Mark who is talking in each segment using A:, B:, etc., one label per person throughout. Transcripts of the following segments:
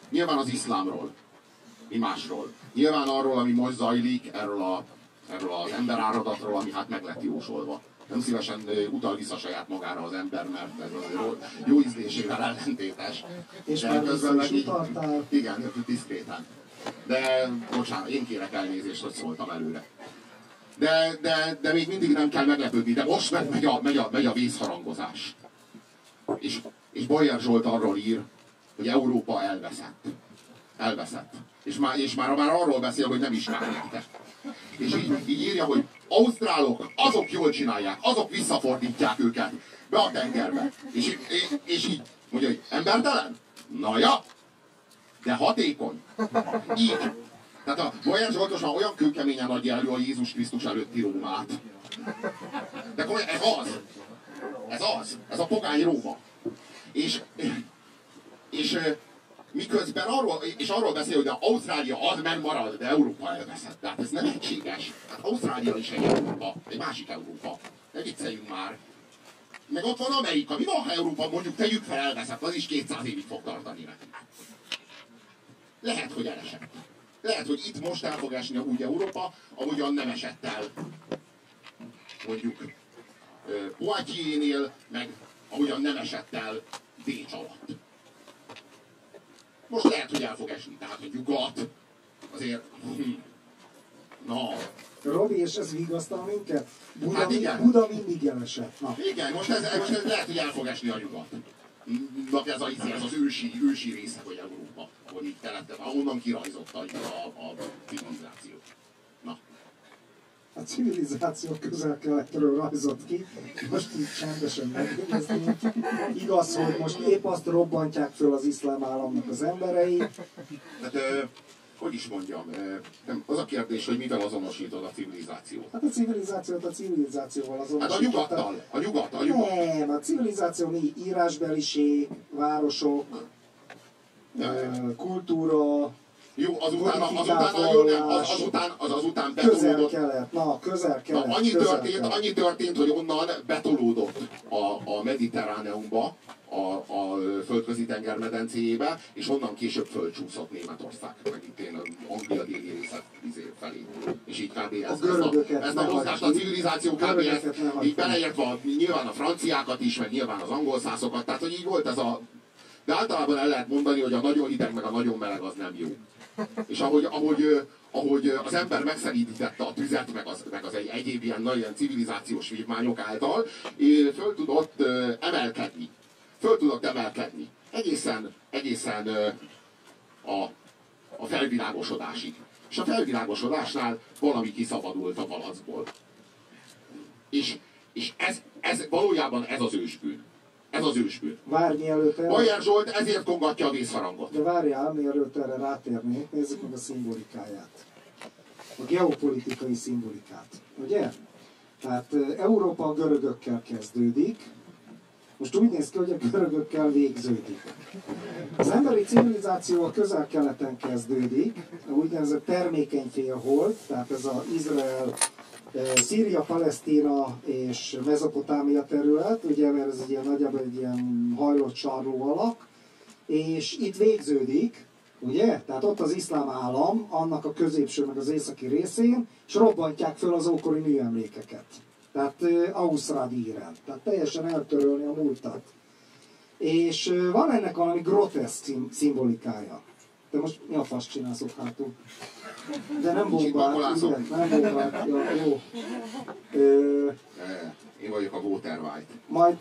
A: Nyilván az iszlámról. Mi másról? Nyilván arról, ami most zajlik, erről az emberáradatról, ami hát meg lett jósolva. Nem szívesen utal vissza saját magára az ember, mert ez az jó ízlésével ellentétes.
B: És már közben meg így,
A: igen, diszkréten. De bocsánat, én kérek elnézést, hogy szóltam előre. De még mindig nem kell meglepődni, de most megy a vészharangozás. És Bajer Zsolt arról ír, hogy Európa elveszett. Elveszett. És már arról beszél, hogy nem ismernek. És így írja, hogy ausztrálok, azok jól csinálják, azok visszafordítják őket be a tengerbe. És így mondja, hogy embertelen? Na ja, de hatékony. Így. Tehát a Bajer Zsoltos már olyan kőkeményen adja elő a Jézus Krisztus előtti Rómát. De ez az. Ez az. Ez a pogány Róma. És miközben arról beszél, hogy Ausztrália az megmarad, de Európa elveszett. Tehát ez nem egységes. Hát Ausztrália is egy Európa, egy másik Európa. Ne vicceljünk már. Meg ott van Amerika. Mi van, ha Európa mondjuk tegyük fel elveszett? Az is 200 évig fog tartani neki. Lehet, hogy elesett. Lehet, hogy itt most el fog esni úgy Európa, ahogyan nem esett el mondjuk Poitiers-nél, meg ahogyan nem esett el Bécs alatt. Most lehet, hogy el fog esni, tehát a nyugat azért... Na.
B: Robi, és ez vigasztal minket?
A: Hát igen.
B: Buda mindig elesett. Na.
A: Igen, most ez lehet, hogy el fog esni a nyugat. Ez az ősi része, hogy Európa, hogy így teremtett, ahonnan kirajzott a civilizáció. Na.
B: A civilizáció Közel-Keletről rajzott ki, most így csendesen megnézni. Igaz, hogy most épp azt robbantják föl az iszlám államnak az emberei.
A: Hát, hogy is mondjam, az a kérdés, hogy mivel azonosítod a civilizációt?
B: Hát a civilizációt a civilizációval azonosítod.
A: Hát a nyugat.
B: Nem, a civilizáció mi? Írásbeliség, városok, kultúra,
A: jó, azután betolódott.
B: Közel-Kelet.
A: Annyi történt, hogy onnan betolódott a Mediterráneumba, a földközi tenger medencéjébe, és onnan később fölcsúszott Németország, meg itt én Anglia déli részek felé. És így kb. Ez a mozgást a civilizáció kb. Így beleértve nyilván a franciákat is, meg nyilván az angolszászokat, tehát hogy így volt ez a... De általában el lehet mondani, hogy a nagyon hideg meg a nagyon meleg az nem jó. És ahogy az ember megszerítette a tüzet, meg az egyéb ilyen civilizációs vívmányok által, föl tudott emelkedni. Egészen a felvilágosodásig. És a felvilágosodásnál valami kiszabadult a palacból. És ez valójában ez az ősbűn. Ez az ősbűn.
B: Várj, mielőtt
A: Bajer Zsolt ezért kongatja a vészharangot.
B: De várjál, mielőtt erre rátérnék, nézzük meg a szimbolikáját. A geopolitikai szimbolikát. Ugye? Tehát Európa a görögökkel kezdődik. Most úgy néz ki, hogy a görögökkel végződik. Az emberi civilizáció a Közel-Keleten kezdődik, úgynevezett termékeny félhold, tehát ez az Izrael, Szíria, Palesztina és Mezopotámia terület, ugye, mert ez egy ilyen nagyjából egy ilyen hajlott sarló alak, és itt végződik, ugye, tehát ott az iszlám állam, annak a középső meg az északi részén, és robbantják föl az ókori műemlékeket. Tehát Ausztrádíren, tehát teljesen eltörölni a múltat. És van ennek valami groteszk szimbolikája. De most mi a fasz csinálsz ott hátul? De nem bombált, ugye? Nem bombált, ja, jó.
A: Én vagyok a Walter White.
B: Majd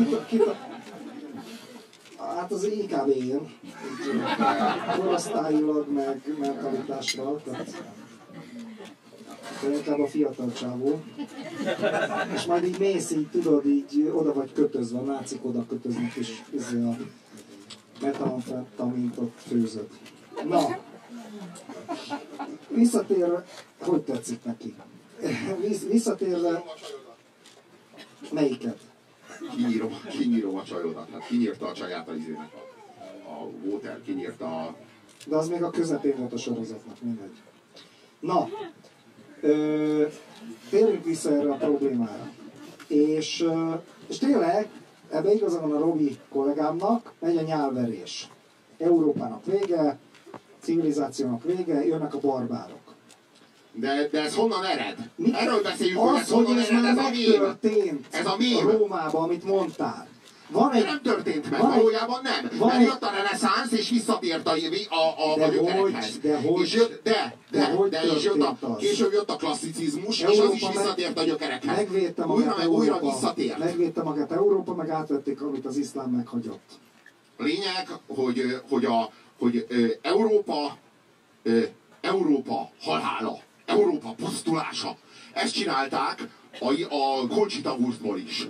B: hát az inkább én. Korosztályilag, meg mentalitásra. De inkább a fiatal csávó. És majd így mész, így tudod, így oda vagy kötözve, a nácik oda kötöznek, és a metamfetamint ott főzött. Na, visszatérve, hogy tetszik neki? Visszatérve, melyiket?
A: Kinyírom a csajodat, hát kinyírta a csaját a izének. A Walter kinyírta a...
B: De az még a közepén volt a sorozatnak, mindegy. Na, térjünk vissza erre a problémára. És tényleg, ebben igaza van a Robi kollégámnak, megy a nyálverés. Európának vége, civilizációnak vége, jönnek a barbárok.
A: De ez honnan ered?
B: Mi?
A: Erről beszéljünk, hogy ez honnan ered, ez a mém. Ez a mém.
B: Rómában, amit mondtál.
A: De nem történt meg, valójában nem. Mert jött a reneszánsz, és visszatért a gyökerekhez. Később jött a klasszicizmus, és az is visszatért a gyökerekhez. Újra visszatért.
B: Megvédte magát Európa, meg átvették, amit az iszlám meghagyott.
A: A lényeg, hogy Európa halála, Európa pusztulása. Ezt csinálták a Conchita Wurstból is.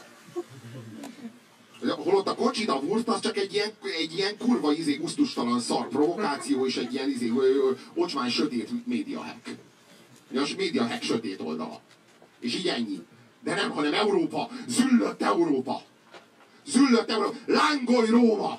A: Holott a Conchita Wurst az csak egy ilyen kurva gusztustalan szar provokáció, és egy ilyen ocsmány sötét médiahack. A médiahack sötét oldala. És így ennyi. De nem, hanem Európa. Züllött Európa. Züllött Európa. Lángolj Róma!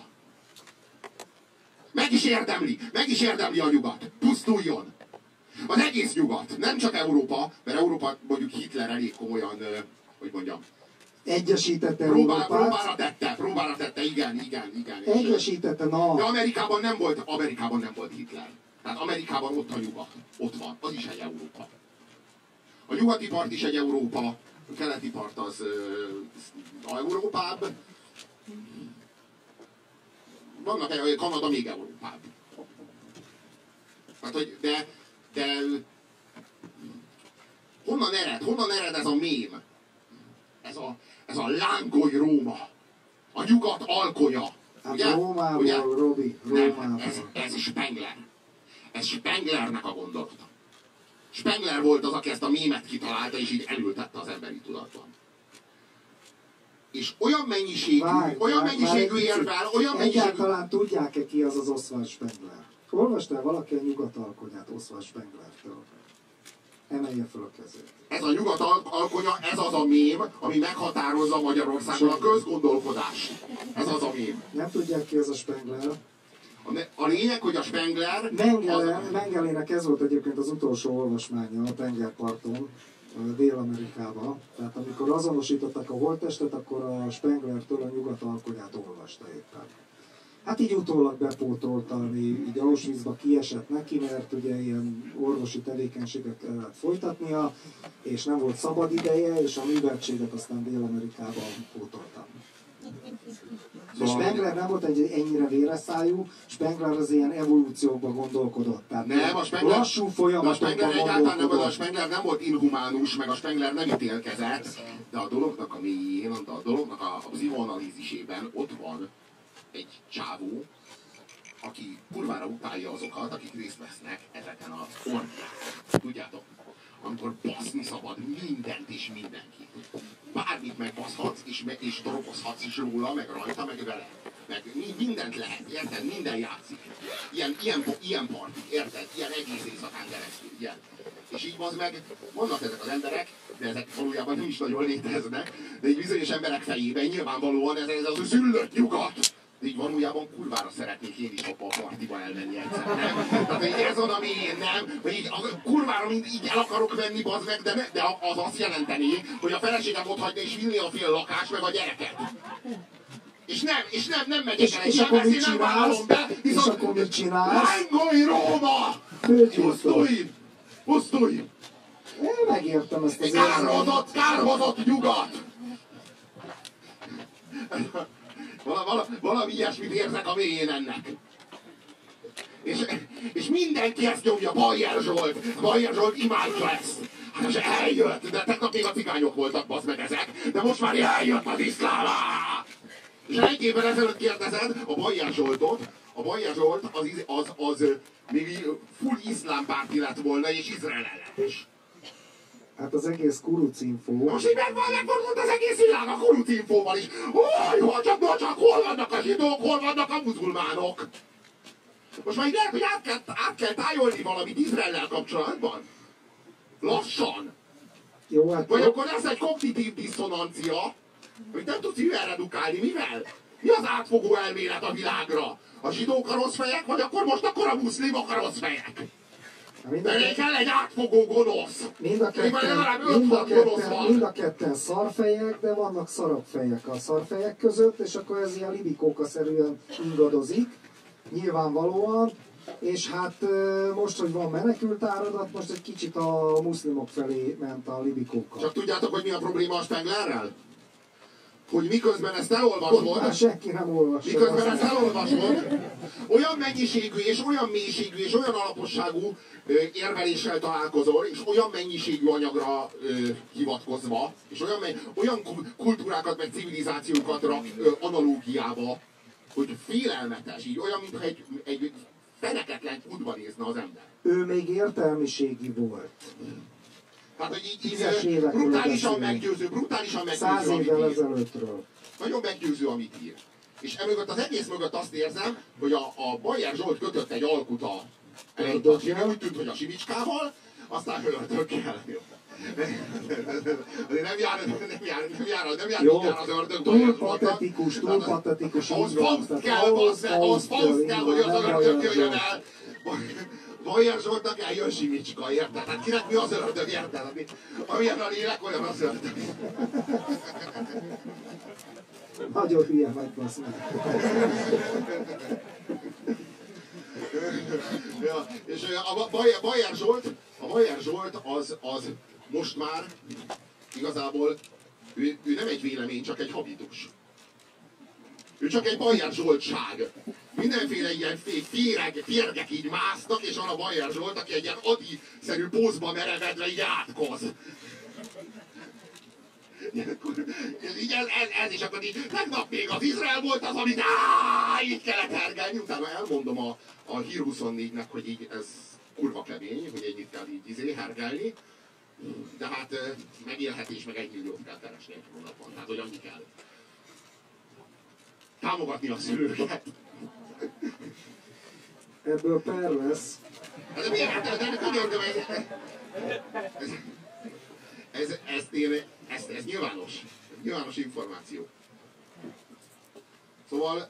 A: Meg is érdemli a nyugat. Pusztuljon. Az egész nyugat. Nem csak Európa, mert Európa mondjuk Hitler elég komolyan, hogy mondjam,
B: egyesítette Európát.
A: Próbára tette, igen.
B: Egyesítette, na.
A: De Amerikában nem volt Hitler. Tehát Amerikában ott a nyugat. Ott van. Az is egy Európa. A nyugati part is egy Európa. A keleti part az Európább. Vannak Kanada még Európább. Hát, hogy de honnan ered ez a mém? Ez a lángolj Róma. A nyugat alkonya.
B: Hát ugye? Rómából, Robi, Rómából.
A: Nem, ez Spengler. Ez Spenglernek a gondolata. Spengler volt az, aki ezt a mémet kitalálta, és így elültette az emberi tudatban. És olyan mennyiségű érvel,
B: Egyáltalán tudják-e ki az Oswald Spengler? Olvastál valaki a nyugat alkonyát Oswald Spenglertől? Emelje fel a kezét.
A: Ez a nyugat alkonya, ez az a mém, ami meghatározza Magyarországon a közgondolkodást. Ez az a mém.
B: Nem tudják ki ez a Spengler?
A: A lényeg, hogy a Spengler...
B: Mengelének ez volt egyébként az utolsó olvasmánya a tengerparton, Dél-Amerikában. Tehát amikor azonosították a holttestet, akkor a Spenglertől a nyugat alkonyát olvasta éppen. Hát így utólag bepótolta, ami így Auschwitzba kiesett neki, mert ugye ilyen orvosi tevékenységet kellett folytatnia, és nem volt szabad ideje, és a műveltséget aztán Dél-Amerikában pótoltam. Spengler nem volt egy ennyire véreszájú, Spengler az ilyen evolúciókban gondolkodott. Tehát
A: nem, a Spengler,
B: lassú folyamatokban gondolkodott.
A: A Spengler nem volt inhumánus, meg a Spengler nem ítélkezett, de a dolognak a mélyén, a dolognak a pszichoanalízisében ott van egy csávó, aki kurvára utálja azokat, akik részt vesznek ezeken az orgiákon. Tudjátok? Amikor baszni szabad mindent és mindenkit. Bármit megbaszhatsz, és dorokozhatsz is róla, meg rajta, meg vele. Meg mindent lehet, érted? Minden játszik. Ilyen parti, érted? Ilyen egész éjszakán keresztül, ilyen. És így az meg, vannak ezek az emberek, de ezek valójában nem is nagyon léteznek, de egy bizonyos emberek fejében nyilvánvalóan ez az züllött nyugat. De így valójában kurvára szeretnék én is abba a partiba elmenni egyszer, nem? Tehát így ez van, ami én nem, hogy így kurvára mind így el akarok venni, bazd meg, de az azt jelenteni, hogy a feleségem ott hagyja és vinni a fél lakást, meg a gyereket. És nem megyek el egy sebeszni, nem vállalom be, viszont...
B: És akkor mit csinálsz?
A: Lángolj Róma! Pusztulj!
B: Én megértem ezt az
A: Kárhozott nyugat! Valami ilyesmit érzek a mélyén ennek. És mindenki ezt nyomja, Bajer Zsolt imádja ezt. Hát és eljött, de tegnap még a cigányok voltak, basz meg ezek, de most már eljött az iszlám. És egy évvel ezelőtt kérdezed a Bajer Zsoltot, a Bajer Zsolt az még full iszlám párti lett volna, és Izrael ellenes.
B: Hát az egész kurucinfó.
A: Most így megfordult az egész világ a kurucinfóval is. Hol csak hol vannak a zsidók, hol vannak a muzulmánok? Most már így lehet, hogy át kell tájolni valamit Izraellel kapcsolatban. Lassan.
B: Jó, hát
A: vagy akkor lesz egy kognitív diszonancia, hogy nem tudsz mivel redukálni. Mivel? Mi az átfogó elmélet a világra? A zsidók a rossz fejek, vagy akkor a muszlimok a rossz fejek? De kell egy átfogó gonosz.
B: Mind a ketten szarfejek, de vannak szarabb fejek a szarfejek között, és akkor ez ilyen libikóka-szerűen ingadozik. nyilvánvalóan, és hát most, hogy van menekült áradat, most egy kicsit a muszlimok felé ment a libikókkal.
A: Csak tudjátok, hogy mi a probléma a Spenglerrel? Hogy miközben ezt elolvasod,
B: már senki nem olvassa.
A: miközben ezt elolvasod, olyan mennyiségű, és olyan mélységű, és olyan alaposságú érveléssel találkozol, és olyan mennyiségű anyagra hivatkozva, és olyan kultúrákat, meg civilizációkat rak analógiába, hogy félelmetes, így olyan, mintha egy feneketlen kútba nézne az ember.
B: Ő még értelmiségi volt.
A: Tehát, hogy
B: így
A: brutálisan meggyőző,
B: 100 évvel ezelőttről.
A: Nagyon meggyőző, amit ír. És emögött az egész mögött azt érzem, hogy a Bajer Zsolt kötött egy alkut úgy tűnt, hogy a Simicskával, aztán ördöggel. Azért nem jár az ördög.
B: Túl patetikus,
A: ahhoz fauszt kell, hogy az ördög jöjjön el. Bajer Zsoltnak eljön Simicska, érted? Hát kinek mi az ördög, érted? Amilyen a lélek, olyan az ördög.
B: Nagyon hülye vagy, basz meg.
A: Ja, és a Bajer Zsolt az most már igazából ő nem egy vélemény, csak egy habitus. Ő csak egy Bajer Zsoltság. Mindenféle ilyen férgek így másznak, és van a Bajer Zsolt, aki egy ilyen adi-szerű pózba merevedve így átkoz. És így ez is akkor így, tegnap még az Izrael volt az, amit így kellett hergelni, utána elmondom a Hír 24-nek, hogy így ez kurva kemény, hogy ennyit kell így hergelni, de hát megélhetés, meg 1 milliót kell keresni egy hónapban, tehát hogy annyi kell. Támogatni a szülőket.
B: Ebből per lesz.
A: De miért? Ez nyilvános. Nyilvános információ. Szóval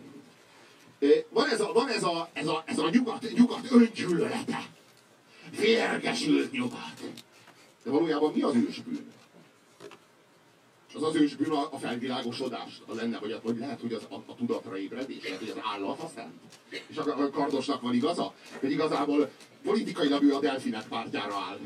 A: van ez a nyugat öngyűlölete. Férgesült nyugat. De valójában mi az ősbűn? Az ősbűn a felvilágosodás lenne, vagy lehet, hogy a tudatra ébredés, lehet, hogy az állat a szent. És a Kardosnak van igaza, hogy igazából politikailag ő a delfinek pártjára áll.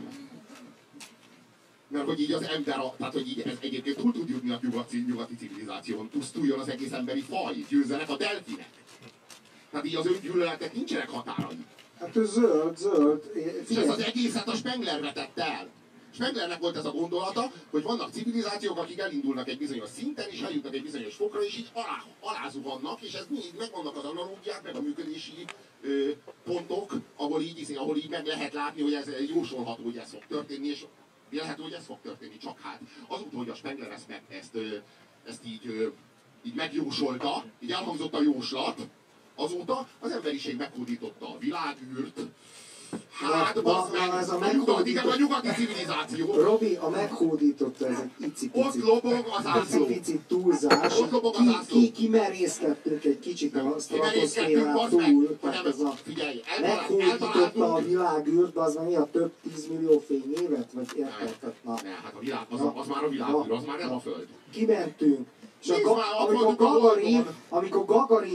A: Mert hogy így az ember, tehát hogy így ez egyébként túl tud jutni a nyugati civilizáción, pusztuljon az egész emberi faj, győzzenek a delfinek. Tehát így az öngyűlöletek nincsenek határai.
B: Hát ő zöld.
A: És ez az egészet a Spengler vetette el. Spenglernek volt ez a gondolata, hogy vannak civilizációk, akik elindulnak egy bizonyos szinten, és eljutnak egy bizonyos fokra, és így alázuhannak, és ez mindig megvannak az analógiák, meg a működési pontok, ahol így meg lehet látni, hogy ez jósolható, hogy ez fog történni, és vélhető, hogy ez fog történni, csak hát azóta, hogy a Spengler ezt így megjósolta, így elhangzott a jóslat, azóta az emberiség meghódította a világűrt. Hát, bazd meg, a nyugati civilizáció.
B: Robi, a meghódította, ez egy
A: ott lobog az ászló.
B: Pici túlzás.
A: Ott lobog az ászló.
B: Kimerészkedtünk egy kicsit a stratoszférán túl.
A: Figyelj,
B: meghódította a világűrt, az meg mi a több 10 millió fényévet? Vagy érted?
A: Ne, hát a világ, az már a világűr, az már nem a Föld.
B: Kimentünk. És amikor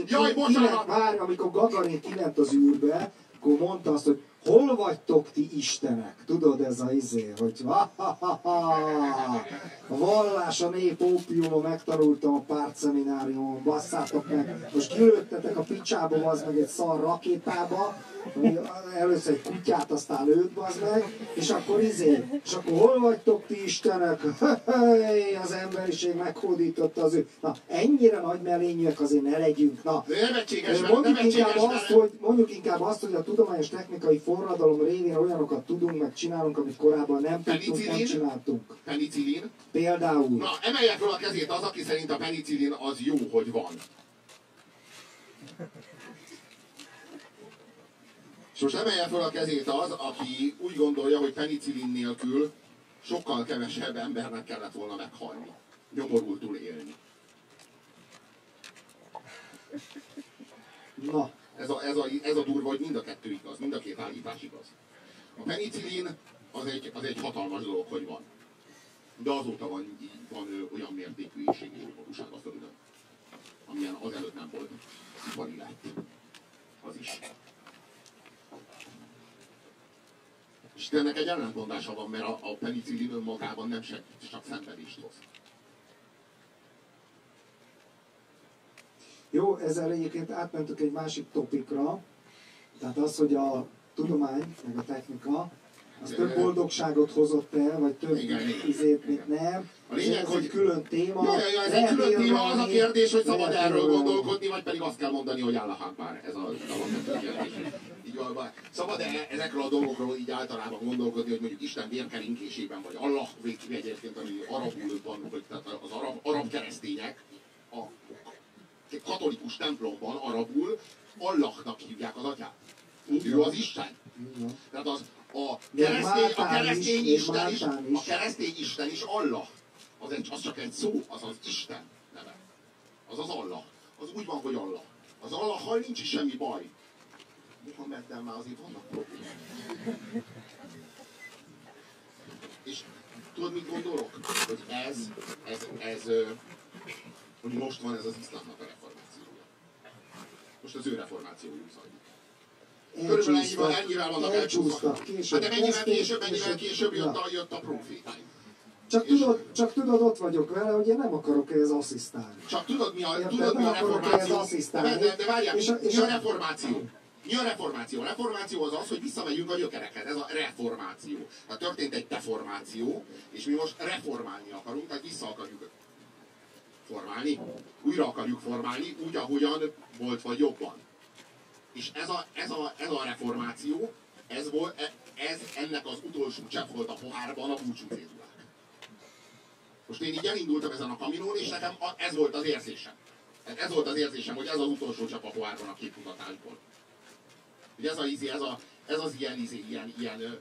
B: Gagarin kiment az űrbe, akkor mondta azt, hogy hol vagytok ti istenek? Tudod, ez a hogy a vallás, a nép ópiuma, megtanultam a pártszemináriumon, basszátok meg, most kilőttetek a picsába, az meg egy szar rakétába, először egy kutyát, aztán őt, bazd meg, és akkor és akkor hol vagytok ti istenek? Az emberiség meghódította az ő. Na, ennyire nagy melényűek azért ne legyünk. Na, mondjuk inkább azt, hogy a tudományos technikai forradalom révén olyanokat tudunk, meg csinálunk, amit korábban nem tudtunk, nem csináltunk.
A: Penicillin?
B: Például.
A: Na, emelje fel a kezét az, aki szerint a penicillin az jó, hogy van. És most emelje fel a kezét az, aki úgy gondolja, hogy penicillin nélkül sokkal kevesebb embernek kellett volna meghalni. Nyomorultul élni.
B: Na.
A: Ez a durva, hogy mind a kettő igaz, mind a két állítás igaz. A penicillin az egy hatalmas dolog, hogy van. De azóta van olyan mértékű éhség és nyomorúság a Földön, amilyen azelőtt nem volt. Ipari lett. Az is. És ennek egy ellentmondása van, mert a penicillin önmagában nem segít, csak szenvedést hoz.
B: Jó, ezzel egyébként átmentük egy másik topikra, tehát az, hogy a tudomány, meg a technika, az több boldogságot hozott el, vagy több izét, mint nem.
A: A lényeg,
B: ez
A: hogy
B: egy külön téma.
A: Ez egy külön téma, az a kérdés, hogy szabad erről gondolkodni, vagy pedig azt kell mondani, hogy Allah Akbar. Ez az alapvető kérdés. Így van, szabad-e ezekről a dolgokról így általában gondolkodni, hogy mondjuk Isten vérkerinkésében, vagy Allah egyébként, ami arabul van, hogy tehát az arab keresztények a katolikus templomban arabul Allahnak hívják az atyát. Ő az Isten. Tehát a keresztény Isten is Allah. Az csak egy szó, az az Isten neve. Az az Allah. Az úgy van, hogy Allah. Az Allahhal nincs is semmi baj. Mohameddel már azért vannak problémák. És tudod, mit gondolok? Hogy hogy most van ez az iszlámnak a reformációja. Most az ő reformációjuk zajlik. Körülbelül ennyivel vannak elcsúszva. Hát de mennyivel később jött a profétány.
B: Csak tudod, ott vagyok vele, hogy én nem akarok ehhez asszisztálni.
A: Csak tudod, mi a reformáció? De várjál, mi a reformáció? Mi a reformáció? A reformáció az, hogy visszamegyünk a gyökerekhez. Ez a reformáció. Tehát történt egy deformáció, és mi most reformálni akarunk, tehát vissza akarjuk formálni. Újra akarjuk formálni, úgy, ahogyan volt, vagy jobban. És ez a reformáció, ez ennek az utolsó csepp volt a pohárban, a búcsúcédulák. Most én így elindultam ezen a kaminón, és nekem ez volt az érzésem. Ez volt az érzésem, hogy ez az utolsó csepp a pohárban a képmutatásból. Ugye ez az ilyen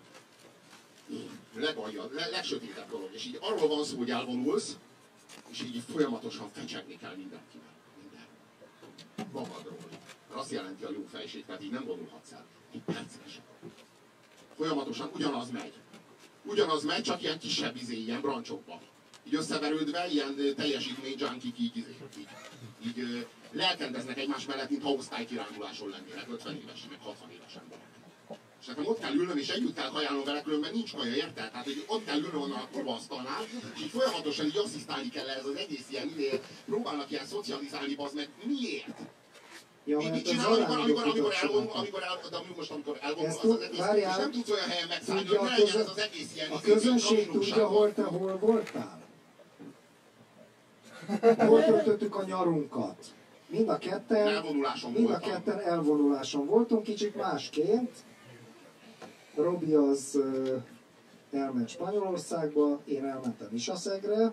A: legsötétebb dolog. És így arról van szó, hogy elvonulsz, és így folyamatosan fecsegni kell mindenkivel. Magadról. Mert azt jelenti a jó fejség, tehát így nem vonulhatsz el. Egy percre sem. Folyamatosan ugyanaz megy, csak ilyen kisebb ilyen brancsokba. Így összeverődve, ilyen teljesítmény junkik így lelkendeznek egymás mellett, mint ha osztálykiránduláson lennének 50 éves, meg 60 éves emberek. És nekem ott kell ülnöm, és együtt kell kajálnom vele, különben nincs kaja, érted? Tehát, hogy ott kell ülnöm onnan a kurva asztalnál, és így folyamatosan így asszisztálni kell ez az egész ilyen idő, próbálnak ilyen szocializálni, bazd meg. Miért?
B: Ja,
A: mit csinál, amikor elvonul az egész, és nem tudsz olyan helyen megszállni, hogy ne legyen ez az egész ilyen
B: a közönség tudja, hol voltál? Hol töltöttük a nyarunkat? Mind a ketten elvonuláson voltunk, kicsit másként. Robi az elment Spanyolországba, én elmentem Isaszegre.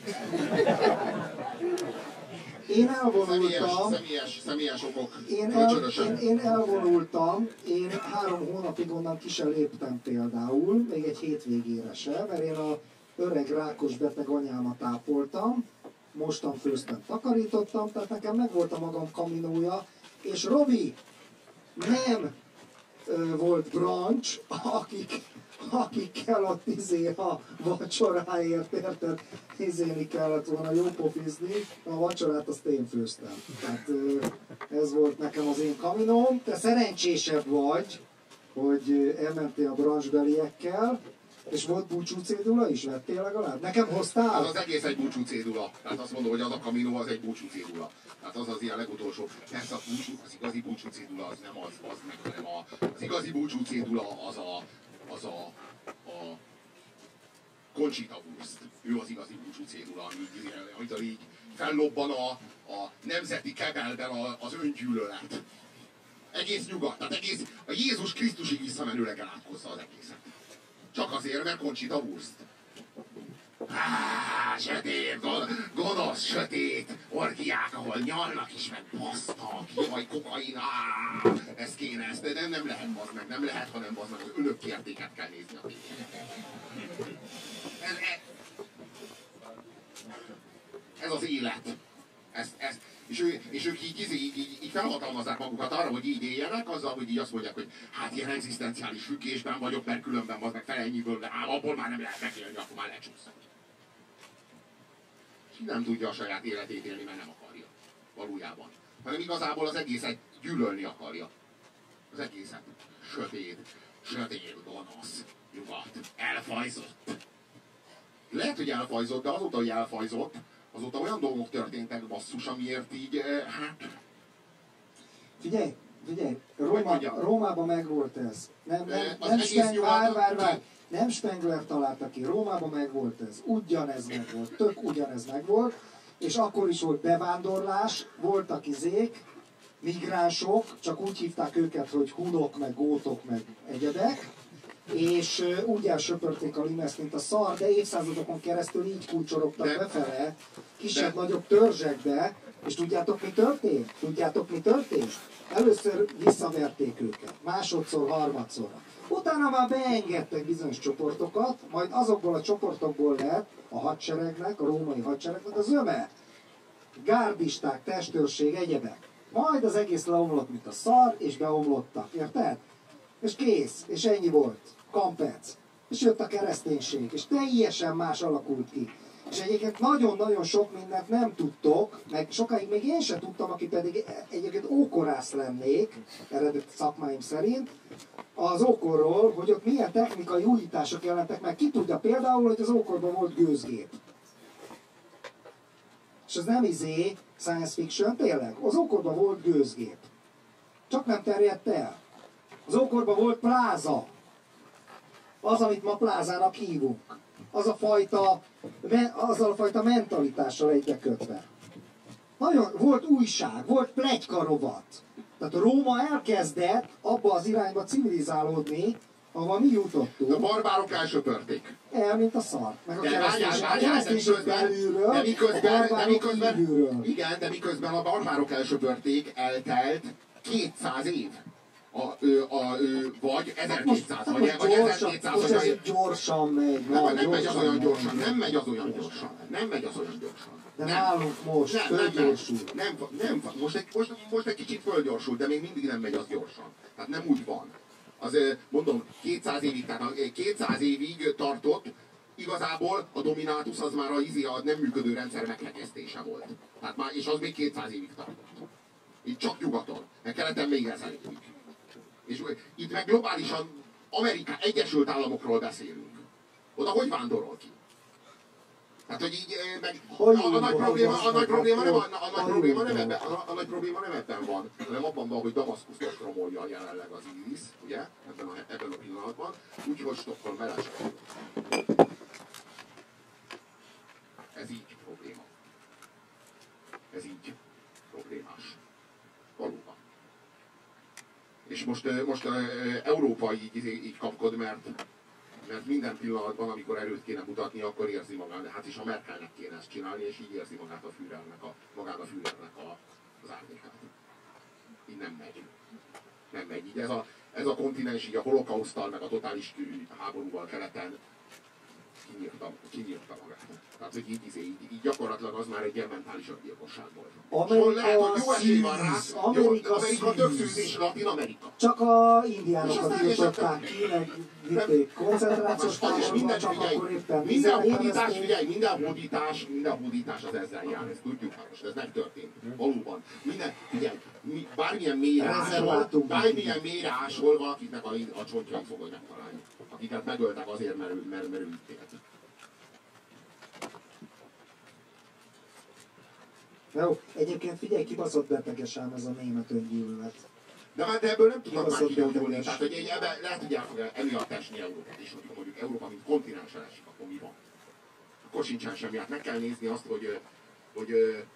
B: Én elvonultam.
A: Személyes okok.
B: Én elvonultam, én 3 hónapig onnan ki sem léptem például, még egy hétvégére sem, mert én a öreg rákos beteg anyámat ápoltam, mostan, főztem, takarítottam, tehát nekem megvolt a magam kaminója, és Robi nem volt brancs, akikkel ott a vacsoráért, érted? Izélni kellett volna, jó pofizni, a vacsorát azt én főztem. Tehát ez volt nekem az én kaminóm. Te szerencsésebb vagy, hogy elmentél a brancsbeliekkel, és volt búcsúcédula is? Vettél legalább? Nekem hoztál?
A: Az egész egy búcsúcédula. Tehát azt mondom, hogy az a kaminó az egy búcsúcédula. Tehát az ilyen legutolsó. Persze az igazi búcsúcédula az nem az meg, hanem az igazi búcsúcédula az a Conchita Wurst. Ő az igazi búcsúcédula, amit így fellobban a nemzeti kebelben az öngyűlölet. Egész nyugat, tehát egész a Jézus Krisztusig visszamenőleg elátkozza az egészet. Csak azért, mert Conchita Wurst. Sötét, gonosz, sötét orgiák, ahol nyalnak is, meg basztak, vagy kokain, ez kéne, ezt de nem lehet, bazd meg, nem lehet, hanem bazd meg, az önökértéket kell nézni a tévén. Ez az élet. És ők így felhatalmazzák magukat arra, hogy így éljenek, azzal, hogy így azt mondják, hogy hát ilyen egzisztenciális függésben vagyok, mert különben az meg felennyiből, de abból már nem lehet megélni, akkor már lecsúszok. És nem tudja a saját életét élni, mert nem akarja. Valójában. Hanem igazából az egészet gyűlölni akarja. Az egészet. Sötét, gonosz, nyugat, elfajzott. Lehet, hogy elfajzott, de azóta, hogy elfajzott, azóta olyan dolgok történtek, basszus, amiért így, hát...
B: Figyelj, Rómában megvolt ez. Nem Spengler találta ki, Rómában megvolt ez. Ugyanez megvolt, tök ugyanez megvolt. És akkor is volt bevándorlás, voltak migránsok, csak úgy hívták őket, hogy hunok, meg gótok, meg egyebek. És úgy elsöpörték a limeszt, mint a szar, de évszázadokon keresztül így kulcsorogtak befele, kisebb-nagyobb törzsekbe, és tudjátok mi történt? Először visszaverték őket, másodszor, harmadszorra. Utána már beengedtek bizonyos csoportokat, majd azokból a csoportokból lett a hadseregnek, a római hadseregnek az öme. Gárdisták, testőrség, egyebek. Majd az egész leomlott, mint a szar, és beomlottak, érted? És kész, és ennyi volt. Kampec. És jött a kereszténység, és teljesen más alakult ki. És egyébként nagyon-nagyon sok mindent nem tudtok, meg sokáig még én sem tudtam, aki pedig egyébként ókorász lennék, eredet szakmáim szerint, az ókorról, hogy ott milyen technikai újítások jelentek meg. Ki tudja például, hogy az ókorban volt gőzgép. És ez nem science fiction, tényleg. Az ókorban volt gőzgép. Csak nem terjedt el. Az ókorban volt pláza. Az, amit ma plázának hívunk. Azzal a fajta mentalitással egybekötve. Nagyon, volt újság, volt pletykarovat. Tehát Róma elkezdett abba az irányba civilizálódni, ahova mi jutottunk.
A: A barbárok elsöpörték.
B: Mint a szar. Meg a
A: de miközben a barbárok elsöpörték, eltelt 200 év. Vagy 1200, vagy 1200.
B: Most ez gyorsan megy.
A: Nem megy az olyan gyorsan.
B: De nálunk most fölgyorsul.
A: Most egy kicsit fölgyorsul, de még mindig nem megy az gyorsan. Tehát nem úgy van. Az, mondom, 200 évig, tehát 200 évig tartott, igazából a dominátus az már a nem működő rendszer meghegesztése volt. Tehát már, és az még 200 évig tartott. Itt csak nyugaton, meg keleten még 1000 évig. És itt meg globálisan Egyesült Államokról beszélünk. Oda hogy vándorol ki? Tehát, hogy így meg a nagy probléma nem ebben van, hanem abban van, hogy Damaszkuszt ostromolja jelenleg az ISIS, ugye, ebben a pillanatban, úgyhogy Stockholm belesett. Ez így probléma. Ez így problémás. Valóban. És most Európa így kapkod, mert minden pillanatban, amikor erőt kéne mutatni, akkor érzi magát. Hát is a Merkelnek kéne ezt csinálni, és így érzi magát a Führernek az árnyékát. Így nem megy. Nem megy. Így ez a kontinens így a holokauszttal, meg a totális háborúval keleten kinyírta magát. Tehát, hogy így gyakorlatilag az már egy ilyen mentális öngyilkosság volt. Lehet, hogy jó esély van rá, Amerika tök szűz és Latin Amerika.
B: Csak a indiánokat jutották ki, meg vitték koncentrációs táborba, csak akkor éppen
A: minden hódítás az ezzel jár, ezt tudjuk már most, ez megtörtént. Valóban. Bármilyen mélyre ásol, valakiknek a csontjait fogod megtalálni. Akiket megöltek azért, mert ő ítélt.
B: Jó, egyébként figyelj, kibaszott beteges ám ez a német öngyűlölet.
A: De ebből nem tudnak már kigyógyulni. Tehát, hogy lehet, hogy el fog emiatt esni Európát. És hogyha mondjuk Európa, mint kontinensen esik, akkor mi van? Akkor sincsen semmi. Hát meg kell nézni azt, hogy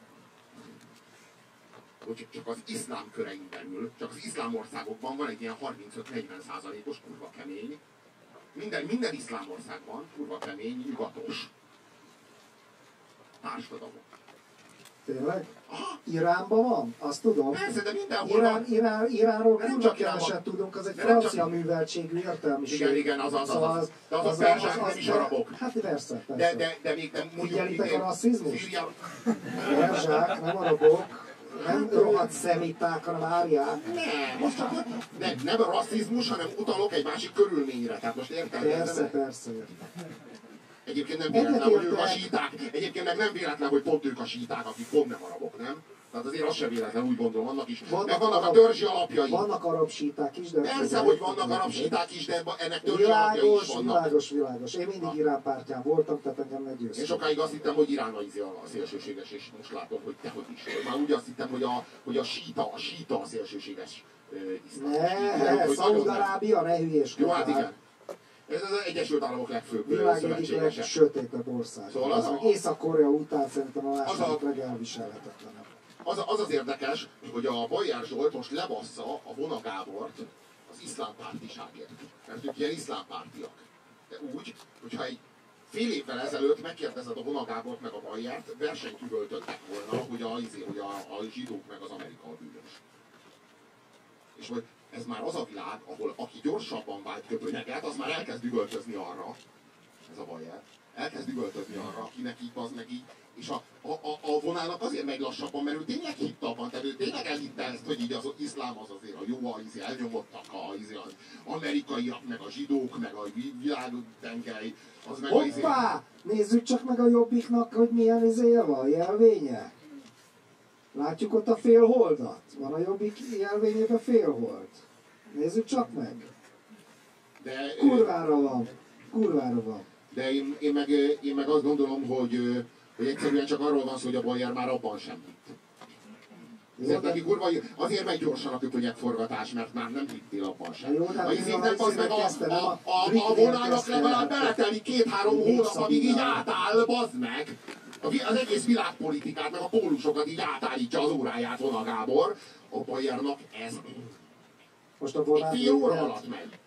A: csak az iszlám körein belül, csak az iszlám országokban van egy ilyen 35-40%-os kurva kemény. Minden iszlám országban kurva kemény, nyugatos társadalom.
B: Tényleg? Iránban van? Azt tudom.
A: Persze, de mindenhol van.
B: Iránról kurva keveset tudunk, az egy francia műveltségű értelmiség.
A: Igen, az. De az a perzsák nem is arabok.
B: Hát persze.
A: De még nem mondjuk...
B: Figyelitek a rasszizmust? Perzsák, nem arabok. Nem rohadt szemiták, hanem árják.
A: Nem a rasszizmus, hanem utalok egy másik körülményre. Tehát most érted?
B: Persze.
A: Egyébként nem véletlen, hogy ők a síták. Egyébként meg nem véletlen, hogy pont ők a síták, akik pont nem arabok, nem? Tehát azért az sem véletlen, úgy gondolom, annak is. Meg vannak
B: arab,
A: a törzsi alapjai.
B: Vannak arab síták is, de...
A: Persze, hogy vannak arab síták is, de ennek törzsi alapjai is vannak.
B: Világos. Én mindig Irán pártján voltam, tehát engem meggyőztem.
A: Én sokáig azt hittem, hogy Irán a szélsőséges, és most látom, hogy dehogy is. Már úgy azt hittem, hogy a síta a szélsőséges
B: iszlám. Szaúd-Arábia, ne hülyéskedj.
A: Jó, hát igen. Ez az Egyesült Államok legfőbb
B: szövetségese. Világ egyik legsötétebb ország.
A: Szóval
B: Észak-Korea után szerintem a második legelviselhetetlenebb.
A: Az érdekes, hogy a Bajer Zsolt most lebassza a Vona Gábort az iszlámpártiságért. Mert ők ilyen iszlámpártiak. De úgy, hogyha egy fél évvel ezelőtt megkérdezed a Vona Gábort meg a Bajert, versenyt üvöltöttek volna, hogy a zsidók meg az Amerika a bűnös. És hogy ez már az a világ, ahol aki gyorsabban vált köpönyeget, az már elkezd üvöltözni arra, ez a Bajer, elkezd üvöltözni arra, akinek így az meg így, és a Vonának azért megy lassabban, mert ő tényleg hitt abban, tehát ő tényleg elhitte ezt, hogy így az iszlám az azért a jó, az elnyomottak az amerikaiak, meg a zsidók, meg a világtengely, az meg
B: Hoppá! Nézzük csak meg a Jobbiknak, hogy milyen van, jelvénye. Látjuk ott a félholdat? Van a Jobbik jelvényében félhold. Nézzük csak meg.
A: De,
B: kurvára van.
A: De én meg azt gondolom, hogy egyszerűen csak arról van szó, hogy a Bajer már abban sem hitt. Ezért neki kurva, azért megy gyorsan a köpönyegforgatás, mert már nem hittél abban sem. A izéknek az meg a Vonának legalább beletelik 2-3 hónap, amíg így átáll, bazd meg! Az egész világpolitikát, meg a pólusokat így átállítja az óráját Vona Gábor. A Bajernak ez
B: most a
A: egy fél óra alatt megy.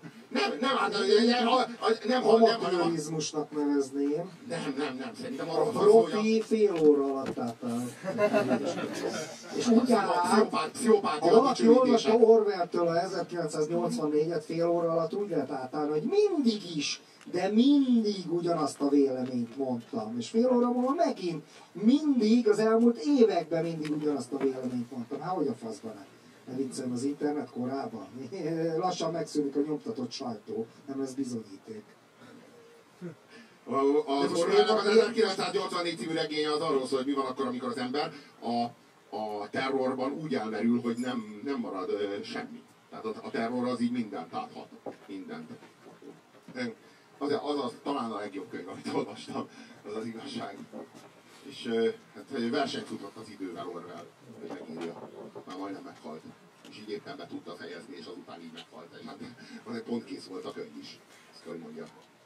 A: Nem,
B: amatőrizmusnak nevezném.
A: Nem, szerintem arról
B: van szó, hogy a fél óra alatt átáll. És úgy áll, ha valaki olvasta Orwelltől a 1984-et fél óra alatt úgy lehet átállni, hogy mindig is, de mindig ugyanazt a véleményt mondtam. És fél óra múlva megint mindig, az elmúlt években mindig ugyanazt a véleményt mondtam. Hát hogy a faszban nem? Ne viccelem, az internet korában. Lassan megszűnik a nyomtatott sajtó, nem lesz bizonyíték.
A: Az Orwellnek az 1984 című regénye az arról szól, hogy mi van akkor, amikor az ember a terrorban úgy elmerül, hogy nem marad semmi. Tehát a terror az így mindent áthat. Mindent. Az talán a legjobb könyv, amit olvastam, az az igazság. És hát versenyt futott az idővel Orwell, hogy megírja. Már majdnem meghalt. És így éppen be tudta fejezni, és azután így meghalt. És hát azért pont kész volt a könyv is. Ezt kell, hogy mondja.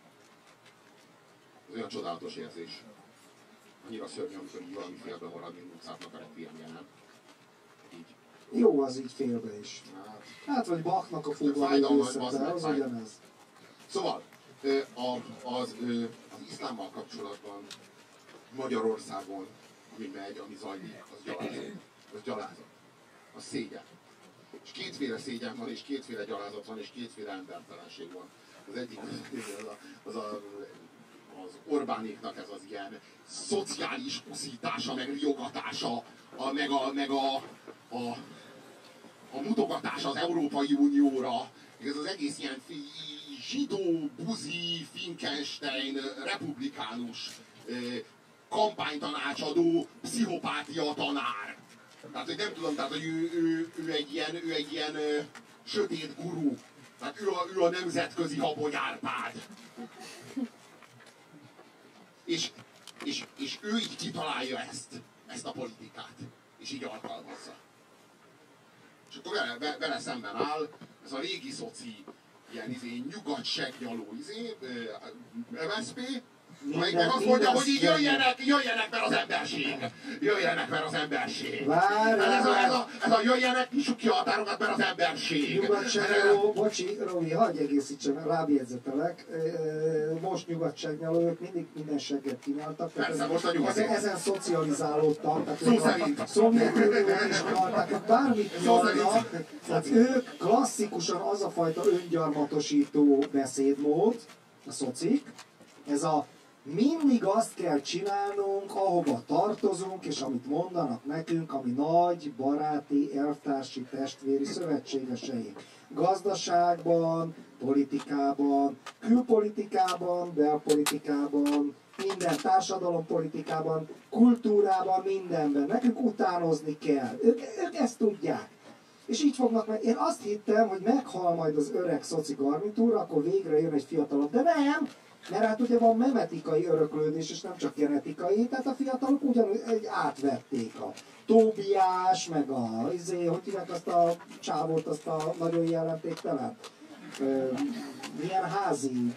A: Ez olyan csodálatos érzés. Annyira szörnyű, amikor így valami félbe marad, mint Mozartnak a Requiemje, nem? Így.
B: Jó az így félbe is. Hát vagy Bachnak a foglaló részlete, az ugyanez.
A: Szóval, az iszlámmal kapcsolatban Magyarországon, ami megy, ami zajlik, az gyalázat. Az szégyen. És kétféle szégyen van, és kétféle gyalázat van, és kétféle embertelenség van. Az egyik az Orbánéknak ez az ilyen szociális uszítása, meg riogatása, meg a mutogatása az Európai Unióra. Ez az egész ilyen zsidó, buzi, Finkenstein, republikánus, kampánytanácsadó, pszichopátia tanár. Tehát, hogy nem tudom, tehát, hogy ő egy ilyen sötét gurú. Tehát ő a nemzetközi Habony Árpád. És ő így kitalálja ezt a politikát. És így alkalmazza. És akkor vele szemben áll ez a régi szoci, ilyen nyugatságnyaló MSZP, amelyik meg azt mondja, hogy így jöjjenek, mert az emberség. Jöjjenek, mert az emberség. Ez a jöjjenek, nyissuk ki a határokat, mert az emberség.
B: Nyugatságnyaló, bocsi, Robi, hagyj egészítsem, rábjegyzetelek. Most nyugatságnyalók mindig minden segget kínáltak.
A: Persze, most a nyugatság.
B: Ezen szocializálódtak.
A: Szó szerint.
B: A Szovjetuniót is kínáltak, bármit kínálnak. Tehát ők klasszikusan az a fajta öngyarmatosító beszédmód, a szocik, ez a mindig azt kell csinálnunk, ahova tartozunk, és amit mondanak nekünk, ami nagy, baráti, elvtársi, testvéri szövetségeseink. Gazdaságban, politikában, külpolitikában, belpolitikában, minden társadalompolitikában, kultúrában, mindenben. Nekünk utánozni kell. Ők ezt tudják. És így fognak meg. Én azt hittem, hogy meghal majd az öreg szoci garnitúra, akkor végre jön egy fiatalabb. De nem! Mert hát ugye van memetikai öröklődés, és nem csak genetikai, tehát a fiatalok ugyanúgy átvették a Tóbiás, meg hogy hívják azt a csávót, azt a nagyon jelentéktelen. Milyen házi,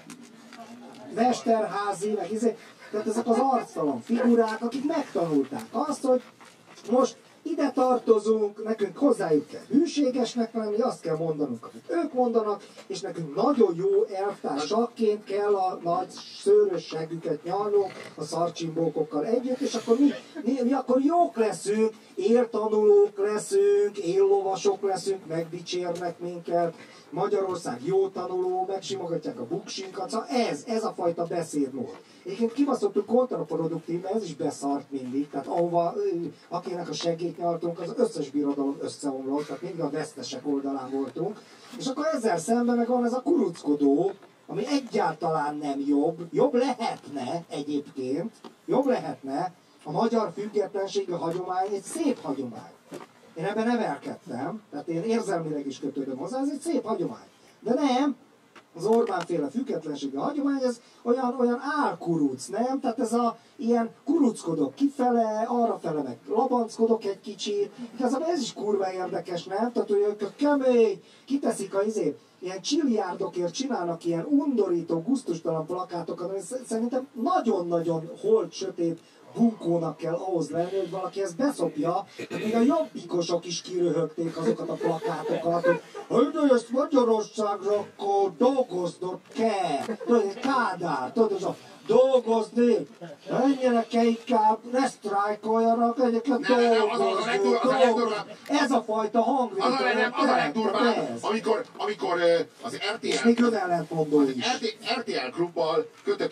B: Mesterházi, meg tehát ezek az arctalan figurák, akik megtanulták azt, hogy most ide tartozunk, nekünk hozzájuk kell hűségesnek lenni, azt kell mondanunk, amit ők mondanak, és nekünk nagyon jó elvtársaként kell a nagy szőrösségüket nyalnunk a szarcsimbókokkal együtt, és akkor mi akkor jók leszünk, éltanulók leszünk, éllovasok leszünk, megdicsérnek minket, Magyarország jó tanuló, megsimogatják a buksinkat, szóval ez a fajta beszédmód. Egyébként kibaszottuk kontraproduktív, mert ez is beszart mindig, tehát ahova, akinek a segít nyaltunk, az összes birodalom összeomlott, tehát mindig a vesztesek oldalán voltunk. És akkor ezzel szemben meg van ez a kuruckodó, ami egyáltalán nem jobb lehetne egyébként, jobb lehetne, a magyar függetlenségi hagyomány egy szép hagyomány. Én ebben nevelkedtem, tehát én érzelmileg is kötődöm hozzá, ez egy szép hagyomány. De nem, az Orbán-féle függetlenségi hagyomány, ez olyan álkuruc, nem? Tehát ez ilyen kuruckodok kifele, arrafele meg labanckodok egy kicsit. Igazából ez is kurva érdekes, nem? Tehát, hogy ők kemény, kiteszik ilyen csilliárdokért csinálnak ilyen undorító, gusztustalan plakátokat, ami szerintem nagyon-nagyon holt, sötét, bunkónak kell ahhoz lenni, hogy valaki ezt beszopja, de még a jobbikosok is kiröhögték azokat a plakátokat, hogy ezt Magyarországra akkor dolgoznod kell. Tudod, Kádár, tudod, ez a dolgozni, menjenek inkább, ne sztrájkoljanak, egyébként dolgozni. Ez a fajta hangvétel.
A: Az a legdurvább, amikor az RTL...
B: És még ellentmondó is.
A: RTL klubbal kötök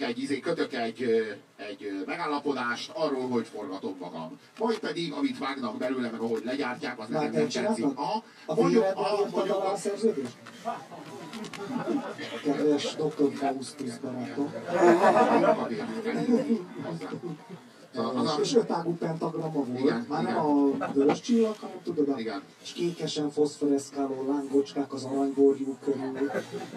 A: egy megállapodást arról, hogy forgatom magam. Majd pedig, amit vágnak belőle, meg ahogy legyártják, az nekem nem tetszik.
B: A Véredben írtad alá a szerződést? Kedves Dr. Faustus barátom. És 5 ágú pentagramma volt, igen, már igen. Nem a vörös csillag, hanem tudod, a kékesen foszforeszkáló lángocskák az aranyborjú körül.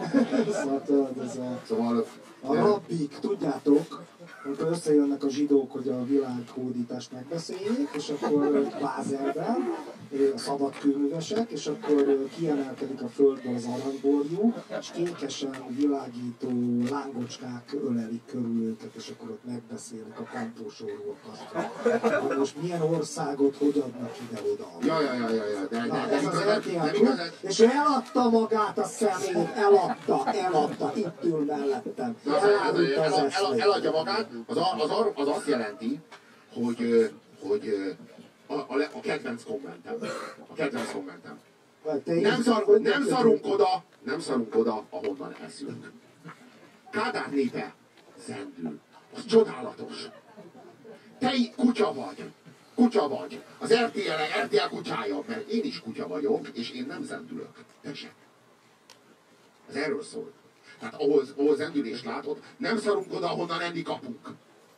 B: Szóval a rabbik, tudjátok, amikor összejönnek a zsidók, hogy a világhódítást megbeszéljék, és akkor Bázelben, a szabadkőművesek, és akkor kiemelkedik a földből az aranyborjú, és kékesen világító lángocskák ölelik körül őket, és akkor ott megbeszélik a kantósorúakat. Most milyen országot hogy adnak ide-oda. Ez az RTL, és ő eladta magát a szemét, eladta, itt ül mellettem.
A: Eladja magát, az azt jelenti, hogy a kedvenc kommentem. Nem szarunk oda, ahonnan eszünk. Kádár népe zendül. Az csodálatos. Te kutya vagy. Az RTL kutyája, mert én is kutya vagyok, és én nem zendülök. Te se. Ez erről szól. Tehát ahol zendülést látod, nem szarunk oda, ahonnan enni kapunk.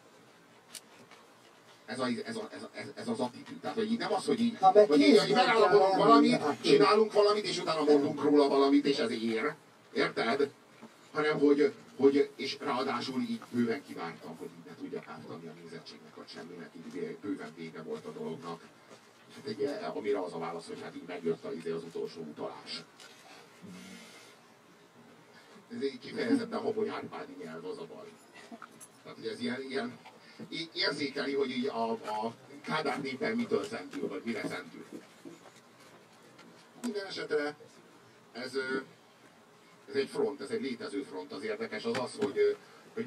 A: Ez az attitűd. Tehát, hogy így nem az, hogy így megállapodunk valamit, csinálunk valamit, és utána mondunk róla valamit, és ez ér. Érted? Hanem, hogy és ráadásul így bőven kivártam, hogy így ne tudjak ártani a nézettségnek, vagy semminek, így bőven vége volt a dolognak. És hát amire az a válasz, hogy hát így megjött az utolsó utalás. Ez egy kifejezetten Habony Árpádi nyelv, az a baj. Tehát, hogy ez ilyen érzékeli, hogy így a Kádár népen mitől szentül, vagy mire szentül. Minden esetre ez egy front, ez egy létező front. Az érdekes az az, hogy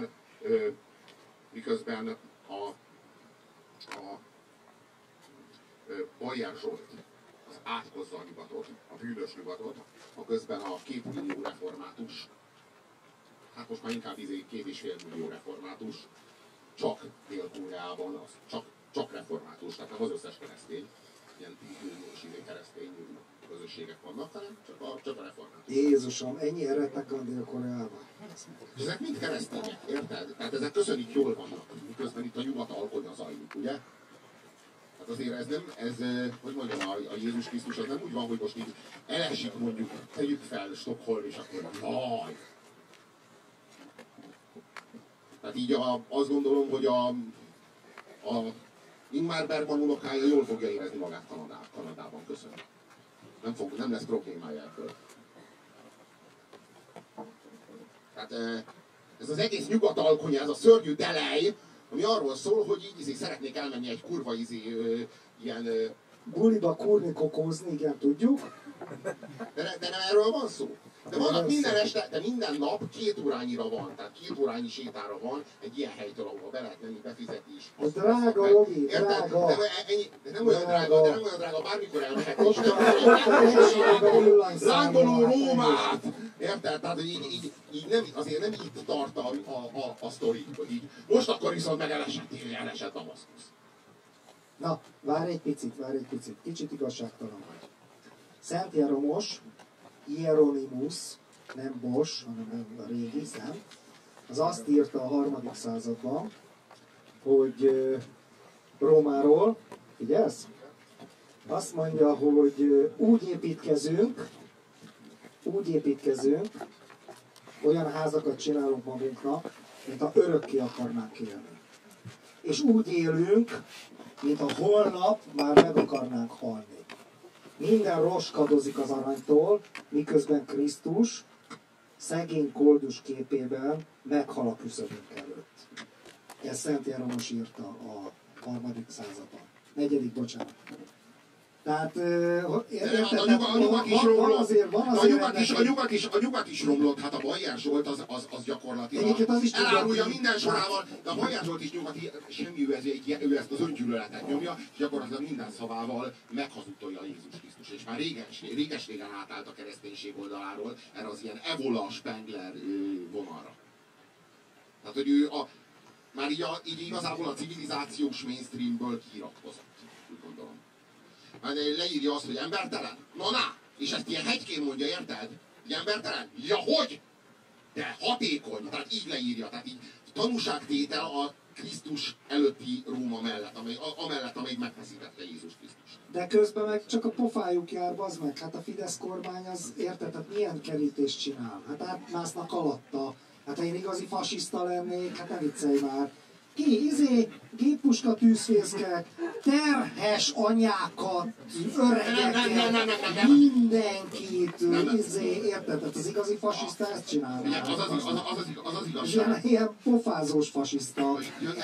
A: miközben a Bajer Zsolt az átkozza a nyugatot, a bűnös nyugatot, a közben a 2 millió református, hát most már inkább 2,5 millió református, csak Dél-Koreában, csak református, tehát nem az összes keresztény, ilyen 10 milliós keresztény közösségek vannak, hanem csak a református.
B: Jézusom, ennyi erednek a Dél-Koreában?
A: És ezek mind keresztények, érted? Tehát ezek köszönik jól vannak, miközben itt a nyugat alkonya zajlik, ugye? Hát azért ez nem, hogy mondjam, a Jézus Krisztus az nem úgy van, hogy most így elesik mondjuk, tegyük fel Stockholm, és akkor jaj! Tehát így azt gondolom, hogy a Ingmar Bergman unokája jól fogja érezni magát Kanadában, köszönöm. Nem lesz problémája ebből. Tehát ez az egész nyugat alkonya, ez a szörnyű delej, ami arról szól, hogy így szeretnék elmenni egy kurva ilyen...
B: Buliba kurni, kokózni, igen, tudjuk.
A: De nem erről van szó. De vannak minden este, de minden nap 2 órányira van, tehát 2 órányi sétára van egy ilyen helytől, ahol be lehet menni, befizetni is.
B: Ez drága, Jogi, drága.
A: De nem olyan drága, bármikor elmehet. Lángoló Rómát! Érted? Tehát így nem, azért nem itt tart a sztori, hogy így most akkor viszont meg elesett Damaszkusz.
B: Na, várj egy picit, kicsit igazságtalan vagy. Szent Jeromos, Hieronymus, nem Bosch, hanem a régi szent, az azt írta a 3. században, hogy Rómáról, figyelsz? Azt mondja, hogy úgy építkezünk, olyan házakat csinálunk magunknak, mint ha örökké akarnánk élni. És úgy élünk, mint a holnap már meg akarnánk halni. Minden roskadozik az aranytól, miközben Krisztus szegény koldus képében meghal a küszöbünk előtt. Ez Szent Jeromos írta a 3. században. 4. bocsánat. Tehát,
A: a nyugat is romlott, hát a Bajer Zsolt az gyakorlatilag elárulja minden sorával, de a Bajer Zsolt is nyugati, semmi ő ezt az öngyűlöletet nyomja, és gyakorlatilag minden szavával meghazudtolja Jézus Krisztus. És már réges-régen átállt a kereszténység oldaláról erre az ilyen Evola Spengler vonalra. Tehát, hogy ő már így igazából a civilizációs mainstreamből kiiratkozott, úgy gondolom. Már leírja azt, hogy embertelen? Na! És ezt ilyen hegykén mondja, érted? Hogy embertelen? Ja, hogy? De hatékony. Tehát így leírja. Tehát így tanúságtétel a Krisztus előtti Róma mellett, amellett, amelyik megfeszítette Jézus Krisztust.
B: De közben meg csak a pofájuk jár, bazd meg. Hát a Fidesz kormány az, érted? Hát milyen kerítést csinál? Hát átmásznak alatta. Hát ha én igazi fasiszta lennék, hát ne viccelj már. Géppuska tűzfészkek, terhes anyákat, öregeket, mindenkit, érted? Tehát az igazi fasiszta ezt csinálná.
A: Az igazság.
B: Ilyen pofázós fasiszta.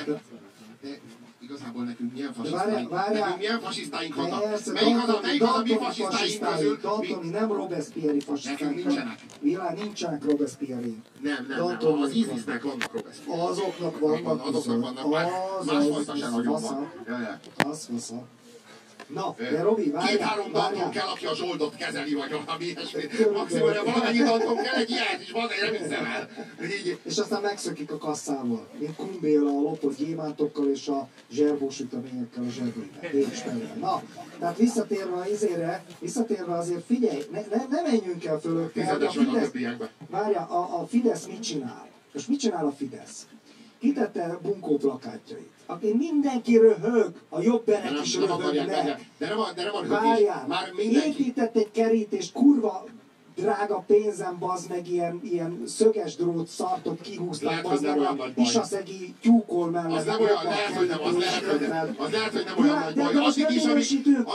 A: Igazából nekünk milyen fasisztáink vannak? Melyik az a mi fasisztáink közül?
B: Daltoni, nem Robespierre-i fasisztáink.
A: Nekünk nincsenek.
B: Nincsenek Robespierre-i.
A: Nem. Az ISIS-nek vannak Robespierre.
B: Azoknak vannak.
A: Azoknak vannak. Másfajta sem nagyon van.
B: Az fasza. Na, de Robi, várjál.
A: 2-3 Dalton kell, aki a Zsoldot kezeli, vagy valami ilyesmi. Maximum, valamennyi Dalton kell, egy ilyet is van, nem hiszem el.
B: És aztán megszökik a kasszával. Mint Kumbéla a lopott gyémántokkal és a zserbós süteményekkel a zsebében. Na, tehát visszatérve azért figyelj, ne menjünk el fölötte. Várjál, a Fidesz mit csinál? Most mit csinál a Fidesz? Kitette bunkó plakátjait. Aki mindenki röhög, a jobberek is röhögnek.
A: De nem a röhögés.
B: Várjál, épített egy kerítést, kurva drága pénzem, bazd meg, ilyen szöges drót szartot kihúztak, bazd meg a isaszegi tyúkol mellett.
A: Az nem olyan, lehet, hogy nem olyan nagy baj.
B: De most nem minősítünk,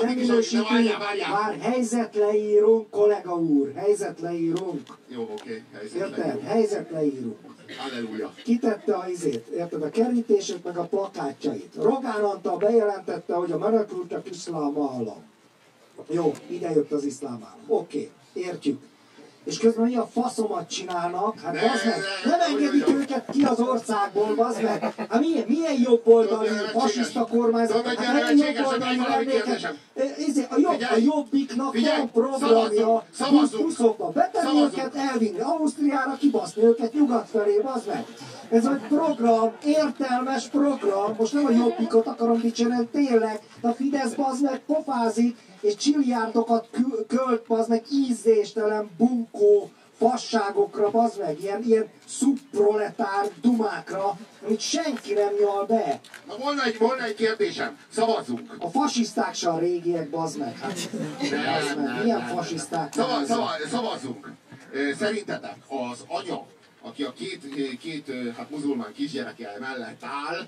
B: már helyzetleírunk, kollega úr, helyzetleírunk.
A: Jó, oké,
B: érted? Helyzetleírunk.
A: Halleluja.
B: Kitette a izét, érted? A kerítését meg a plakátjait. Rogán Antal bejelentette, hogy a menekültek iszlám állam. Jó, ide jött az iszlám állam. Oké, értjük. És közben mi a faszomat csinálnak? Hát bazd meg, nem engedik őket ki az országból, bazd meg. Hát milyen jobboldali, fasiszta kormányzat, hát milyen jobboldali lennék. A Jobbiknak van programja, buszokba betenni őket, elvinni Ausztriára, kibaszni őket nyugat felé, bazd meg. Ez egy program, értelmes program, most nem a Jobbikot akarom dicsérni, tényleg, de a Fidesz bazd meg pofázik, és csilliárdokat költ, bazd meg ízléstelen, bunkó, fasságokra, bazd meg, ilyen szubproletár dumákra, amit senki nem nyal be.
A: Na volna egy kérdésem, szavazzunk.
B: A fasiszták se a régiek, bazd meg. Hát, bazd meg, milyen fasiszták?
A: Szavazzunk. Szerintetek az anya, aki a két hát muzulmán kisgyereke mellett áll,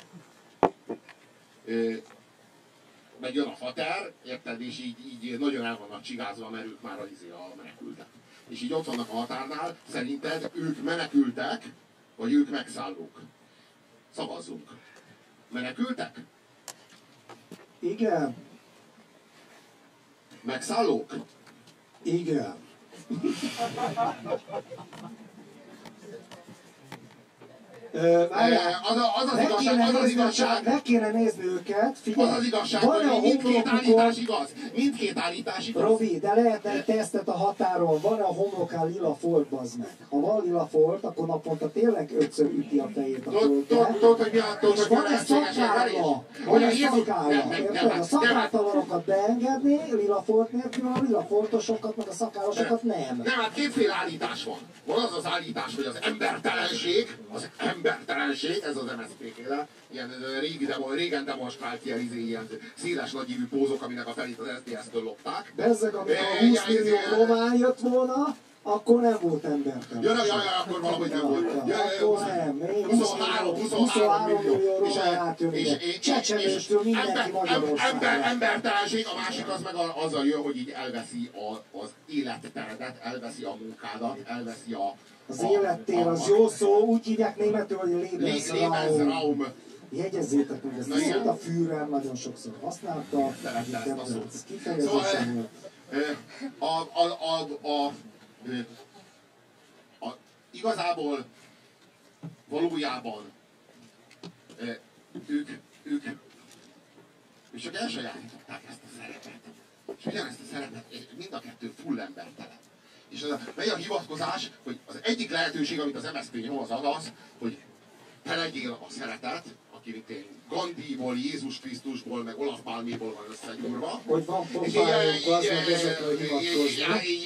A: megjön a fater, érted, és így nagyon el vannak csigázva, mert ők már a menekültek. És így ott vannak a határnál, szerinted ők menekültek, vagy ők megszállók? Szavazzunk. Menekültek?
B: Igen.
A: Megszállók?
B: Igen. Meg kéne nézni őket, figyelj.
A: Az az igazság, hogy mindkét állítás igaz. Mindkét állítás igaz.
B: Robi, de lehetne egy tesztet a határon. Van-e a homlokán lila folt, bazd meg? Ha van lila folt, akkor naponta tényleg 5-ször üti a fejét a foltját. És van-e szakálla? Van-e szakálla? Érted? A szakáltalanokat beengedni, lila folt nélkül, a lila foltosokat, meg a szakállosokat nem.
A: Nem, hát kétféle állítás van. Van az az állítás, hogy az embertelenség, ez az MSZP-féle, ilyen régen demonstrált ilyen széles nagyívű pózok, aminek a felét az SZDSZ-től lopták.
B: Bezzeg, amikor a 20 millió román jött volna, akkor nem volt embertelen.
A: Jaj, akkor valahogy nem volt.
B: Akkor nem. 23 millió román átjönni. Csecsemőstől mindenki Magyarországon.
A: Embertelenség, a másik az meg azzal jön, hogy így elveszi az életteredet, elveszi a munkádat, elveszi
B: az élettér, az jó szó, úgy hívják németül, hogy Lebensraum. Jegyezzétek meg ezt a szót, a Führer nagyon sokszor használta.
A: Szerette ezt a szót.
B: Kifejezésen
A: igazából, valójában ők csak elsajátították ezt a szerepet. És ugyanezt a szerepet, mind a kettő full embertelen. És megy a hivatkozás, hogy az egyik lehetőség, amit az MSZP nyom, az, hogy te legyél a szeretet, aki Gandhiból, Jézus Krisztusból, meg Olaf Palméból van összegyúrva.
B: Hogy van pompályunk, az meg ezekről hivatkozni.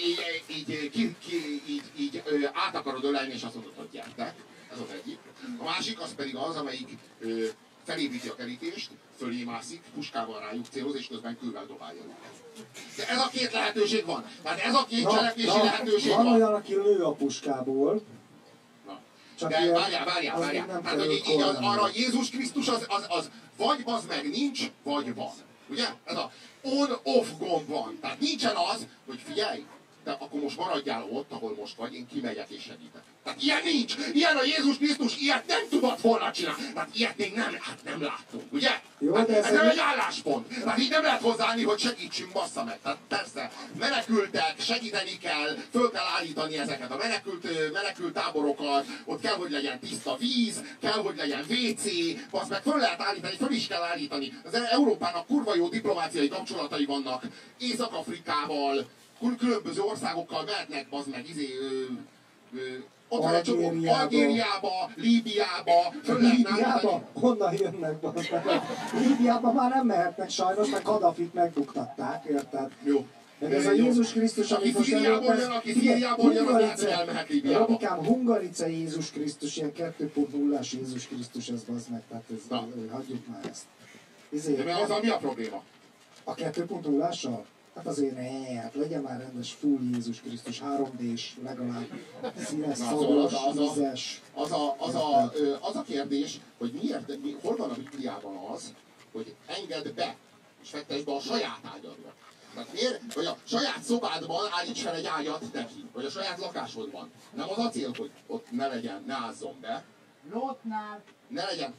A: Így át akarod ölelni, és azt mondod, hogy gyertek. Ez az egyik. A másik az pedig az, amelyik felépíti a kerítést, fölé mászik, puskával rájuk céloz, és közben kővel dobálja őket. De ez a két lehetőség van. Tehát ez a két cselekvési lehetőség van.
B: Van olyan, aki lő a puskából.
A: Csak de várjál. Tehát, hogy így arra Jézus Krisztus az vagy bazd meg nincs, vagy van. Ugye? Ez a on-off gomb van. Tehát nincsen az, hogy figyelj, de akkor most maradjál ott, ahol most vagy, én kimegyek és segítek. Tehát ilyen nincs! Ilyen a Jézus Krisztus, ilyet nem tudott volna csinálni. Tehát ilyet még nem láttunk, ugye?
B: Jó,
A: hát,
B: ez
A: nem egy álláspont. Tehát így nem lehet hozzáállni, hogy segítsünk, bassza meg. Tehát persze, menekültek, segíteni kell, föl kell állítani ezeket a menekült táborokat, ott kell, hogy legyen tiszta víz, kell, hogy legyen WC, bassz meg, föl lehet állítani, föl is kell állítani. Az Európának kurva jó diplomáciai kapcsolatai vannak Észak-Afrikával, különböző országokkal mehetnek, bazd meg, ott van egy csomó, Algériába, Líbiába,
B: Líbiába? Honnan jönnek, bazd meg? Líbiába már nem mehetnek sajnos, meg Kadafit megbuktatták, érted?
A: Jó.
B: Meg ez a Jézus Krisztus,
A: aki Szíriából jön, az lehet, hogy elmehet Líbiába.
B: Robikám, Hungarice Jézus Krisztus, ilyen 2.0-ás Jézus Krisztus, ez bazd meg, tehát ez, hagyjuk már ezt.
A: De azzal mi a probléma?
B: A 2.0-ással? Hát azért hát legyen már rendes full Jézus Krisztus, 3D-s, legalább színes, szagos, vízes.
A: Az a kérdés, hogy hol van a Bibliában az, hogy engedd be, és fektesd be a saját ágyadra. Tehát miért? Vagy a saját szobádban állíts fel egy ágyat neki, vagy a saját lakásodban. Nem az a cél, hogy ott ne ázzon be.
C: Lótnál.
A: Ne legyen.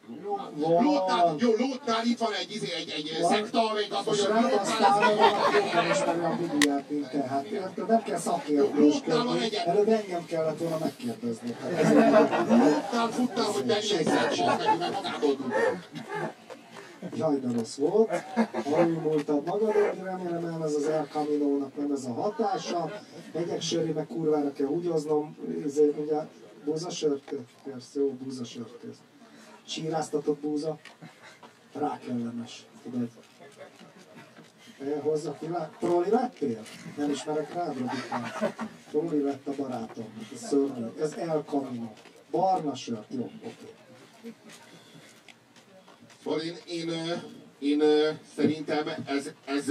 A: Lótnál itt van egy szekta, amelyik azt mondja, hogy
B: Lótnál a Bibliát, mint te. Hát nem kell szakértősködni. Előbb engem kellett volna megkérdezni.
A: Lótnál futnál, hogy megnézzed, meg magától tudod.
B: Jaj, de rossz volt. Alulmúltad magadért, remélem el ez az El Camino-nak nem ez a hatása. Megyek sörébe, kurvára kell húgyoznom. Ezért ugye búzasört kérsz, jó búzasört kérsz. Síráztatott búza, rákellemes, tudod. Hozza ki, Proli lettél? Nem ismerek rád, Robikán. Proli lett a barátom. Ez szörnyű. Ez El Camino. Barna sört. Jó, oké.
A: Szóval én szerintem ez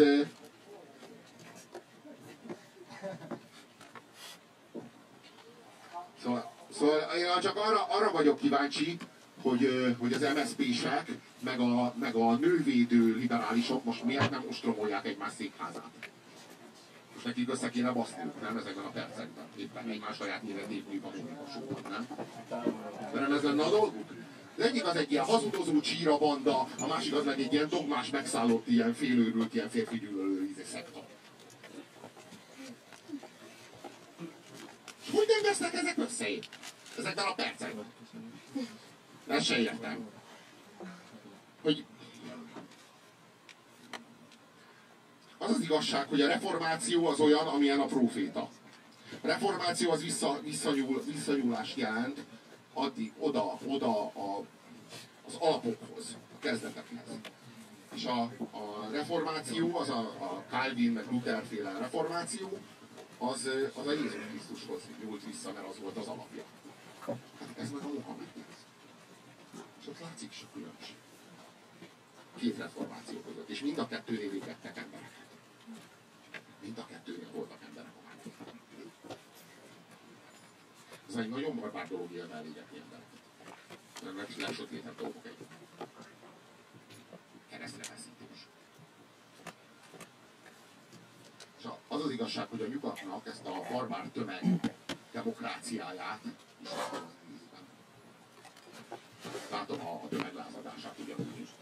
A: Szóval én csak arra vagyok kíváncsi, hogy az MSZP-sek, meg a nővédő liberálisok most miért nem ostromolják egymás székházát. Most nekik össze kéne baszniuk, nem? Ezekben a percekben. Éppen egymás saját nyílen népnyi valónikosokban, nem? De nem ez lenne a dolguk? Az egyik az egy ilyen hazudozó csíra banda, a másik az meg egy ilyen dogmás, megszállott, ilyen félőrült, ilyen férfi gyűlölő szekta. És hogy nem vesznek ezek össze? Ezekben a percekben. Ezt se értem. Hogy az az igazság, hogy a reformáció az olyan, amilyen a próféta. A reformáció az visszanyúlást jelent oda az alapokhoz, a kezdetekhez. És a reformáció, az a Calvin meg Luther féle reformáció, az a Jézus Krisztushoz nyúlt vissza, mert az volt az alapja. Hát ez meg a Mohamed. És ott látszik is a különbség. Két reformáció között, és mind a kettőnél égettek embereket. Mind a kettőnél voltak emberek a márkban. Ez egy nagyon barbár dolog élve elégetni embereket. Legsötétebb dolgok egyébként. Keresztre veszítés. És az az igazság, hogy a nyugatnak ezt a barbár tömeg demokráciáját is látom az ízben. Látom a tömeglázadását ugyanúgy is.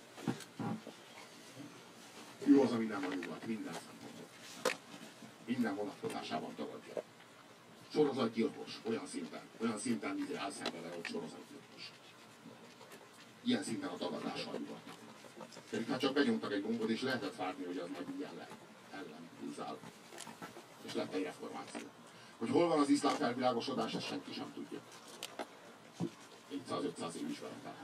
A: Jó az, ami nem a nyugat, minden szempontból. Minden vonatkozásában tagadja. Sorozatgyilkos, olyan szinten elszenvedve, hogy sorozatgyilkos. Ilyen szinten a tagadással nyugatnak. Pedig hát csak benyomtak egy gombot, és lehetett várni, hogy az majd ilyen ellen húzál. És lett egy reformáció. Hogy hol van az iszlám felvilágosodás, ezt senki sem tudja. 400-500 év is vele tehát.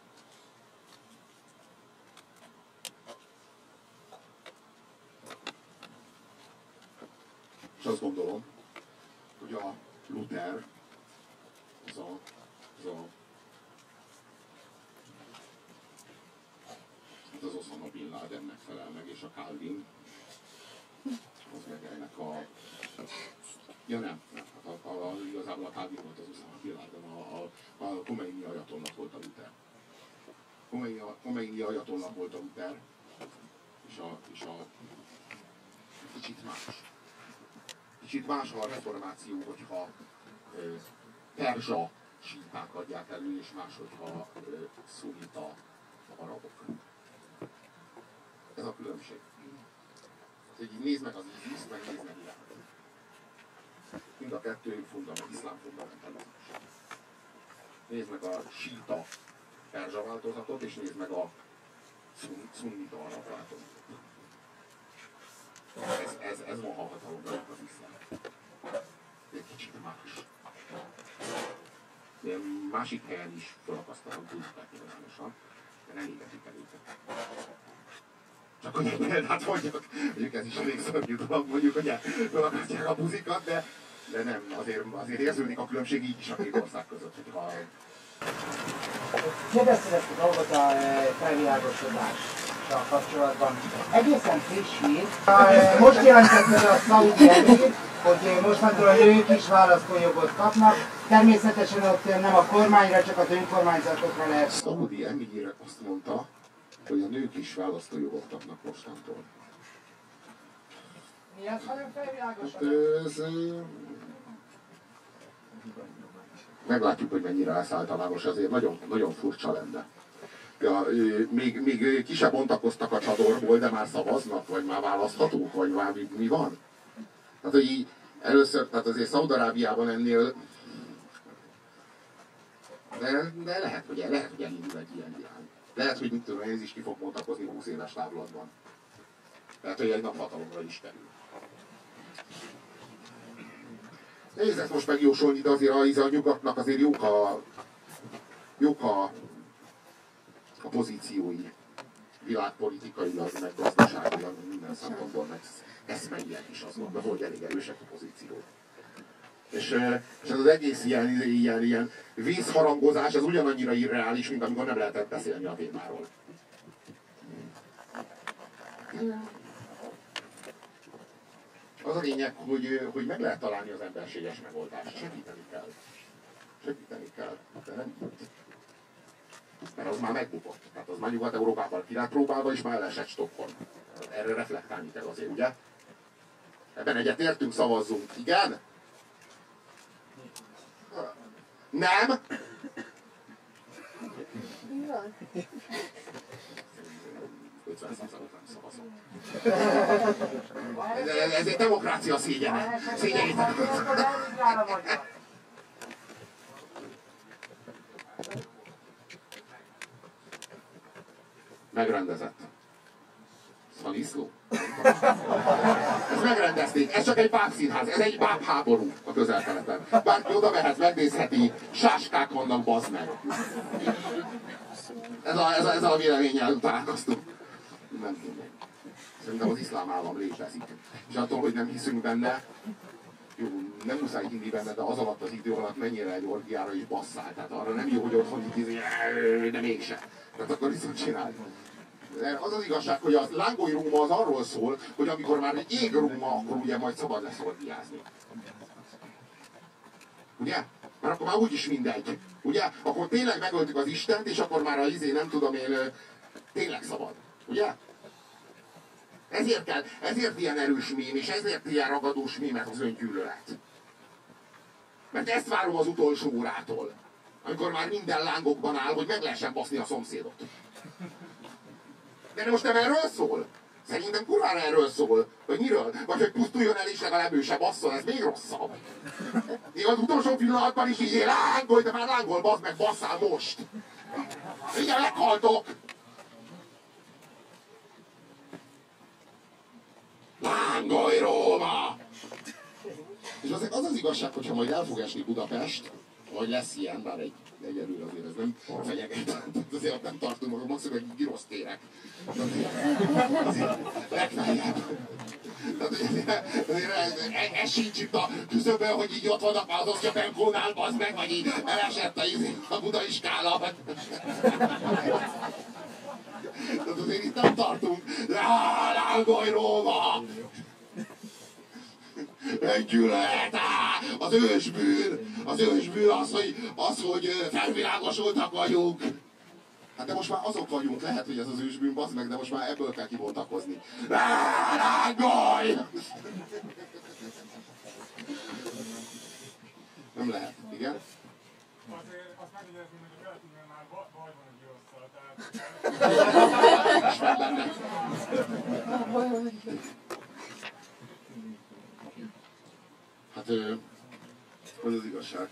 A: És azt gondolom, hogy a Luther az Osama Bin Ladennek felel meg, és a Calvin az meg ennek a... Ja nem. Igazából a Calvin volt az Osama Bin Laden, a Khomeini ajatollah volt a Luther. Khomeini ajatollah volt a Luther, és a kicsit más. Kicsit más a reformáció, hogyha perzsa síták adják elő, és más, hogyha szunita arabok. Ez a különbség. Tehát így nézd meg az ISIS, meg nézd meg Irán. Mind a kettő iszlám fundamentalizmus. Nézd meg a síta perzsa változatot, és nézd meg a szunnita arab változatot. Ez ma a hatalomra az iszlám. Egy kicsit más. De másik helyen is felakasztanak buzikát nyilvánosan, de nem égetik el őket. Csak hogy egy példát mondjak, mondjuk ez is elég szörnyű dolog, mondjuk, hogy felakasztják a buzikat, de nem, azért érződik a különbség így is a két ország között. Hogyha...
C: Kérdezted ezt a dolgot a felvilágosodással kapcsolatban. Egészen friss hír. Most jelentett meg a szaudi emír, hogy mostantól a nők is választójogot kapnak. Természetesen ott nem a kormányra, csak az önkormányzatokra lehet.
A: A szaudi emír azt mondta, hogy a nők is választójogot kapnak mostantól.
C: Mi ez, hanem felvilágosodás?
A: Meglátjuk, hogy mennyire lesz általános, azért nagyon, nagyon furcsa lenne. Ja, még ki se bontakoztak a csadorból, de már szavaznak, vagy már választhatók, vagy már mi van? Tehát, hogy először, tehát azért Szaúd-Arábiában ennél, de lehet, hogy elindul egy ilyen irány. Lehet, hogy mit tudom, ez is ki fog bontakozni 20 éves távlatban. Lehet, hogy egy nap hatalomra is kerül. Nehéz ezt most megjósolni, de azért a nyugatnak azért jók a pozíciói világpolitikailag, meg gazdaságilag, minden szempontból, meg eszmeileg is azt mondom, hogy elég erősek a pozíciók. És ez az egész ilyen vízharangozás, ez ugyanannyira irreális, mint amikor nem lehetett beszélni a témáról. Az a lényeg, hogy meg lehet találni az emberséges megoldást. Segíteni kell. Segíteni kell, de nem így. Mert az már megbukott. Tehát az már Nyugat-Európában ki lett próbálva, és már elesett Stockholm. Erre reflektálni kell azért, ugye? Ebben egyetértünk, szavazzunk. Igen? Nem?
D: Van.
A: 50% nem szavazom. Ez egy demokrácia szégyene. Szégyenítek. Megrendezett. Szaniszló? Ezt megrendezték. Ez csak egy bábszínház. Ez egy bábháború a Közel-Keleten. Bárki oda mehet, megnézheti. Sáskák vannak, bazd meg. Ez a véleménnyel találkoztunk. Nem tudom. Szerintem az iszlám állam létezik. És attól, hogy nem hiszünk benne, jó, nem muszáj hinni benne, de az alatt az idő alatt mennyire egy orgiára is basszál. Tehát arra nem jó, hogy otthon így, de mégse. Tehát akkor viszont csinálj. Az az igazság, hogy a lángolj Róma az arról szól, hogy amikor már ég Róma, akkor ugye majd szabad lesz orgiázni. Ugye? Mert akkor már úgyis mindegy. Ugye? Akkor tényleg megöltük az Istent, és akkor már nem tudom én, tényleg szabad. Ugye? Ezért ilyen erős mém, és ezért ilyen ragadós mémet az öngyűlölet. Mert ezt várom az utolsó órától. Amikor már minden lángokban áll, hogy meg lehessen baszni a szomszédot. De most nem erről szól? Szerintem kurvára erről szól. Hogy miről? Vagy hogy pusztuljon el és legalább ő se basszol, ez még rosszabb. Még az utolsó pillanatban is így lángolj, de már lángol, bazd meg, basszál most. Igen, meghaltok. Lángolj Róma! És az igazság, hogyha majd el fog esni Budapest, vagy lesz ilyen, bár egyelőre azért ez nem fenyeget. Azért nem tartunk magam, maximum egy girosz térek. Azért legfeljebb. Azért ez sincs itt a küszöbön, hogy így ott vannak már az osztyapenkónál, bazd meg, vagy így elesett a budai skála. Tehát azért itt nem tartunk. Lángolj Róma! Gyűlölet, az ősbűn az, hogy felvilágosultak vagyunk. Hát de most már azok vagyunk, lehet, hogy ez az ősbűn, bazd meg, de most már ebből kell kibontakozni. Lángolj! Nem lehet, igen?
E: Azért azt megjegyezni, hogy a keletünkben már baj van a gyrosszal, tehát...
A: Ismert lenne. Hát az az igazság,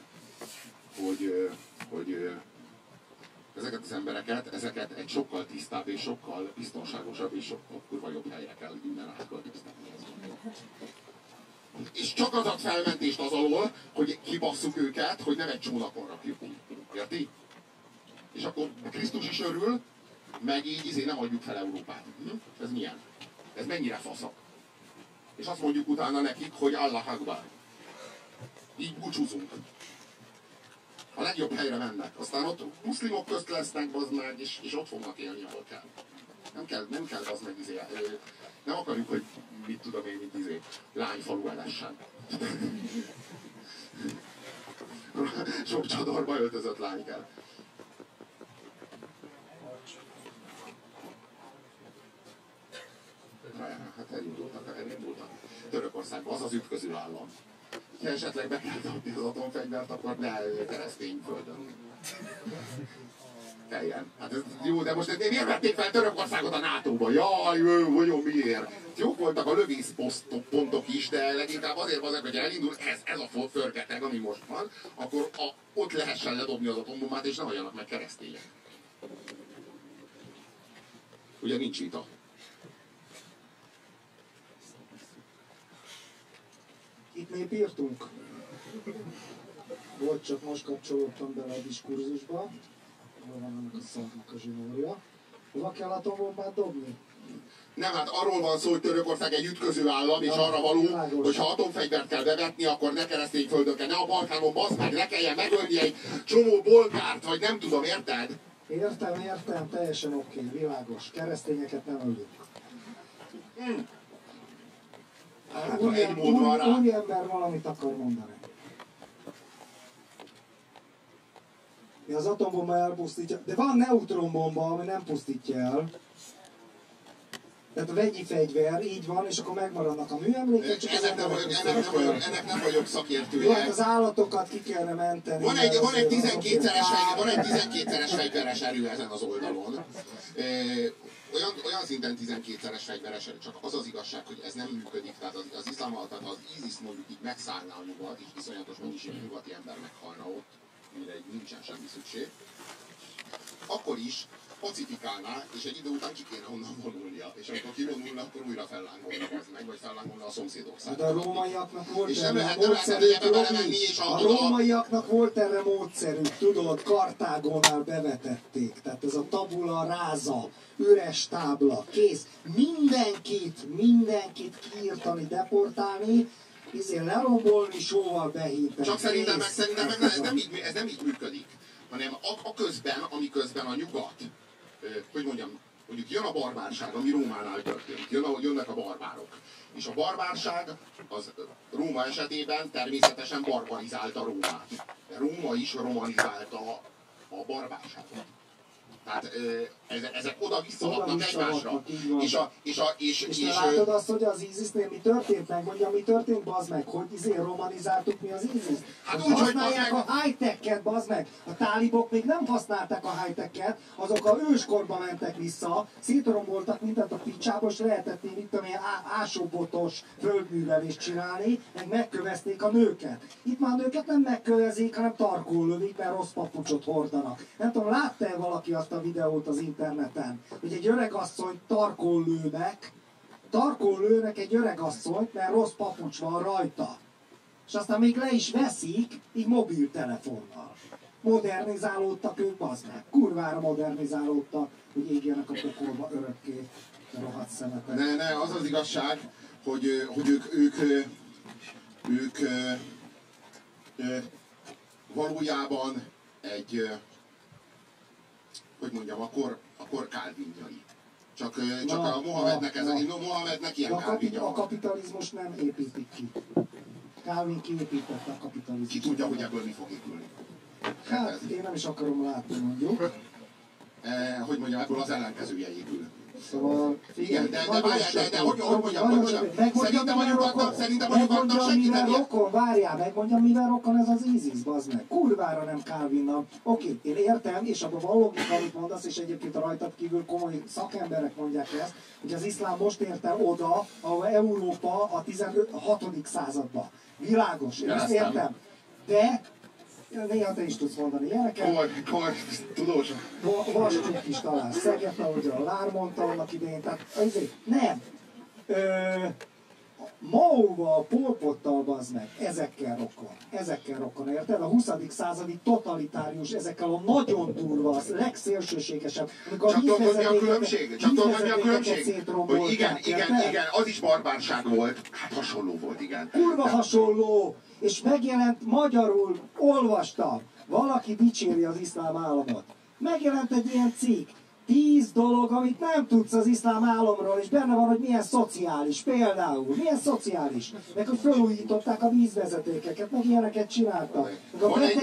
A: hogy ezeket az embereket, ezeket egy sokkal tisztább és sokkal biztonságosabb és sokkal kurva jobb helyre kell innen átköltöztetni. És csak az ad felmentést az alól, hogy kibasszuk őket, hogy nem egy csónakon rakjuk ki. Érti? És akkor Krisztus is örül, meg így nem adjuk fel Európát. Ez milyen? Ez mennyire faszak? És azt mondjuk utána nekik, hogy Allah Akbar. Így búcsúzunk. A legjobb helyre mennek. Aztán ott muszlimok közt lesznek, bazd meg, és ott fognak élni, ahol kell. Nem kell bazd meg nem akarjuk, hogy mit tudom én, mint lányfalu elessen. Sok csadorba öltözött lány kell. Hát elindultak. Törökországban az az ütköző állam. Ha esetleg be kell dobni az atomfegyvert, akkor ne keresztény földön. Kelljen. Hát ez jó, de most miért vették fel Törökországot a NATO-ba? Jaj, vagyom miért? Jók voltak a lövészpontok is, de leginkább azért van, hogy elindul ez a förgeteg, ami most van, akkor ott lehessen ledobni az atombombát, és ne halljanak meg keresztények. Ugye nincs vita.
B: Itt még írtunk. Volt, csak most kapcsolódtam bele a diskurzusba. Hol van annak a szarnak a zsinórja. Hova kell atombombát dobni?
A: Nem, hát arról van szó, hogy Törökország egy ütköző állam, és arra való, hogy ha atomfegyvert kell bevetni, akkor ne keresztény földön kell, ne a Balkánon, baszd meg, ne kelljen megölni egy csomó bolgárt, vagy nem tudom, érted?
B: Értem, teljesen oké, világos. Keresztényeket nem ölünk.
A: Hát, ha egy mód van rá.
B: Új ember valamit akar mondani. Az atombomba elpusztítja, de van neutronbomba, ami nem pusztítja el. Tehát a vegyi fegyver, így van, és akkor megmaradnak a műemlékek, csak
A: ennek nem vagyok szakértője.
B: Jó, hát az állatokat ki kellene menteni.
A: Van egy 12-szeres fegyveres erő ezen az oldalon. Olyan szinten 12-szeres fegyveres erő, csak az az igazság, hogy ez nem működik. Tehát az iszlám, tehát az ISIS mondjuk így megszállná a nyugat, és iszonyatos mennyiségű nyugati ember meghalna ott, mire nincsen semmi szükség. Akkor is pacifikálná, és egy idő után ki kéne onnan vonulnia. És amikor kivonulna, akkor újra fellángolna meg, vagy fellángolna a szomszédok számára.
B: De a rómaiaknak volt
A: és
B: erre módszerük, a rómaiaknak volt erre módszerük, tudod, Kartágónál bevetették. Tehát ez a tabula ráza, üres tábla, kész. Mindenkit kiírtani, deportálni, lerombolni, sóval behinteni.
A: Csak szerintem ez nem így működik, hanem amiközben a nyugat, hogy mondjam, mondjuk jön a barbárság, ami Rómánál történt, jönnek a barbárok. És a barbárság az Róma esetében természetesen barbarizálta Rómát. De Róma is romanizálta a barbárságot. Tehát ezek oda-visszahatnak egymásra.
B: És látod azt, hogy az ISIS-nél mi történt? Megmondjam, mi történt, bazd meg, hogy romanizáltuk mi az ISIS-t?
A: Hát
B: úgy, használják a high-tech-et, bazd meg. A tálibok még nem használták a high-tech-et, azok a őskorba mentek vissza, szétromboltak mindent a picsába, és lehetett mit tudom én, ásóbotos földművelést csinálni, meg megkövezték a nőket. Itt már a nőket nem megkövezik, hanem tarkón lövik, mert rossz papucsot hordanak. Nem tudom, látta-e valaki azt a videót az interneten, hogy egy öregasszony tarkón lőnek egy öregasszonyt, mert rossz papucs van rajta. És aztán még le is veszik, így mobiltelefonnal. Modernizálódtak ők, bazd meg. Kurvára modernizálódtak, hogy égjenek a pokolba örökké rohadt szemetek.
A: Ne, az az igazság, hogy ők valójában egy, hogy mondjam, akkor kálvinjai. Csak a Mohamednek ilyen kálvinja van.
B: A kapitalizmus nem építik ki. Calvin kiépítette a kapitalizmust.
A: Ki tudja, hogy ebből mi fog épülni.
B: Hát, én nem is akarom látni, mondjuk.
A: Hogy mondjam, ebből az ellenkezője épül.
B: Szóval...
A: Igen, de hogy mondjam, szerintem a nyugatnak segíteni.
B: Megmondjam, mivel rokon ez az ISIS, bazd meg. Kurvára nem Calvinnal. Oké, én értem, és abban van logika, amit mondasz, és egyébként a rajtad kívül komoly szakemberek mondják ezt, hogy az iszlám most ért el oda, ahol Európa a 16. században. Világos, én ezt értem. De néha te is tudsz mondani ilyeneket.
A: Tudós.
B: Vascsuk is talán Szeged, ahogy a Lár mondta annak idején. Tehát azért nem. Maóval, Pol Pottal, bazd meg, ezekkel rokon, érted? A 20. századi totalitárius, ezekkel a nagyon durva, legszélsőségesebb.
A: Csak tudod, mi a különbség? Hogy igen, az is barbárság volt. Hát hasonló volt, igen.
B: Kurva hasonló! És megjelent magyarul, olvastam, valaki dicséri az iszlám államot. Megjelent egy ilyen cikk, 10 dolog, amit nem tudsz az iszlám államról, és benne van, hogy milyen szociális, például, milyen szociális. Meg hogy felújították a vízvezetékeket, meg ilyeneket csináltak.
A: Van egy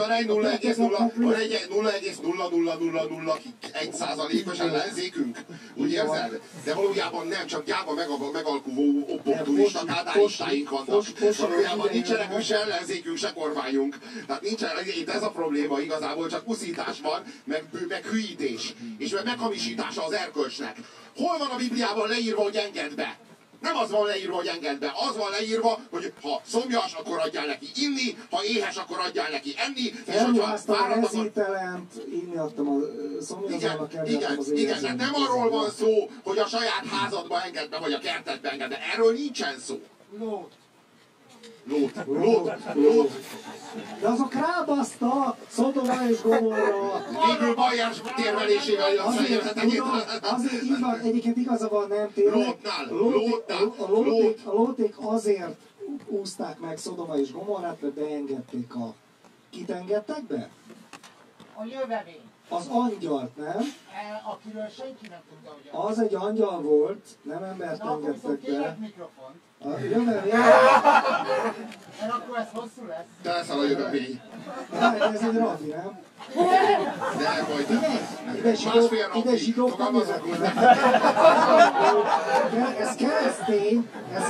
A: 0,00001%-os ellenzékünk, úgy érzed? De valójában nem, csak gyáva megalkuvó opportunista kádáristáink vannak. Valójában nincsenek se ellenzékünk, se kormányunk. Tehát nincsen, itt ez a probléma igazából, csak uszítás van, meg hülyítés. És meghamisítása az erkölcsnek. Hol van a Bibliában leírva, hogy engedd be? Nem az van leírva, hogy engedd be. Az van leírva, hogy ha szomjas, akkor adjál neki inni, ha éhes, akkor adjál neki enni, és hogyha
B: fáradt, rezételent, inni adtam a szomjazónak,
A: igen, hát nem arról van szó, hogy a saját házadba engedd be, vagy a kertedbe engedd be. Erről nincsen szó. Lót.
B: De azok rábaszta Szodoma és Gomorra.
A: Végül Bajer térvelésével jön
B: Azért így van, egyébként igaza van, nem tényleg. A lóték azért úszták meg Szodoma és Gomorrát, mert beengedték a... Kit engedtek be?
C: A jövevény.
B: Az angyalt, nem?
C: Akiről senki nem tudta, hogy
B: Az egy angyal volt, nem embert
C: Na, akkor
B: engedtek
C: viszont kérek
B: be.
C: mikrofont.
B: A jövevény...
C: Mert akkor ez hosszú lesz.
A: Te leszel a jövevény.
B: Ez egy rabi, nem?
A: De majd
B: Ide zsidók nem jöhetnek. Ez keresztény,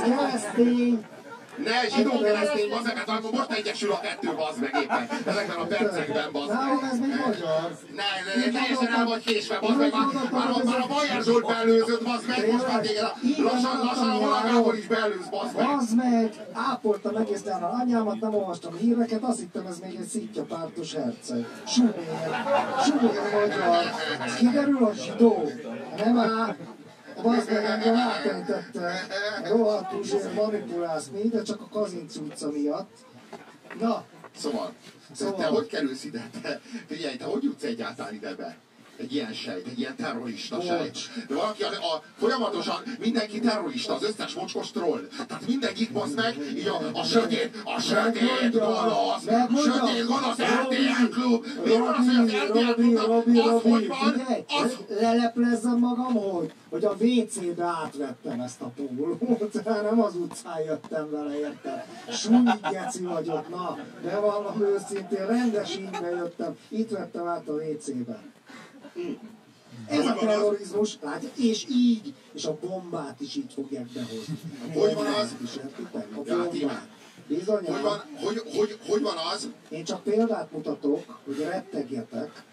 A: Ne, zsidó keresztény, bazdmeg, hát akkor most egyesül a kettő, bazd meg éppen. Ezekben a percekben, bazd meg.
B: Nálam ez még magyar.
A: Ne, teljesen el vagy késve, bazd meg. Már a Bajer Zsolt beelőzött, bazd meg, most már téged lassan a Valagából is beelőz, bazd meg.
B: Bazd meg! Ápoltam egész nyáron anyámat, nem olvastam híreket, azt hittem ez még egy szittyapártos herceg. Subér magyar. Ez kiderül, hogy zsidó. Nem áll. Bazd meg, engem átejtette. Rohadt Puzsér, manipulálsz még, de csak a Kazinc utca miatt. Na.
A: Szóval, te hogy kerülsz ide? Figyelj, te hogy jutsz egyáltalán ide be? Egy ilyen sejt, egy ilyen terrorista sejt. De valaki folyamatosan mindenki terrorista, az összes mocskos troll. Tehát mindenkit basz meg, így a sötét gonosz RTL klub. Mi van az, hogy az RTL klubnak az hogy van?
B: Leleplezzem magam, hogy a WC-be átvettem ezt a pólót, nem az utcán jöttem vele, érted? Súly geci vagyok, na, bevallom őszintén, rendes ingbe jöttem, itt vettem át a WC-be. Ez a terrorizmus, látja, és így, és a bombát is így fogják behozni.
A: Hogy van az?
B: A bombát. Bizonyám.
A: Hogy van az?
B: Én csak példát mutatok, hogy rettegjetek.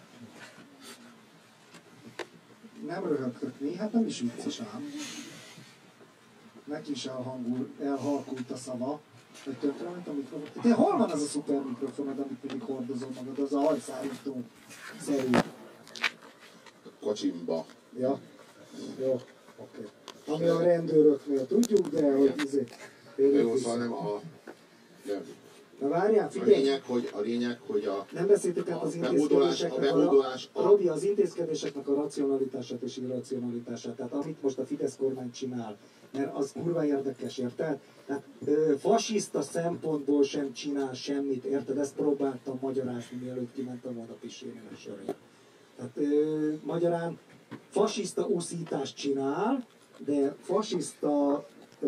B: Nem röhögtök, hát nem is vicces ám. Neki is elhalkult a szava. Hogy tönkrement a mikrofon. Te hol van az a szuper mikrofonod, amit mindig hordozol magad, az a hajszárító szerű?
A: Kocsimba.
B: Ja, jó, oké. Ami a rendőröknél tudjuk, de hogy
A: Jó, szóval nem a...
B: Na várjál, figyelj!
A: A lényeg, hogy a...
B: Nem beszéltük át az intézkedéseknek Robi, az intézkedéseknek a racionalitását és irracionalitását. Tehát amit most a Fidesz kormány csinál, mert az kurva érdekes, érted? Tehát fasiszta szempontból sem csinál semmit, érted? Ezt próbáltam magyarázni, mielőtt kimentem volna pisélni a sörét. Tehát magyarán fasiszta úszítást csinál, de fasiszta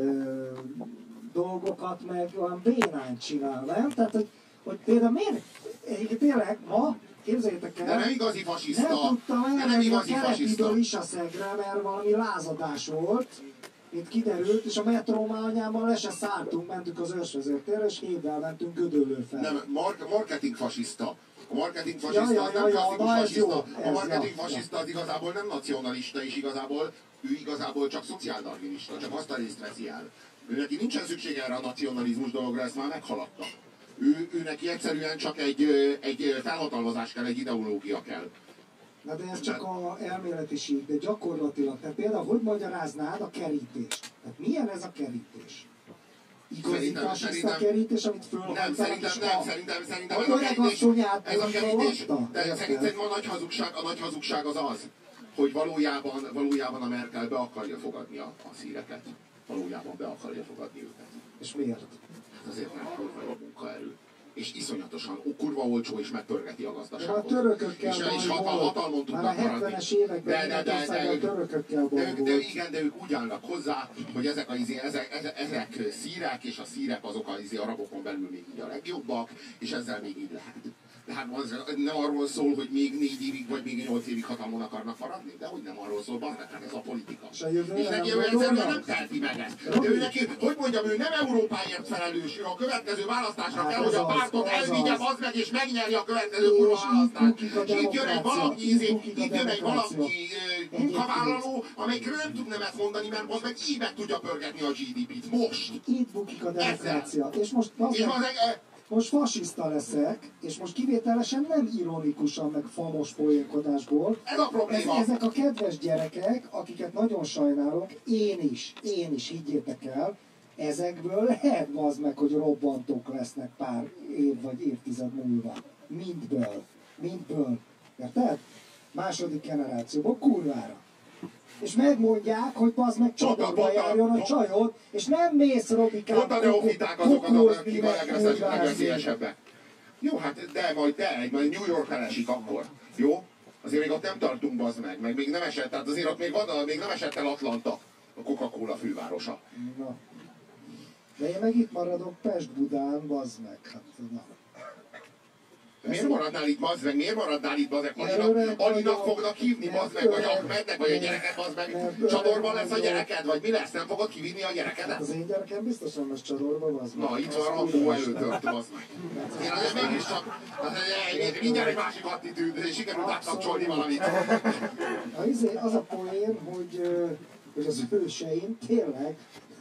B: dolgokat meg olyan bénán csinál, nem? Tehát, hogy például miért? Tényleg ma, képzeljétek el,
A: de nem igazi fasiszta.
B: nem tudtam elmenni a Keretiből is a Szegre, mert valami lázadás volt, mint kiderült, és a metró anyámmal le se szálltunk, mentünk az ősvezértérre, és hévvel mentünk Gödöllő fel.
A: Nem, marketing fasiszta. A marketing fasiszta az nem klasszikus fasiszta. A marketing fasiszta az igazából nem nacionalista, és ő igazából csak szociáldarwinista, csak azt a részt veszi el. Neki nincsen szüksége erre a nacionalizmus dologra, ezt már meghaladta. Ő neki egyszerűen csak egy felhatalmazás kell, egy ideológia kell.
B: Na de ez csak a elméletiség, de gyakorlatilag, tehát például hogy magyaráznád a kerítést? Tehát milyen ez a kerítés? Igazi fasiszta kerítés, amit fölhajtanak,
A: szerintem ez a kerítés, de szerintem a nagy hazugság az az, hogy valójában a Merkel be akarja fogadni a szíreket. Valójában be akarja fogadni őket.
B: És miért?
A: Hát azért, mert kurva jó munkaerő. És iszonyatosan kurva olcsó, és megpörgeti a gazdaságot.
B: A törökökkel
A: és hatalmon tudnak maradni.
B: Már a 70-es években a törökökkel
A: de igen, de ők úgy állnak hozzá, hogy ezek szírek, és a szírek azok az arabokon belül még így a legjobbak, és ezzel még így lehet. De hát nem arról szól, hogy még 4 évig vagy még 8 évig hatalmon akarnak maradni, de hogy nem arról szól, hát ez a politika. És neki egyszerűen nem teheti meg ezt. De ő neki, hogy mondjam, ő nem Európáért felelős, ő a következő választásra kell, hogy a pártot elvigye az meg, és megnyerje a következő kurva választást. És itt jön egy valami munkavállaló, amelyikről nem tud nemet mondani, mert az meg így meg tudja pörgetni a GDP-t. Most!
B: Itt bukik a demokrácia. És most fasiszta leszek, és most kivételesen nem ironikusan, meg famos poénkodásból.
A: Ez a probléma.
B: Ezek a kedves gyerekek, akiket nagyon sajnálok, én is, higgyétek el, ezekből lehet az meg, hogy robbantók lesznek pár év vagy évtized múlva. Mindből. Érted? Második generációban kurvára. És megmondják, hogy az meg csatorba járjon a csajod, és nem mész Robikán
A: Pont a neofiták azok, akik a legveszélyesebbek. Jó, hát majd New York elesik akkor. Jó? Azért még ott nem tartunk, bazd meg még nem esett, tehát azért ott még nem esett el Atlanta, a Coca-Cola fővárosa.
B: Na. De én meg itt maradok Pest-Budán, bazd meg. Hát, na.
A: Miért maradnál itt, bazd meg? Miért maradnál itt, bazd meg? Alinak fognak hívni, bazd meg? Vagy Ahmednek? Vagy a gyereket, bazd meg? Csadorban lesz a gyereked? Vagy mi lesz? Nem fogod kivinni a gyerekedet?
B: Az én gyerekem biztosan lesz Csadorban, bazd meg.
A: Na, itt van Rambó előtört, bazd meg. Én mégiscsak, mindjárt egy másik attitűd, és sikerült átkapcsolni valamit.
B: Az a poén, hogy az őseim tényleg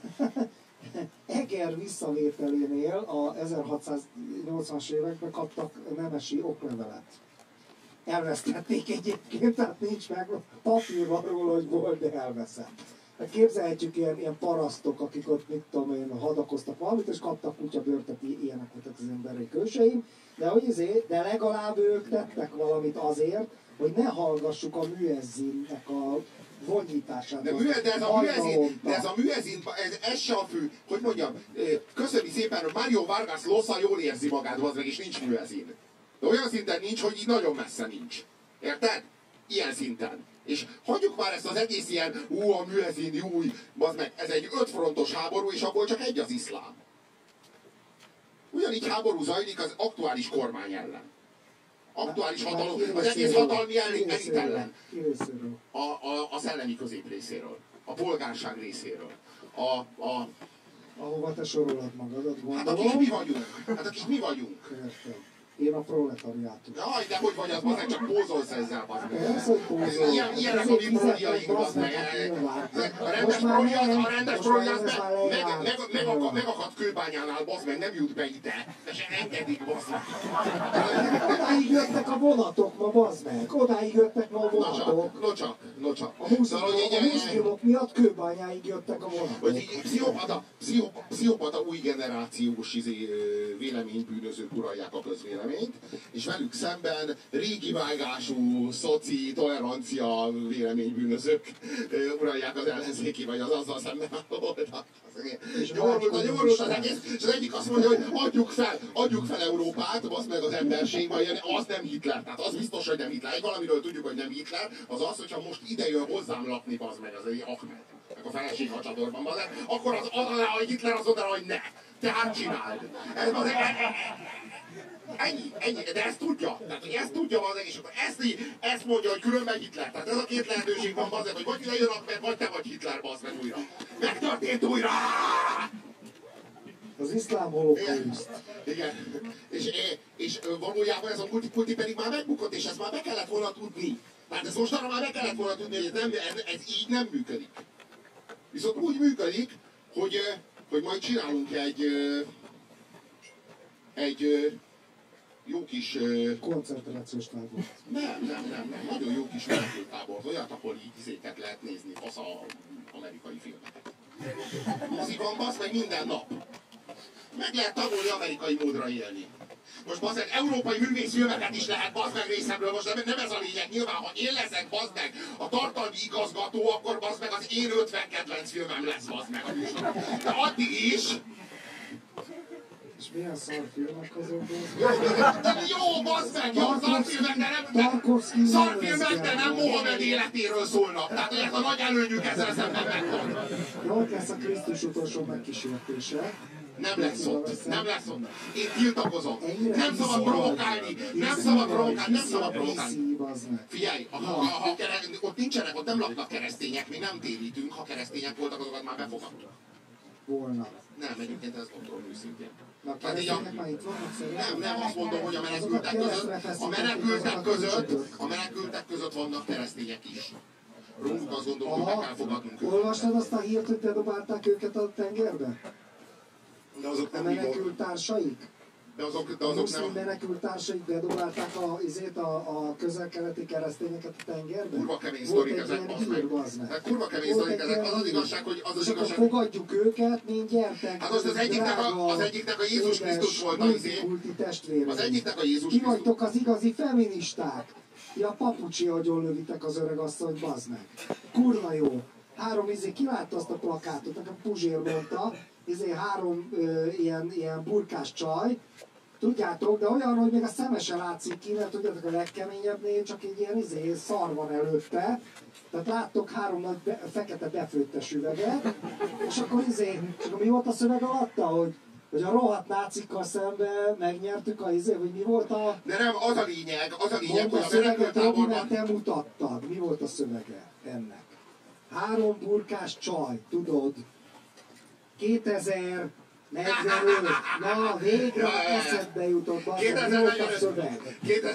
B: Eger visszavételénél a 1680-as években kaptak nemesi oklevelet. Elvesztették egyébként, tehát nincs meg papír van róla, hogy volt, de elveszett. Hát képzelhetjük ilyen parasztok, akik ott, mit tudom én, hadakoztak valamit, és kaptak kutyabörtet, ilyenek voltak az emberek őseim, de legalább ők tettek valamit azért, hogy ne hallgassuk a műezzinnek a vonyítását.
A: De ez a műezin, ez se a fő, hogy mondjam, köszöni szépen, hogy Mario Vargas Llosa jól érzi magát, az meg, és nincs műezin. De olyan szinten nincs, hogy így nagyon messze nincs. Érted? Ilyen szinten. És hagyjuk már ezt az egész ilyen, a műezin, bazd meg, ez egy 5 frontos háború, és abból csak egy az iszlám. Ugyanígy háború zajlik az aktuális kormány ellen. Aktuális hatalom, az egész hatalmi elit ellen. A szellemi közép részéről. A polgárság részéről.
B: Ahova te sorolod magadat, gondolom.
A: Hát akik mi vagyunk.
B: Értem. Én a proletariátus.
A: Jaj, de hogy vagy az, bazd meg, csak pózolsz ezzel, bazd meg. Ilyenek a mi proliaink, bazd meg. A rendes proli az megakadt Kőbányánál, bazd meg, nem jut be ide. És engedik, bazd meg.
B: Odáig jöttek a vonatok ma, bazd meg. Odáig jöttek ma a vonatok.
A: Nocsak.
B: A muszlimok miatt Kőbányáig jöttek a vonatok.
A: Hogy pszichopata új generációs véleménybűnözők uralják a közvéleményt, és velük szemben régi vágású, szoci, tolerancia véleménybűnözők uralják az ellenzéki, vagy az azzal szemben álló oldalt. Nyomorult az egész, és az egyik azt mondja, hogy adjuk fel Európát, az meg az emberség, majd az nem Hitler, tehát az biztos, hogy nem Hitler. Egy valamiről tudjuk, hogy nem Hitler, az az, hogyha most ide jön hozzám lakni, bazd meg, az egy Ahmed, meg a feleség a csatorban, bazd meg, akkor a Hitler azt mondaná, hogy ne, tehát csináld. Ennyi, de ezt tudja. Tehát, hogy ezt tudja az egész, akkor ezt mondja, hogy különben Hitler. Tehát ez a két lehetőség van, bazd meg, hogy vagy ide jön Ahmed, vagy te vagy Hitler, bazd meg újra. Megtörtént újra!
B: Az iszlám holokauszt.
A: Igen. És valójában ez a multikulti pedig már megbukott, és ezt már be kellett volna tudni. Tehát ezt mostanra már be kellett volna tudni, hogy ez így nem működik. Viszont úgy működik, hogy majd csinálunk egy jó kis...
B: koncentrációs tábor.
A: Nem. Nagyon jó kis menekültábor. Olyat, ahol így izéket lehet nézni, az amerikai filmeket. Moziban, basz meg minden nap. Meg lehet tanulni amerikai módra élni. Most basz meg, európai művészfilmeket is lehet, basz meg részemről, most nem ez a lényeg. Nyilván, ha én leszek, basz meg, a tartalmi igazgató, akkor basz meg az én 50 kedvenc filmem lesz, basz meg a műsor. De addig is...
B: És milyen szarfilmek azok?
A: Jó, bazd meg! Jó, szarfilmek, de nem Mohamed életéről szólnak. Tehát, hogy ez a nagy előnyük ezzel szemben megvan.
B: Jó, lesz a Krisztus utolsó megkísértése.
A: Nem lesz ott. Én tiltakozom. Nem szabad provokálni. Nem szabad provokálni. Figyelj, ott nincsenek, ott nem laknak keresztények, mi nem térítünk, ha keresztények voltak, azokat már befogadtuk.
B: Volna.
A: Nem, egyébként ezt gondolom őszintén.
B: Na, keresztények már itt vannak szerintem?
A: Nem, azt mondom, hogy a menekültek között vannak keresztények is. Róluk azt gondolom, hogy meg kell fogadnunk őket.
B: Olvastad azt a hírt, hogy bedobálták őket a tengerbe?
A: De azok
B: nem menekült társaik?
A: de
B: A
A: azok
B: muszlim
A: nem...
B: menekültársaik bedobálták a közel-keleti keresztényeket a tengerbe?
A: Kurva kemény
B: Volt
A: sztorik
B: egy
A: ezek,
B: ilyen
A: bazd meg.
B: hír, bazd meg.
A: Tehát kurva kemény
B: Volt
A: sztorik
B: egy
A: ezek.
B: ilyen
A: Az az
B: hír.
A: igazság, hogy
B: És akkor fogadjuk őket, mint gyertek.
A: Hát most az egyiknek a Jézus Krisztus volt az izé. Az egyiknek a Jézus
B: Ti
A: Krisztus.
B: vagytok az igazi feministák. Ja, papucsi agyon lövitek az öreg asszonyt, bazd meg. Kurva jó. Ki látta azt a plakátot, nekem Puzsér mondta, 3 ilyen burkás csaj, tudjátok, de olyan, hogy még a szeme se látszik ki, mert tudjátok, a legkeményebbnél csak egy ilyen szar van előtte. Tehát láttok 3 nagy fekete befőttes üveget, és akkor és akkor mi volt a szöveg alatta, hogy a rohadt nácikkal szemben megnyertük hogy mi volt a...
A: De nem, az a lényeg,
B: Mondd
A: hogy
B: a
A: a
B: szöveget, Robi, mert
A: menekültáborban...
B: te mutattad. Mi volt a szövege ennek? 3 burkás csaj, tudod? 2045. Na, végre eszedbe jutott, az mi volt a szöveg?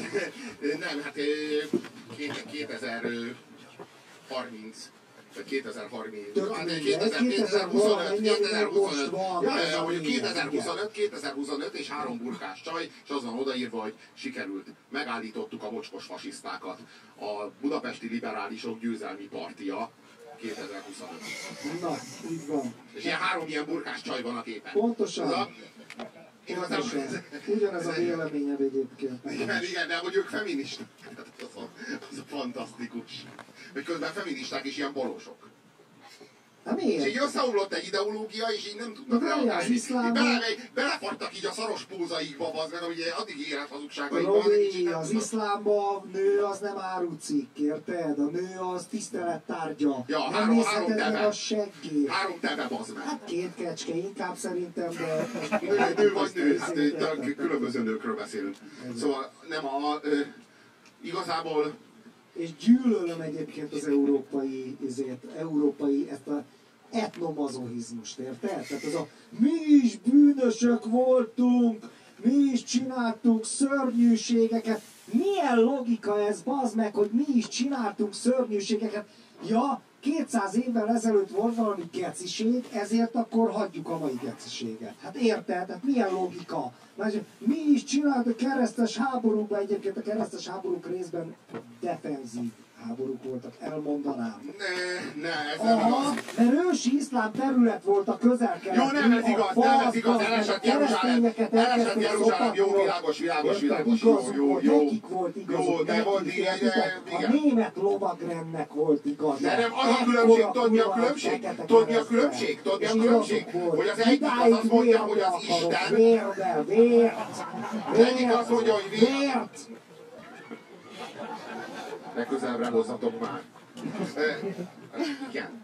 A: 2030. Vagy 2030.
B: Tök
A: Hát,
B: mindegy,
A: 2025, 2025.
B: van, ez a
A: Hogy
B: lényeg,
A: 2025 és 3 burkás csaj, és az van odaírva, hogy sikerült. Megállítottuk a mocskos fasisztákat. A budapesti liberálisok győzelmi partia 2025.
B: Na, így van.
A: És ilyen 3 ilyen burkás csaj van a képen.
B: Pontosan.
A: Igazából
B: Ugyanez a véleményed egyébként.
A: Igen, de hogy ők feministák. Az a fantasztikus. Hogy közben feministák is ilyen bolosok.
B: Hát
A: És
B: miért?
A: így összeomlott egy ideológia, és így nem tudnak
B: De várjál,
A: reagálni.
B: az iszlám-
A: Belefagytak így a szaros pózaikba, bazd meg, ugye addig élet hazugságaikba.
B: Robi, az iszlámban nő az nem árucikk, érted? A nő az tisztelet tárgya.
A: Ja,
B: nem
A: három
B: nézheted meg
A: teve.
B: a seggét.
A: 3 teve, bazd meg.
B: Hát 2 kecske, inkább szerintem, de...
A: Nő vagy nő, hát különböző nőkről beszélünk. Szóval nem igazából...
B: És gyűlölöm egyébként az európai ezt a etnomazohizmust, érted? Tehát az a mi is bűnösök voltunk, mi is csináltunk szörnyűségeket. Milyen logika ez, bazd meg, hogy mi is csináltunk szörnyűségeket? Ja, 200 évvel ezelőtt volt valami geciség, ezért akkor hagyjuk a mai geciséget. Hát érted? Hát milyen logika? Mert mi is csináltuk a keresztes háborúkban, egyébként a keresztes háborúk részben defenzív háborúk voltak, elmondanám.
A: Ez nem
B: Aha,
A: igaz.
B: mert ősi iszlám terület volt a közel-kelet.
A: Jó, nem ez igaz, elesett Jeruzsálem, jó, világos, jó.
B: Nekik volt igaz.
A: Jó, de volt,
B: A
A: igen.
B: német lovagrendnek volt igaz.
A: De nem, az a különbség, tudod mi a különbség? Tudod mi a különbség? Hogy az egyik az azt mondja, hogy az Isten... Az egyik azt mondja, hogy
B: vért.
A: Legközelebbre hozzatok már. Igen.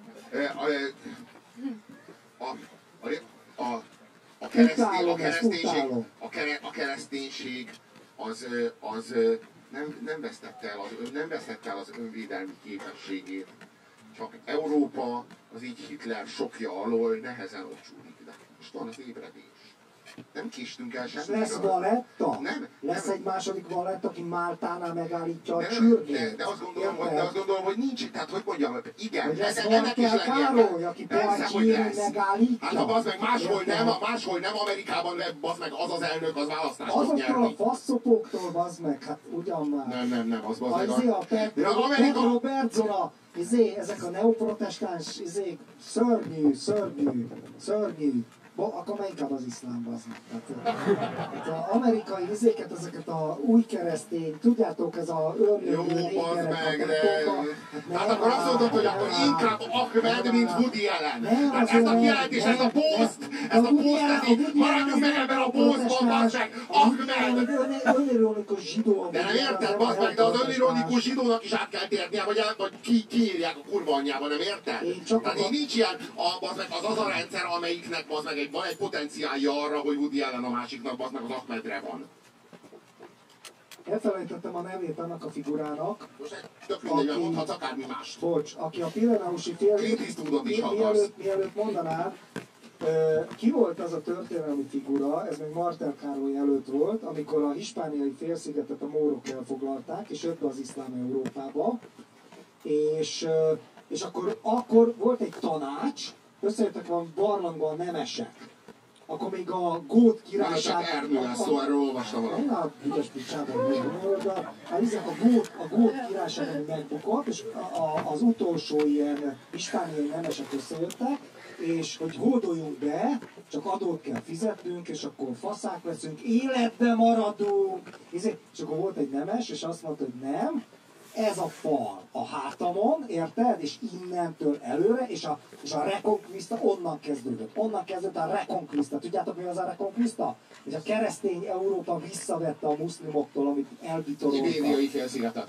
A: A kereszténység az nem vesztette el az önvédelmi képességét. Csak Európa az így Hitler sokja alól nehezen ocsúlik. De most van az ébredés. Nem késtünk el semmit.
B: Lesz Valetta?
A: Nem.
B: Lesz egy második Valetta, aki Máltánál megállítja a
A: Nem,
B: csürgét?
A: de azt gondolom, hogy nincs, tehát hogy mondjam, igen,
B: Hogy lesz
A: ennek is
B: Markel Károly, aki
A: persze, hogy
B: Palacsirin
A: lesz.
B: megállítja?
A: Hát ha az meg máshol nem, Amerikában az meg az elnök, az választást tud
B: Azoktól a
A: nyerni.
B: faszopóktól, bazd meg, hát ugyan már.
A: Nem, az bazd meg.
B: A Pedro Berzola, ezek a neoprotestáns, szörnyű. Akkor inkább az iszlám, bazd meg. Tehát az amerikai ezeket a új keresztény, tudjátok, ez a
A: Jó, bazd meg, de... Hát akkor azt mondod, hogy akkor inkább Ahmed, mint Woody Allen. Hát ez a kijelentés, ez a poszt, maradjunk meg ebben a posztban, bazd meg, Ahmed!
B: Önironikus zsidó.
A: De nem érted, bazd meg, de az önironikus zsidónak is át kell térnie, vagy kiírják a kurva anyjába, nem érted? Tehát így nincs ilyen, bazd meg, az a rendszer, amelyiknek bazd meg van egy potenciálja arra, hogy Woody Allen a másiknak, bazd meg az Ahmedre van.
B: Elfelejtettem a nevét annak a figurának.
A: Most tök mindegy, mondhatsz akármi mást.
B: Bocs, aki a Pireneusi mielőtt mondanád, ki volt az a történelmi figura, ez még Martel Károly előtt volt, amikor a hispániai félszigetet a mórok elfoglalták, és jött be az iszlám Európába, és akkor volt egy tanács, összejöttek van barlangban a nemesek, akkor még a Gót
A: Nem
B: királyság...
A: csak Ernő szó, erről olvastam valamit.
B: Na, büdös picsában de a Gót királyság, ami megbukott, és az utolsó ilyen ispániai nemesek összejöttek, és hogy hódoljunk be, csak adót kell fizetnünk, és akkor faszák leszünk, életbe maradunk. És akkor volt egy nemes, és azt mondta, hogy nem, ez a fal a hátamon, érted? És innentől előre, és a Reconquista onnan kezdődött. Onnan kezdődött a Reconquista. Tudjátok, mi az a Reconquista? És a keresztény Európa visszavette a muszlimoktól, amit elbitoroltak.
A: Ibériai félszigetet.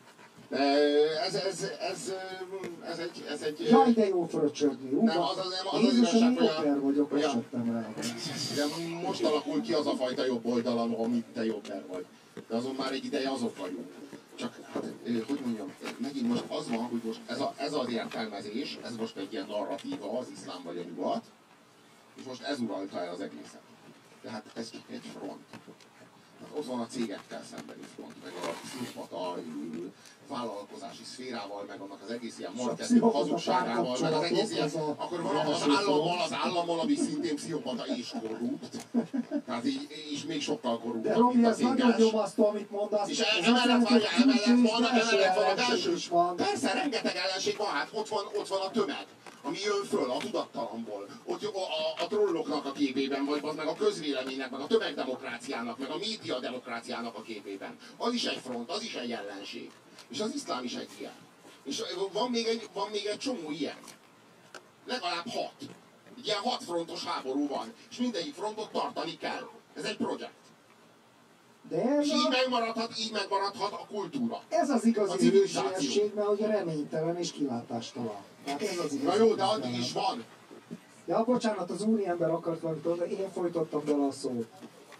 A: Ez egy...
B: Jaj, de jó fröccsögni.
A: Nem, az
B: Jézusom,
A: igazság,
B: én jobbер vagyok, azt settem el.
A: De most alakul ki az a fajta jobb oldalon, amit te jobber vagy. De azon már egy ideje azok vagyunk. Csak, hát, hogy mondjam, megint most az van, hogy most ez az értelmezés, ez most egy ilyen narratíva, az iszlám vagy a nyugat, és most ez uralta el az egészet. Tehát ez csak egy front. Hát ott van a cégekkel szembeni front, meg a pszichopata vállalkozási szférával, meg annak az egész ilyen marketing hazugságával, meg az egész ilyen, akkor van az állammal, ami szintén pszichopata és korrupt. Tehát így még sokkal korruptabb,
B: de Robi,
A: mint a
B: ez nagyon
A: céges.
B: nyomasztó, amit mondasz.
A: És emellett van a belső. Persze, rengeteg ellenség van, hát ott van a tömeg, ami jön föl a tudattalamból. Ott a trolloknak a képében, vagy meg a közvéleménynek, meg a tömegdemokráciának, meg a médiademokráciának a képében. Az is egy front, az is egy ellenség. És az iszlám is egy ilyen. És van még egy csomó ilyen. Legalább 6. Egy ilyen 6 frontos háború van. És mindegyik frontot tartani kell. Ez egy projekt.
B: De ez
A: és így megmaradhat a kultúra.
B: Ez az igazi hősiesség, mert ugye reménytelen és kilátástalan. Hát ez az igazi.
A: Na jó, de addig is van.
B: Ja, bocsánat, az úriember akart valamit, de én folytottam bele a szót.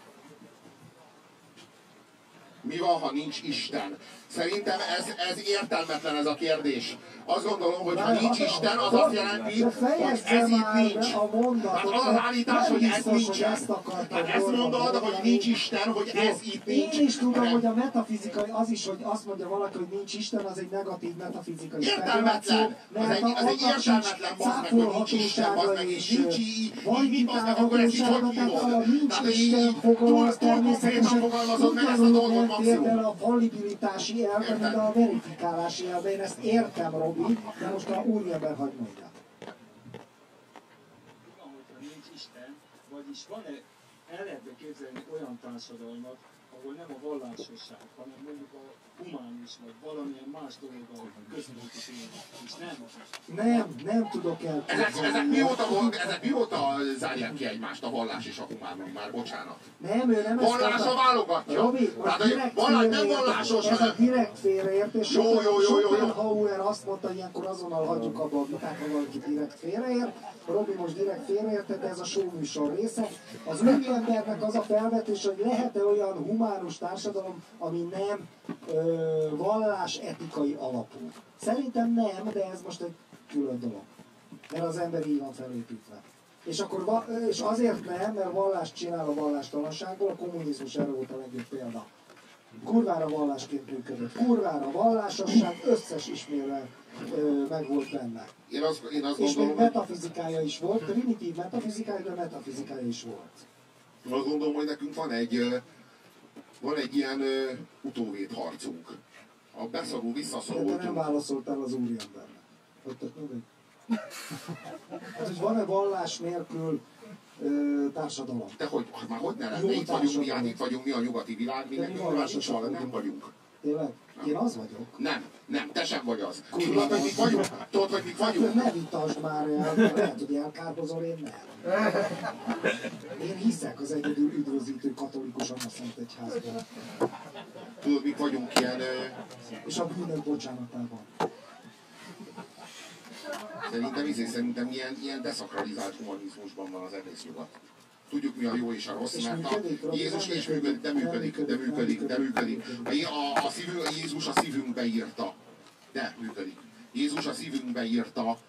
A: Mi van, ha nincs Isten? Szerintem ez értelmetlen ez a kérdés. Azt gondolom, hogy ha nincs Isten, az azt jelenti, hogy ez itt nincs. Hát az az állítás, hogy ez nincsen. Hát ezt mondod, hogy nincs Isten, hogy ez itt nincs.
B: Én is tudom, hogy a metafizikai, az is, hogy azt mondja valaki, hogy nincs Isten, az egy negatív metafizikai
A: értelmetlen. Az egy értelmetlen, bazd meg, hogy nincs Isten, bazd meg, és nincs így, bazd meg, akkor ezt így hogy hívod? Tehát így túl konkrétan fogalmazod meg ezt a dolgot maximum.
B: A valibilitási elve, mint a verifikálási elve, én ezt értem, Robi, de most a úriember hagy mondja.
D: Van, hogyha nincs Isten, vagyis van-e, el lehetne képzelni olyan társadalmat, ahol nem a vallásosság, hanem mondjuk a humánus, vagy valamilyen más dolog a központi tény, és
B: nem tudok elképzelni.
A: Ezek mióta zárják ki egymást, a vallás és a humánum már, bocsánat?
B: Nem, ő nem
A: vallása válogatja.
B: Robi,
A: nem vallásos,
B: ez a direkt félreértés.
A: Jó.
B: Schopenhauer azt mondta, hogy ilyenkor azonnal hagyjuk abba a vitát, ha valaki direkt félreért. Robi most direkt félreértett, ez a show műsor része. Az úriembernek az a felvetés, hogy lehet-e olyan humánus társadalom, ami nem vallás-etikai alapú. Szerintem nem, de ez most egy külön dolog. Mert az ember így van felépítve. És azért nem, mert vallást csinál a vallástalanságból, a kommunizmus erre volt a legjobb példa. Kurvára vallásként működött. Kurvára vallásosság összes ismérvel meg volt benne.
A: Én azt
B: és
A: gondolom,
B: még metafizikája is volt, primitív metafizikája, de metafizikája is volt.
A: Én azt gondolom, hogy nekünk van egy ilyen utóvédharcunk. A beszorul, visszaszorultunk.
B: De nem válaszoltál az úriembernek. Hát, hogy van-e vallás nélkül társadalom?
A: De hogy ne lenne? Itt vagyunk mi a nyugati világ, mi nekünk vallásosság nem vagyunk.
B: Tényleg? Én az vagyok?
A: Nem, te sem vagy az. Tudod, hogy mik vagyunk?
B: Ne vitasd már el, lehet, hogy elkárhozol, én nem. Én hiszek az egyedül üdvözítő katolikusan a Szent Egyházban.
A: Tudod, mik vagyunk ilyen...
B: És a bűnök bocsánatában.
A: Szerintem ilyen deszakralizált humanizmusban van az egész nyugat. Tudjuk, mi a jó és a rossz, mert Jézus is működik, de működik. Jézus a szívünkbe írta. De működik. Jézus a szívünkbe írta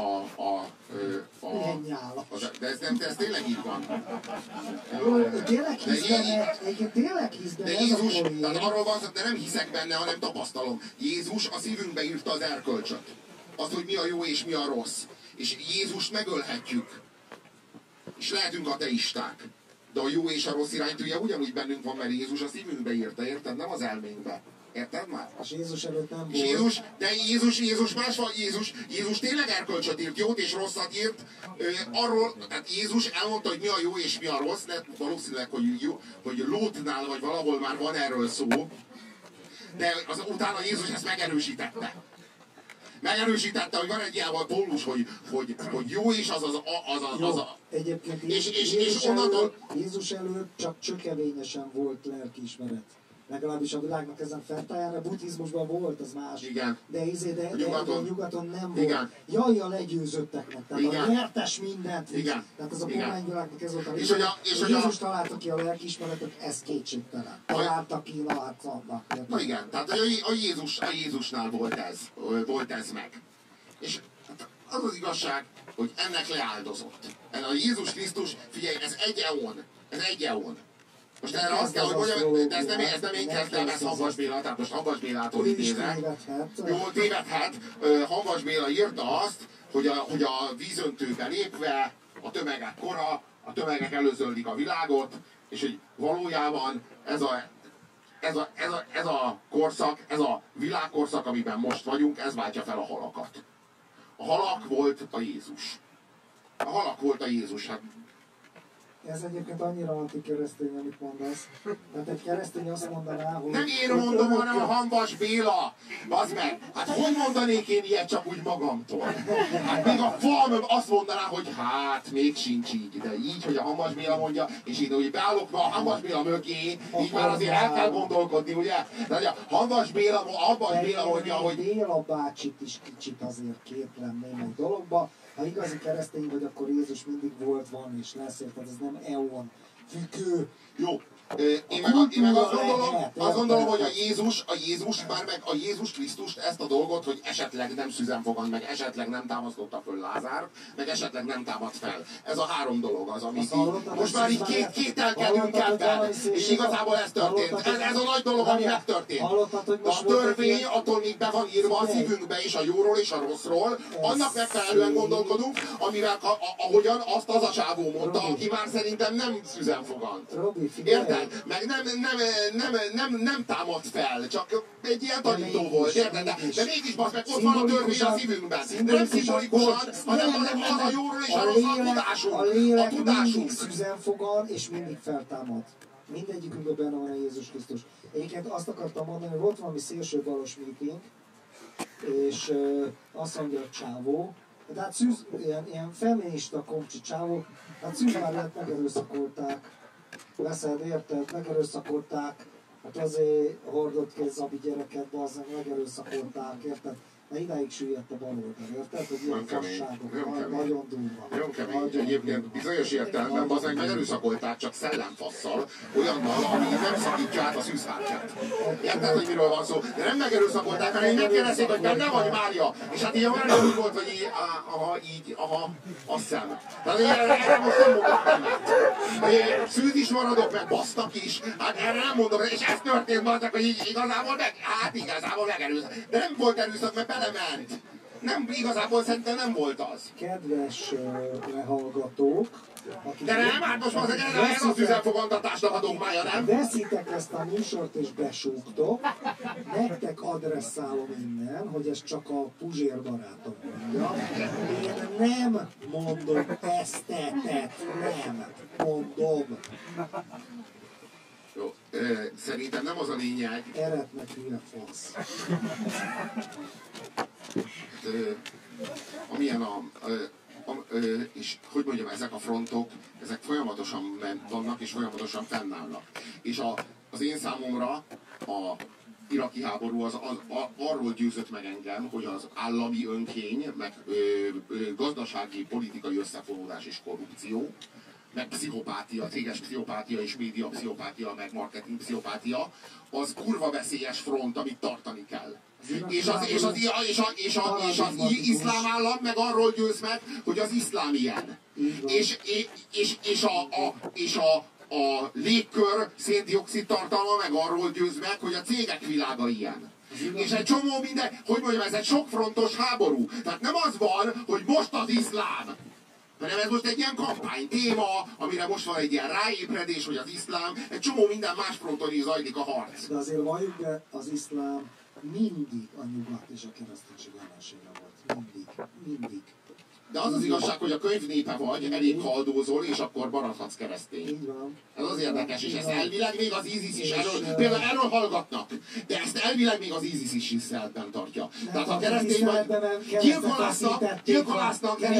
A: de ez tényleg így van.
B: Tényleg hisz benne,
A: de Jézus, tehát arról van, de nem hiszek benne, hanem tapasztalom. Jézus a szívünkbe írta az erkölcsöt. Azt, hogy mi a jó és mi a rossz. És Jézust megölhetjük. És lehetünk ateisták. De a jó és a rossz iránytűje ugyanúgy bennünk van, mert Jézus a szívünkbe írta, érted? Nem az elménkbe. Érted már?
B: És Jézus előtt nem volt.
A: Jézus más van, Jézus tényleg erkölcsöt írt, jót és rosszat írt. Arról, tehát Jézus elmondta, hogy mi a jó és mi a rossz, de valószínűleg, hogy Lótnál vagy valahol már van erről szó. De utána Jézus ezt megerősítette. Megerősítette, hogy van egy ilyen pólus, hogy jó és az.
B: Egyébként Jézus előtt csak csökevényesen volt lelkiismeret. Legalábbis a világnak ezen fentáján, a buddhizmusban volt, az más.
A: Igen.
B: De nyugaton nem volt.
A: Igen.
B: Jaj, a legyőzötteknek, tehát
A: igen.
B: a nyertes mindent.
A: Igen.
B: Tehát az a kormányvilágnak ez volt a
A: és
B: Jézus találta ki a lelkiismeretet, ez kétségtelen. Találta ki Noácnak.
A: Na igen, tehát a Jézusnál volt ez meg. És hát az az igazság, hogy ennek leáldozott. A Jézus Krisztus, figyelj, ez egy eon. Most erre azt kell, hogy mondjam, de ez nem én kezdtem, ez Hamvas Béla, tehát most Hamvas Bélától idézek. Jól tévedhet. Hamvas Béla írta azt, hogy a vízöntőbe lépve a tömegek kora, a tömegek előzöllik a világot, és hogy valójában ez a korszak, ez a világkorszak, amiben most vagyunk, ez váltja fel a halakat. A halak volt a Jézus. A halak volt a Jézus. Hát,
B: ez egyébként annyira antikeresztény, amit mondasz. Tehát egy keresztény azt mondaná, hogy...
A: Nem én mondom, hanem a Hamvas Béla. Bazd meg! Hát hogy mondanék én ilyet csak úgy magamtól? Hát még a FAM azt mondaná, hogy hát még sincs így. De így, hogy a Hamvas Béla mondja, és én úgy beállok a Hamvas Béla mögé, így már azért el kell gondolkodni, ugye? De a Hamvas Béla mondja, hogy...
B: Béla bácsit is kicsit azért kétlem némely dologba. Ha igazi keresztény vagy, akkor Jézus mindig volt, van és lesz, érted? Ez nem eon függő.
A: Jó. Én meg azt gondolom, hogy a Jézus Krisztust ezt a dolgot, hogy esetleg nem szüzenfogant, meg esetleg nem támasztotta föl Lázárt, meg esetleg nem támad fel. Ez a három dolog az, amit most már így kételkedünk ebben, és igazából ez történt. Ez a nagy dolog, ami megtörtént. De a törvény attól még be van írva a szívünkbe is a jóról és a rosszról, annak megfelelően gondolkodunk, amivel ahogyan azt az a csávó mondta, aki már szerintem nem szüzenfogant. Érted? Meg nem támad fel, csak egy ilyen tanító volt, érted? De mégis basz meg, ott van a törvény a szívünkben. Nem szimbolikusan, hanem az a jóról és a rossz a tudásunk.
B: A lélek mindig szüzenfogan és mindig feltámad. Mindegyikünkben benne van a Jézus Krisztus. Egyébként azt akartam mondani, hogy volt valami szélsőbalos meeting, és azt mondja a csávó, de hát ilyen feminista komcsi csávó, hát Szűzvárját megerőszakolták. Veszed, érted? Megerőszakolták, hát azért hordott ki egy zabi gyereket, bazzeg, megerőszakolták, érted? Na idáig süllyedt a baloldal, érted? Hogy ilyen fasságok, nagyon durva.
A: Nagyon kemény, egyébként bizonyos értelemben bazzeg megerőszakolták, csak szellemfasszal, olyannal, ami nem szakítja át a szűzhártyát. Érted, hogy miről van szó? De nem megerőszakolták, hanem megkérdezték, hogy benne vagy Mária. És hát ilyen Mária úgy volt, hogy azt hiszem. Tehát erre most nem mondok nemet. Szűz is maradok, meg basztak is. Hát erre nem mondok, és ez történt bazzeg, hogy így igazából megerőszak. De nem volt erőszak, mert belement. Nem, igazából szerintem nem volt az.
B: Kedves lehallgatók,
A: de nem, hát most már ez a szüzenfogantatásnak a dogmája, nem?
B: Veszitek ezt a műsort és besúgtok, nektek adresszálom innen, hogy ez csak a Puzsér barátom mondja. Én nem mondom tesztetet, nem mondom.
A: Jó, szerintem nem az a lényeg.
B: Eretnek hülye fasz.
A: Amilyen és hogy mondjam, ezek a frontok, ezek folyamatosan vannak és folyamatosan fennállnak. És az én számomra a iraki háború arról győzött meg engem, hogy az állami önkény, meg gazdasági, politikai összefonódás és korrupció, meg pszichopátia, céges pszichopátia és média pszichopátia, meg marketing pszichopátia, az kurva veszélyes front, amit tartani kell. És az iszlám állam meg arról győz meg, hogy az iszlám ilyen. És a légkör széndioxid tartalma meg arról győz meg, hogy a cégek világa ilyen. És egy csomó minden, hogy mondjam, ez egy sokfrontos háború. Tehát nem az van, hogy most az iszlám. hanem ez most egy ilyen kampánytéma, amire most van egy ilyen ráébredés, hogy az iszlám, egy csomó minden más fronton is zajlik a harc.
B: De azért valljuk be, az iszlám mindig a nyugat és a kereszténység ellensége volt. Mindig.
A: De az az igazság, hogy a könyvnépe vagy, elég haldózol, és akkor maradhatsz keresztény.
B: Így van.
A: Ez az érdekes, és ezt elvileg még az ISIS is például erről hallgatnak, de ezt elvileg még az ISIS is tiszteletben tartja. Tehát a keresztény vagy gyilkolásznak, de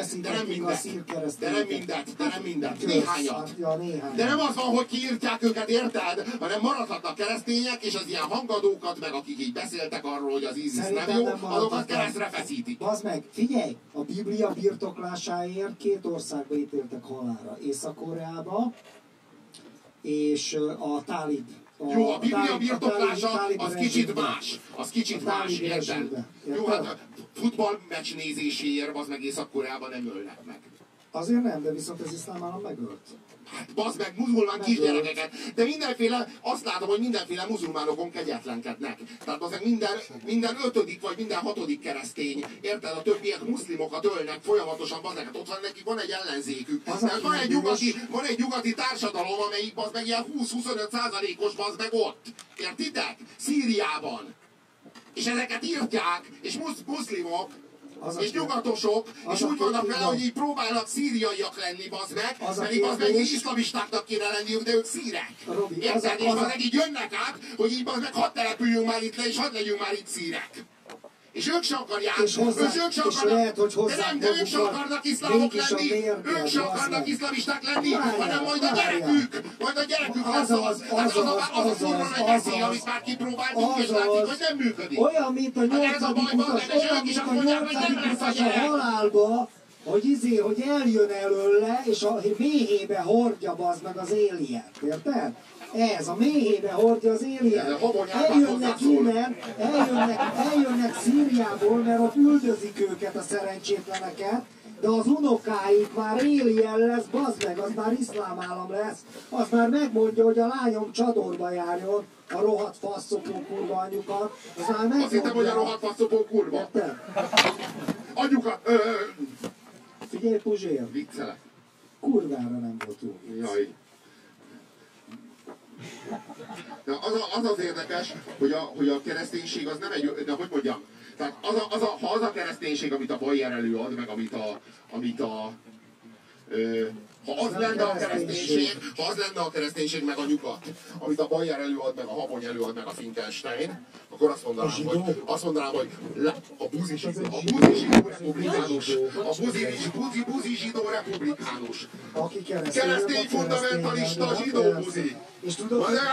A: nem mindet, néhányat. De nem az van, hogy kiírtják őket, érted? Hanem maradhatnak keresztények, és az ilyen hangadókat, meg akik így beszéltek arról, hogy az ISIS nem jó, azokat keresztre feszítik.
B: Bazd meg, figyelj! A Biblia birtoklásáért 2 országba ítéltek halálra. Észak-Koreába és a Tálib.
A: Jó, a Biblia birtoklása az kicsit más. Az kicsit más, érted? Jó, hát a futballmeccs nézéséért az meg Észak-Koreában nem ölnek meg.
B: Azért nem, de viszont az iszlám állam megölt.
A: Hát bazd meg muzulmán kisgyerekeket. De mindenféle, azt látom, hogy mindenféle muzulmánokon kegyetlenkednek. Tehát az minden 5. vagy minden 6. keresztény, érted? A többiek muszlimokat ölnek folyamatosan, bazd meg, hát ott van nekik, van egy ellenzékük. Tehát van egy nyugati társadalom, amelyik bazd meg ilyen 20-25%-os bazd meg ott. Értitek? Szíriában. És ezeket írtják, és muszlimok, és nyugatosok, és úgy vannak vele, hogy így próbálnak szíriaiak lenni, bazd meg, pedig bazd meg iszlamistáknak kéne lenniük, de ők szírek. Érted? És bazd meg így jönnek át, hogy így bazd meg hadd települjünk már itt le, és hadd legyünk már itt szírek. És ők se akarják, de ők se akarnak iszlámok lenni, ők se akarnak iszlamisták lenni, hanem majd a gyerekük lesz az a furra nagy veszély, amit már kipróbáltunk, és látjuk, hogy nem működik.
B: Olyan, mint a 8. utas a halálba, hogy eljön előle, és a méhébe hordja bazd meg az élient, érted? Ez, a méhébe hordja az élien. Eljönnek innen, eljönnek Szíriából, mert ott üldözik őket a szerencsétleneket, de az unokáik már élien lesz, bazd meg, az már iszlám állam lesz, az már megmondja, hogy a lányom csadorba járjon, a rohadt faszopó kurva anyukat, az már megmondja.
A: Azt hittem, hogy a rohadt faszopó kurva.
B: Érted?
A: Anyukat,
B: Figyelj, Puzsér.
A: Viccelek.
B: Kurvára nem volt jó.
A: Jaj. De az érdekes, hogy a kereszténység az nem egy, de hogy mondjam, tehát ha az a kereszténység, amit a Bayer előad, meg ha az lenne a kereszténység, meg a nyugat, amit a Bayer előad, meg a Habony előad, meg a Finkelstein, akkor azt mondanám, hogy a buzi zsidó republikánus, keresztény fundamentalista zsidó buzi.
B: És tudod, hogy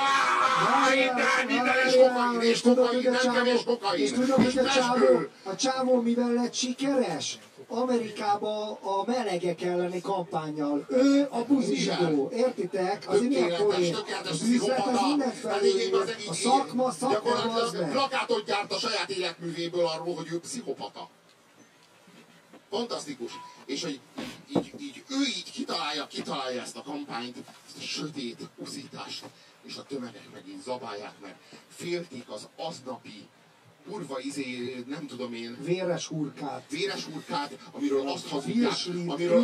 A: és kokain, nem kevés kokain,
B: és tudod, hogy a csávó mivel lett sikeres? Amerikában a melegek elleni kampánnyal. Ő a buzizsidó, értitek? Az
A: tökéletes pszichopata,
B: a szakma az
A: gyakorlatilag plakátot gyárt a saját életművéből arról, hogy ő pszichopata. Fantasztikus. És hogy ő így kitalálja ezt a kampányt, ezt a sötét uszítást, és a tömegek meg így zabálják, mert féltik az aznapi kurva nem tudom én...
B: Véres hurkát,
A: amiről azt hazudják, amiről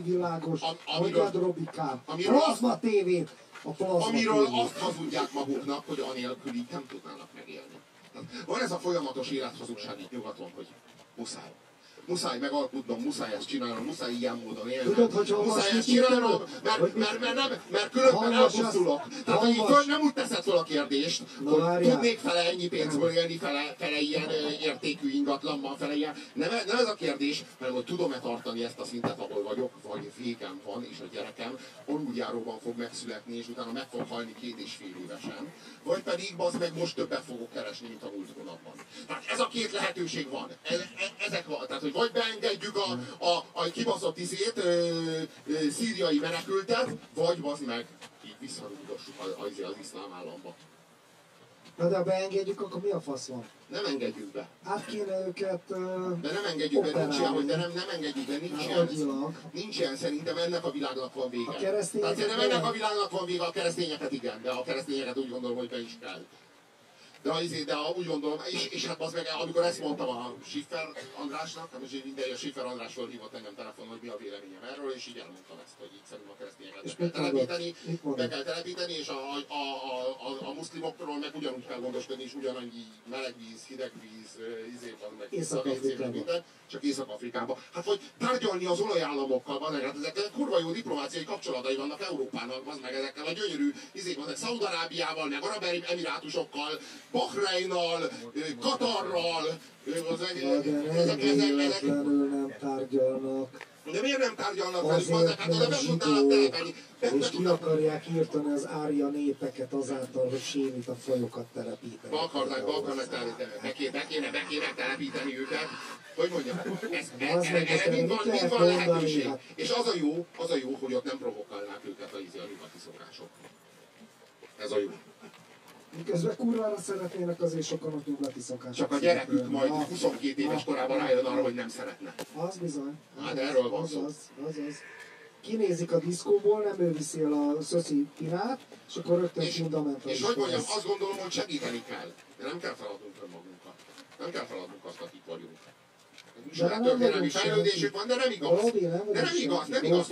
A: azt hazudják maguknak, hogy anélkül így nem tudnának megélni. Van ez a folyamatos élethazugság itt nyugaton, hogy muszáj megalkudnom, muszáj ezt csinálnom, muszáj ilyen módon élnem. Muszáj ezt csinálnom, mert különben elpusztulok. Tehát, hogy így nem úgy teszed fel a kérdést, hogy tudnék fele ennyi pénzből élni, fele ilyen értékű ingatlanban, fele ilyen. Nem ez a kérdés, hanem hogy tudom-e tartani ezt a szintet, ahol vagyok, vagy végem van, és a gyerekem aluljáróban fog megszületni, és utána meg fog halni 2,5 évesen. Vagy pedig bazd meg most többet fogok keresni, mint a múlt hónapban. Tehát ez a 2 lehetőség van. Ezek van. Tehát, hogy vagy beengedjük a kibaszott szíriai menekültet, vagy bazd meg, így visszarúgassuk az iszlám államba.
B: Na de ha beengedjük, akkor mi a fasz van?
A: Nem engedjük be.
B: Át kéne őket
A: de nem engedjük be, nincs ilyen, hogy nem engedjük be, nincs ilyen, szerintem ennek a világnak van vége. Tehát szerintem ennek a világnak van vége, a keresztényeket igen, de a keresztényeket úgy gondolom, hogy be is kell. De úgy gondolom, és hát az meg, amikor ezt mondtam a Schiffer Andrásnak, hát most minden a Schiffer András fölhívott engem telefonon, hogy mi a véleményem erről, és így elmondtam ezt, hogy így szerintem a keresztényeket meg kell telepíteni, és a muszlimokról meg ugyanúgy kell gondoskodni, és ugyanannyi meleg víz, hideg víz, minden, csak Észak-Afrikában. Hát hogy tárgyalni az olajállamokkal, van, hát ezek kurva jó diplomáciai kapcsolatai vannak Európának, az meg ezekkel a gyönyörű van, Szaúd-Arábiával, meg Arab Emirátusokkal, Bahreinnal, Katarral,
B: nem tárgyalnak.
A: De miért nem tárgyalnak velük azok? Hát oda be tudnának telepelni.
B: És ki akarják írtani az árja népeket azáltal, hogy sémita fajokat telepíteni.
A: Be akarnak telepíteni. Be kéne telepíteni őket. Hogy mondjam, erre mind van lehetőség. És az a jó, hogy ott nem provokálnák őket a nyugati szokások. Ez a jó.
B: Miközben kurvára szeretnének azért sokan a nyugati szokások.
A: Csak a gyerekük majd 22 éves korában rájön arra, hogy nem szeretne.
B: Az bizony.
A: Hát erről van szó.
B: Az. Kinézik a diszkóból, nem ő viszi el a szöszi pinát, és akkor rögtön fundamentalista.
A: És hogy mondjam, azt gondolom, hogy segíteni kell. De nem kell feladnunk önmagunkat. Nem kell feladnunk azt, akik vagyunk. Saját történelmi fejlődésük van, de nem igaz. Nem igaz.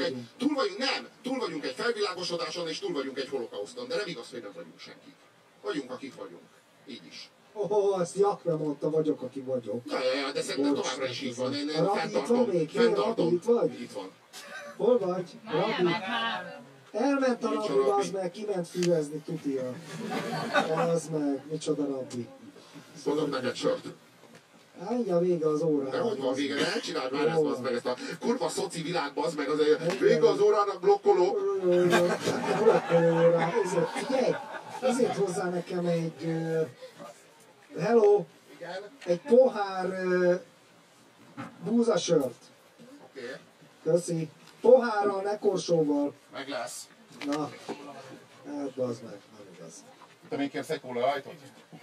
A: Túl vagyunk egy felvilágosodáson, és túl vagyunk egy holokauszton, de nem igaz, hogy nem vagyunk senkik. Vagyunk, akik vagyunk. Így is.
B: Ezt Jakve mondta, vagyok, aki vagyok.
A: Ja, de szerintem továbbra is így van. Én
B: fenntartom. Itt vagy?
A: Itt van.
B: Hol vagy? Rabbi? Elment a Rabbi, az meg, kiment füvezni, tutia. Az meg, micsoda Rabbi.
A: Mondok neked sört.
B: Állja vége az órának.
A: De hogy van vége? Ne csináld már ezt a kurva szoci világba, az meg azért vége az órának, blokkoló.
B: Blokkoló órá. Figyelj, ezért hozzá nekem egy... hello! Egy pohár búzasört.
A: Oké.
B: Köszi. Pohárral, ne korsóval.
A: Meg lesz.
B: Na, hát bazd meg, nem igaz.
A: Te még kérsz egy kólahajtót?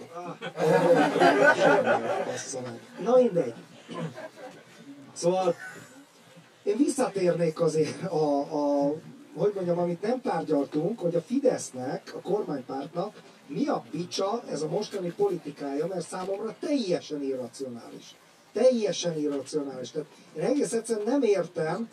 B: Na mindegy. Szóval én visszatérnék azért hogy mondjam, amit nem tárgyaltunk, hogy a Fidesznek, a kormánypártnak mi a picsa ez a mostani politikája, mert számomra teljesen irracionális. Teljesen irracionális. Tehát én egész egyszerűen nem értem,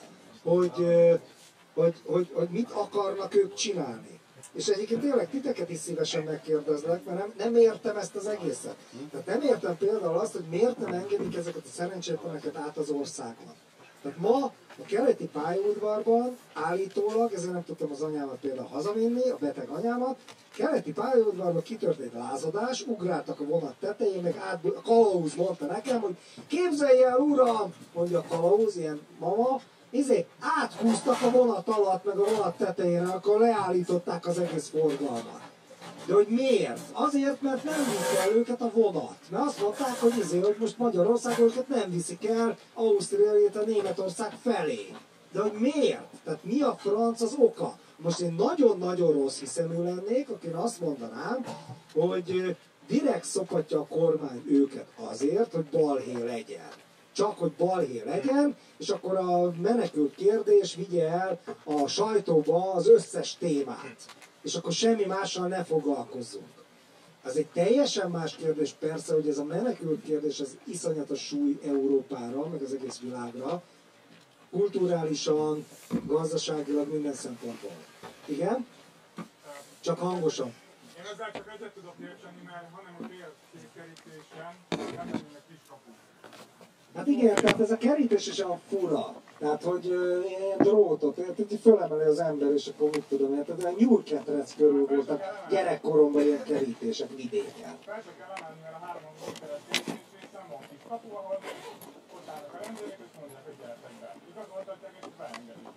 B: hogy mit akarnak ők csinálni. És egyébként tényleg titeket is szívesen megkérdezlek, mert nem értem ezt az egészet. Tehát nem értem például azt, hogy miért nem engedik ezeket a szerencsétleneket át az országon. Tehát ma a keleti pályaudvarban állítólag, ezért nem tudtam az anyámat például hazavinni, a beteg anyámat, keleti pályaudvarban kitört egy lázadás, ugráltak a vonat tetején, meg a kalauz mondta nekem, hogy képzelj el, uram, mondja a kalauz, ilyen mama, áthúztak a vonat alatt, meg a vonat tetején, akkor leállították az egész forgalmat. De hogy miért? Azért, mert nem viszi el őket a vonat. Mert azt mondták, hogy most Magyarországon őket nem viszik el Ausztria, illetve Németország felé. De hogy miért? Tehát mi a franc az oka? Most én nagyon-nagyon rossz hiszemű lennék, akin azt mondanám, hogy direkt szopatja a kormány őket azért, hogy balhé legyen. Csak hogy balhé legyen, és akkor a menekült kérdés vigye el a sajtóba az összes témát. És akkor semmi mással ne foglalkozzunk. Ez egy teljesen más kérdés persze, hogy ez a menekült kérdés, ez iszonyatos súly Európára, meg az egész világra, kulturálisan, gazdaságilag, minden szempontból. Igen? Csak hangosan.
E: Én ezzel csak egyet tudok érteni, mert hanem a kerítésen nem lennének kiskapuk.
B: Hát igen, tehát ez a kerítés is a fura. Tehát, hogy ilyen drótot, így fölemeli az ember, és akkor mit tudom én, tehát a nyúlketrec körül voltak gyerekkoromban ilyen kerítések vidéken.
E: Persze kell emelni, mert a 3 méteres kerítésben van kis kapu, ahol ott állnak a rendőrök, és mondják, hogy gyertek be. Igazoltatják, és beengedik.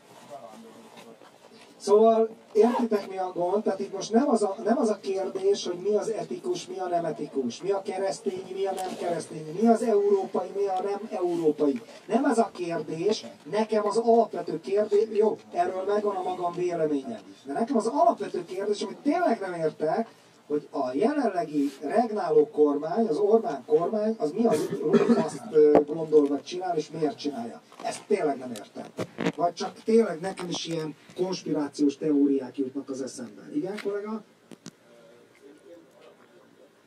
B: Szóval értitek mi a gond? Tehát itt most nem az a kérdés, hogy mi az etikus, mi a nem etikus, mi a keresztényi, mi a nem keresztényi, mi az európai, mi a nem európai. Nem ez a kérdés, nekem az alapvető kérdés, jó, erről megvan a magam véleménye, de nekem az alapvető kérdés, amit tényleg nem értek, hogy a jelenlegi regnáló kormány, az Orbán kormány, az mi az azt gondol, vagy csinál, és miért csinálja. Ezt tényleg nem értem. Vagy csak tényleg nekem is ilyen konspirációs teóriák jutnak az eszembe. Igen, kollega?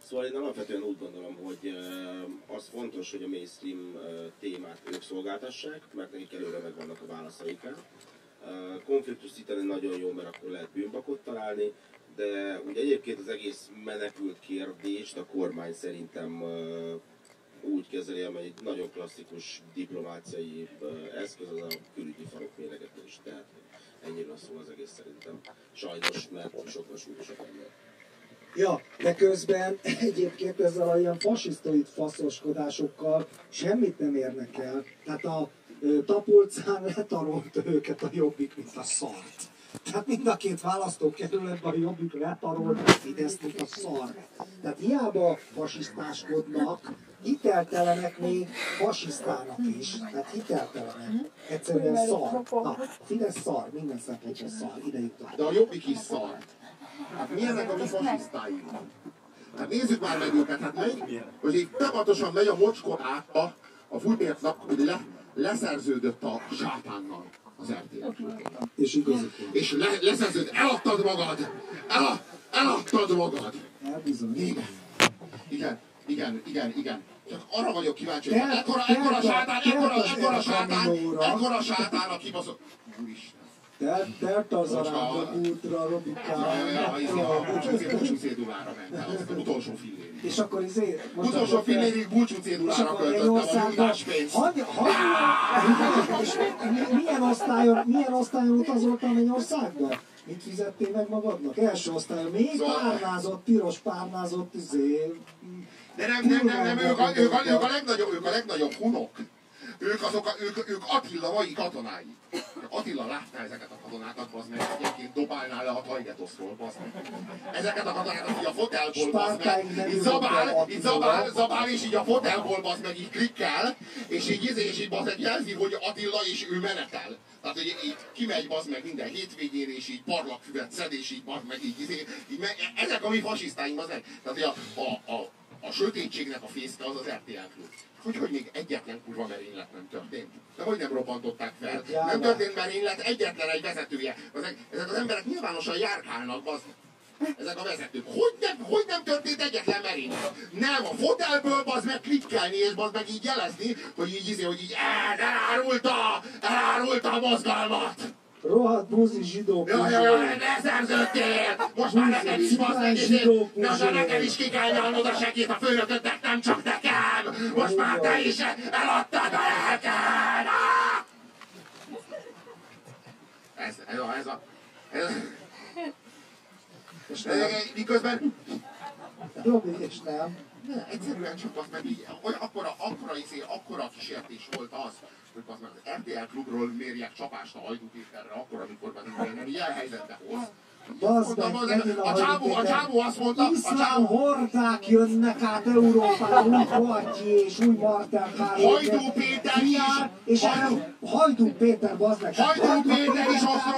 F: Szóval én alapvetően úgy gondolom, hogy az fontos, hogy a mainstream témát ők szolgáltassák, mert nekik előre megvannak a válaszaik. Konfliktus szíteni nagyon jó, mert akkor lehet bűnbakot találni, de ugye egyébként az egész menekült kérdést a kormány szerintem úgy kezeli, amely egy nagyon klasszikus diplomáciai eszköz, az a külügyi falok méregetés. Tehát ennyire szól az egész szerintem. Sajnos, mert sokkal súlyosabb ember.
B: Ja, de közben egyébként ezzel a ilyen fasisztoid faszoskodásokkal semmit nem érnek el. Tehát a Tapolcán letarolta őket a Jobbik, mint a szart. Tehát mind a két választókerületben a Jobbik letarolt a Fideszt, mint a szar. Tehát hiába fasisztáskodnak, hiteltelenek még fasisztának is. Tehát hiteltelenek. Egyszerűen szar. Na, Fidesz szar, minden szempontból szar. Ide jutott.
A: De a Jobbik is szar. Hát milyenek a mi fasisztáink? Hát nézzük már meg őket, hát hogy így tapatosan megy a mocskor át a Fújbércnak, hogy leszerződött a sátánnal az RTL.
B: És igazuk.
A: És leszerződött, eladtad magad! Eladtad magad!
B: Elbizony.
A: Igen. Csak arra vagyok kíváncsi, hogy ekkora sátán, aki baszott. Úristen.
B: Telt az arába útra, Robikám.
A: Búcsú cédulára ment el, az utolsó fillérig.
B: És akkor
A: Utolsó fillérig búcsú cédulára költöttem a nyugdáspénzt.
B: Milyen osztályon utazoltam Mennyországba? Mit fizettél meg magadnak? Első osztályon. Még párnázott, piros párnázott,
A: De nem, ők a legnagyobb hunok. Ők Attila mai katonái. Attila látta ezeket a katonákat, bazd meg, egyébként dobálnál le a Tajgetoszról, bazd meg. Ezeket a katonákat így a fotelból, bazd meg, így zabál, és így a fotelból, bazd meg, így klikkel, és így bazd meg jelzi, hogy Attila és ő menetel. Tehát, hogy így kimegy, bazd meg minden hétvégén, és így parlagfüvet szed, és így bazd meg, így ezek a mi fasisztáink, bazd meg. Tehát, hogy a sötétségnek a fészke az az RTL Klub. Hogy még egyetlen kurva merénylet nem történt. De hogy nem robbantották fel. Nem történt merénylet, egyetlen egy vezetője. Ezek az emberek nyilvánosan járkálnak, bazd. Ezek a vezetők. Hogy nem történt egyetlen merénylet? Nem, a fotelből bazd meg klikkelni, és bazd meg így jelezni, hogy így elárulta a mozgalmat.
B: Rohadt buzi zsidó
A: ne szerződtél! Most már neked is bazd meg, de neked is ki kell nyalnod a segít a főnöködnek, nem csak nekem! Most már te is eladtad a lelked! Miközben...
B: Robi, és nem.
A: Egyszerűen csak azt meg így, akkora kísértés volt az, hogy az meg az RTL Klubról mérjek csapást a Hajdú Péterre, akkor, amikor nem ilyen helyzetbe hoz. A csávó azt mondta,
B: iszlám hordák jönnek át Európára, új Horthy és új Martel Károly.
A: Hajdú Péter is!
B: És Hajdú Péter, bazd meg!
A: Hajdú Péter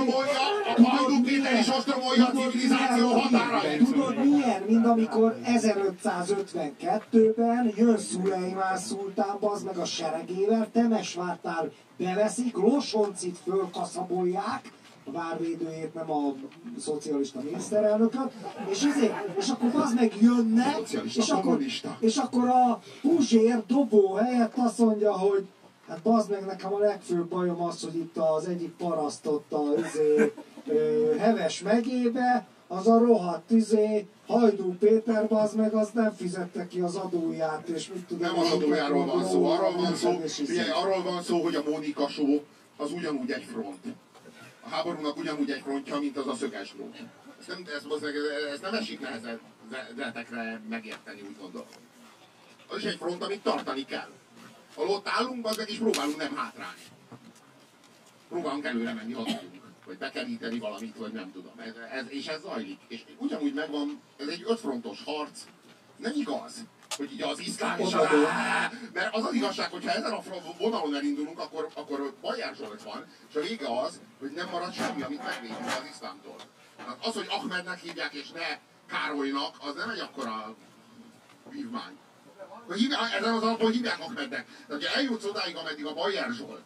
A: is ostromolja a civilizáció határait!
B: Tudod milyen? Mint amikor 1552-ben jön Szulejmán szultán, bazd meg a seregével, Temesvártál beveszik, Losoncit fölkaszabolják, a várvédőjét, nem a szocialista miniszterelnököt, és akkor az meg jönnek, és akkor a Puzsér dobó helyett azt mondja, hogy hát bazd meg, nekem a legfőbb bajom az, hogy itt az egyik parasztott a Heves megyébe, az a rohadt Hajdú Péter, bazd meg, az nem fizette ki az adóját, és mit tudom.
A: Nem az adójáról van szó, arról van szó, hogy a Mónika Show az ugyanúgy egy front. A háborúnak ugyanúgy egy frontja, mint az a szöges drót. Ezt nem esik nehezetekre megérteni, úgy gondolom. Az is egy front, amit tartani kell. Ahol ott állunk, az meg is próbálunk nem hátrálni. Próbálunk előre menni, hazudjunk. Vagy bekeríteni valamit, vagy nem tudom. És ez zajlik. És ugyanúgy megvan, ez egy ötfrontos harc. Nem igaz, hogy így az iszlám és mert az az igazság, hogyha ezen a vonalon elindulunk, akkor Bajer Zsolt van, és a vége az, hogy nem marad semmi, amit megvédünk az iszlámtól. Tehát az, hogy Ahmednek hívják és ne Károlynak, az nem egy akkora vívmány. Ezen az alapon hívják Ahmednek. Tehát, hogyha eljutsz odáig, ameddig a Bajer Zsolt,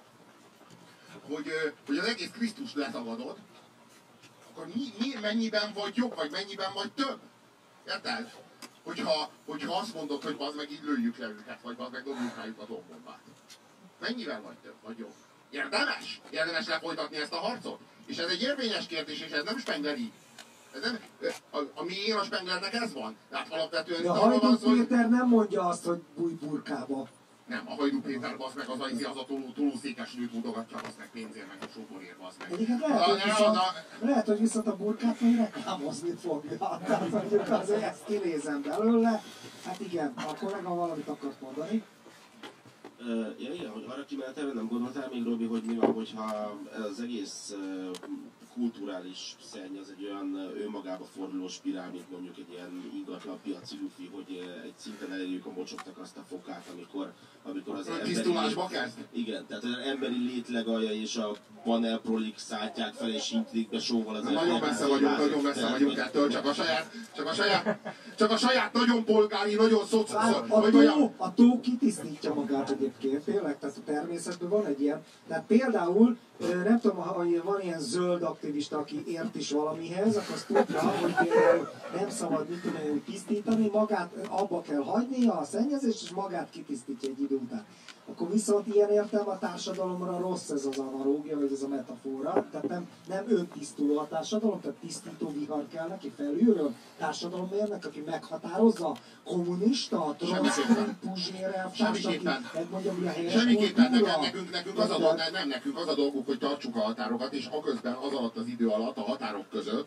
A: hogy az egész Krisztust letagadod, akkor mennyiben vagy jobb, vagy mennyiben vagy több? Érted? hogyha azt mondod, hogy bazd meg így lőjük le őket, vagy bazd meg dobjuk rájuk a atombomát. Mennyivel vagy több, vagy jobb? Érdemes? Érdemes lefolytatni ezt a harcot? És ez egy érvényes kérdés, és ez nem Spengleri. Ez nem, a mién a Spenglernek ez van? Tehát alapvetően...
B: De a Hajdú Péter nem mondja azt, hogy bújj burkába.
A: Nem, a Hajdú Péter basz meg az a tolószékes nőt mutogatja, basz meg pénzért, meg a sóborért, basz meg.
B: Egyébként lehet, hogy viszont a burkát még reklámozni fogja. Tehát mondjuk azért ezt kinézem belőle. Hát igen, a kollega valamit akart mondani.
F: Ja, igen, hogy arra kimenetelve nem gondoltál még, Robi, hogy mi van, hogyha az egész kulturális szenny az egy olyan önmagába forduló spirál, mint mondjuk egy ilyen ingatlan piaci lufi, hogy egy szinten elérjük a mocsoknak azt a fokát, amikor az emberi...
A: Tisztulásba kezd?
F: Igen, tehát az emberi létlegalja és a panelprolik szálltják fel és hintik be sóval az
A: Nagyon messze vagyunk ettől, csak a saját nagyon polgári, nagyon
B: A tó kitisztítja magát egyébként, tényleg, tehát a természetben van egy ilyen. Tehát például, nem tudom, ha van ilyen zöld aktivista, aki ért is valamihez, akkor azt tudja, hogy például nem szabad tisztítani, magát abba kell hagyni a szennyezést, és magát kitisztítja egy idő után. Akkor viszont ilyen értelme a társadalomra rossz ez az analógia, vagy ez a metafora. Tehát nem öntisztuló a társadalom, tehát tisztító vihar kell neki felülről társadalommérnek, aki meghatározza kommunista, troszki, Puzsér, megmondja, mi a helyes
A: semmiképpen nekünk az a dolguk, hogy tartsuk a határokat, és aközben az alatt az idő alatt a határok között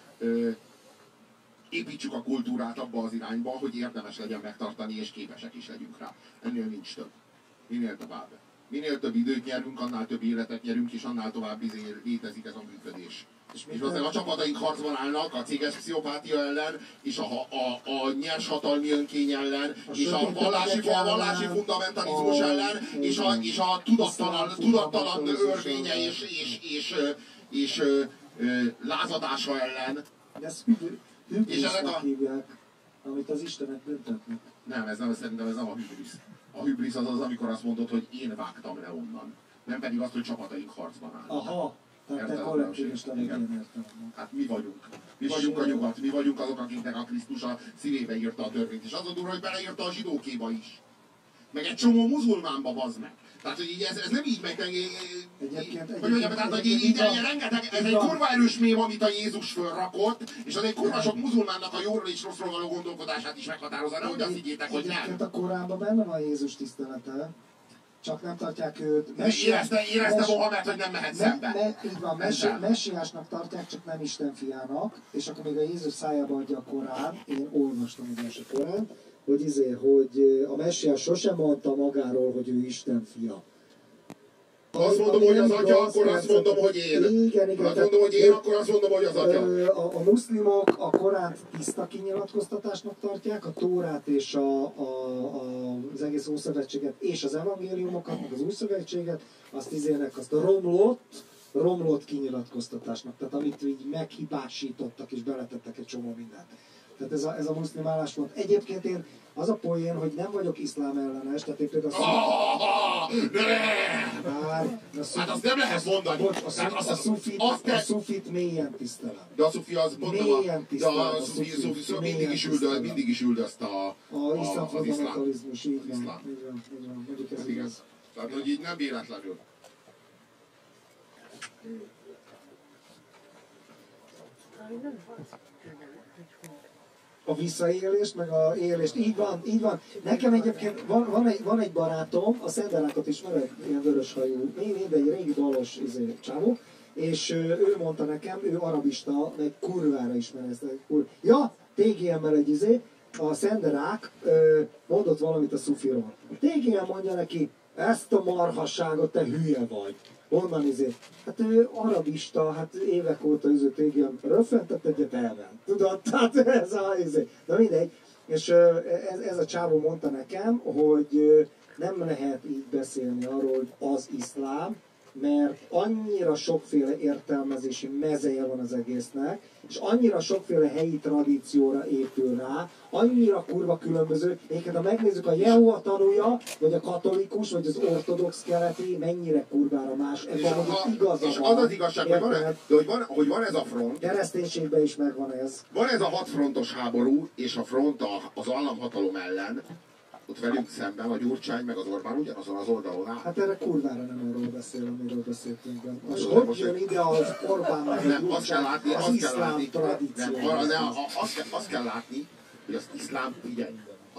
A: építsük a kultúrát abba az irányba, hogy érdemes legyen megtartani, és képesek is legyünk rá. Ennél nincs több. Minél tovább. Minél több időt nyerünk, annál több életet nyerünk, és annál tovább létezik ez a működés. És a csapataink harcban állnak a céges pszichopátia ellen, és a nyers hatalmi önkény ellen, és a vallási fundamentalizmus ellen, és a tudattalan örvénye és lázadása ellen.
B: De ezt hübrisznek hívják, amit az Istenek büntetnek.
A: Nem, szerintem ez nem a hübrisz. A hübrisz az, amikor azt mondod, hogy én vágtam le onnan. Nem pedig azt, hogy csapataink harcban állnak.
B: Aha, tehát te kollektivista vagy, én értem.
A: Hát mi vagyunk. Mi vagyunk a nyugat. Mi vagyunk azok, akiknek a Krisztus a szívébe írta a törvényt. És az a durva, hogy beleírta a zsidókéba is. Meg egy csomó muzulmánba, bazd meg. Tehát, hogy így ez nem így megy, rengeteg, ez egy kurva erős mém, amit a Jézus fölrakott, és az egy kurva sok muzulmánnak a jóról és rosszról való gondolkodását is meghatározza, nehogy azt higgyétek, hogy nem.
B: Egyébként a Koránban benne van Jézus tisztelete, csak nem tartják őt.
A: Érezte Mohamed, hogy nem mehet szembe.
B: Így van, messiásnak tartják, csak nem Isten fiának, és akkor még a Jézus szájába adja a Korán, én olvastam ugyanis a Koránt, hogy a messiás sosem mondta magáról, hogy ő Isten fia.
A: Azt mondom, hogy az atya, akkor azt mondom, hogy én.
B: Igen.
A: Azt mondom, hogy én, akkor azt mondom, hogy az atya.
B: A muszlimok a Koránt tiszta kinyilatkoztatásnak tartják, a Tórát és az egész Ószövetséget és az evangéliumokat, meg az Újszövetséget, azt romlott kinyilatkoztatásnak. Tehát amit így meghibásítottak és beletettek egy csomó mindent. Tehát ez a muszlim álláspont. Egyébként én az a poén, hogy nem vagyok iszlám ellenes, tehát én például
A: hát azt nem lehet mondani.
B: Bocs, a szufit mélyen tisztelem.
A: De a szufi az
B: mélyen tisztelem.
A: De a szufi mindig is üldözt
B: az iszlám fundamentalizmus, így van. Mondjuk ez igaz.
A: Tehát, hogy így nem véletlenül.
B: A visszaélést, meg a élést. Így van. Nekem egyébként van egy barátom, a Szenderákot ismered, ilyen vöröshajú, mindegy régi dalos csávó, és ő mondta nekem, ő arabista, meg kurvára ismer ezt. Ja, TGM-mel egy a Szenderák mondott valamit a szufiról. TGM mondja neki, ezt a marhasságot, te hülye vagy. Honnan hát ő arabista, hát évek óta TGM röffentett egyet elment. Tudod, tehát ez na mindegy. És ez a csávó mondta nekem, hogy nem lehet így beszélni arról, hogy az iszlám, mert annyira sokféle értelmezési mezeje van az egésznek, és annyira sokféle helyi tradícióra épül rá, annyira kurva különböző, egyébként ha megnézzük a Jehova tanúja, vagy a katolikus, vagy az ortodox keleti, mennyire kurvára más, ebben mondjuk igaza
A: és
B: van.
A: az az igazság, hogy van ez a front,
B: kereszténységben is megvan ez.
A: van ez a 6 frontos háború, és a front az államhatalom ellen, ott velünk szemben a Gyurcsány meg az Orbán ugyanazon az oldalon áll.
B: Hát erre kurvára nem arról beszél, amiről beszéltünk benne. Most
A: Tudom,
B: hogy jön ide az Orbán meg a
A: Nem, azt kell látni,
B: az iszlám tradíció?
A: azt kell látni, hogy az iszlám, figyelj,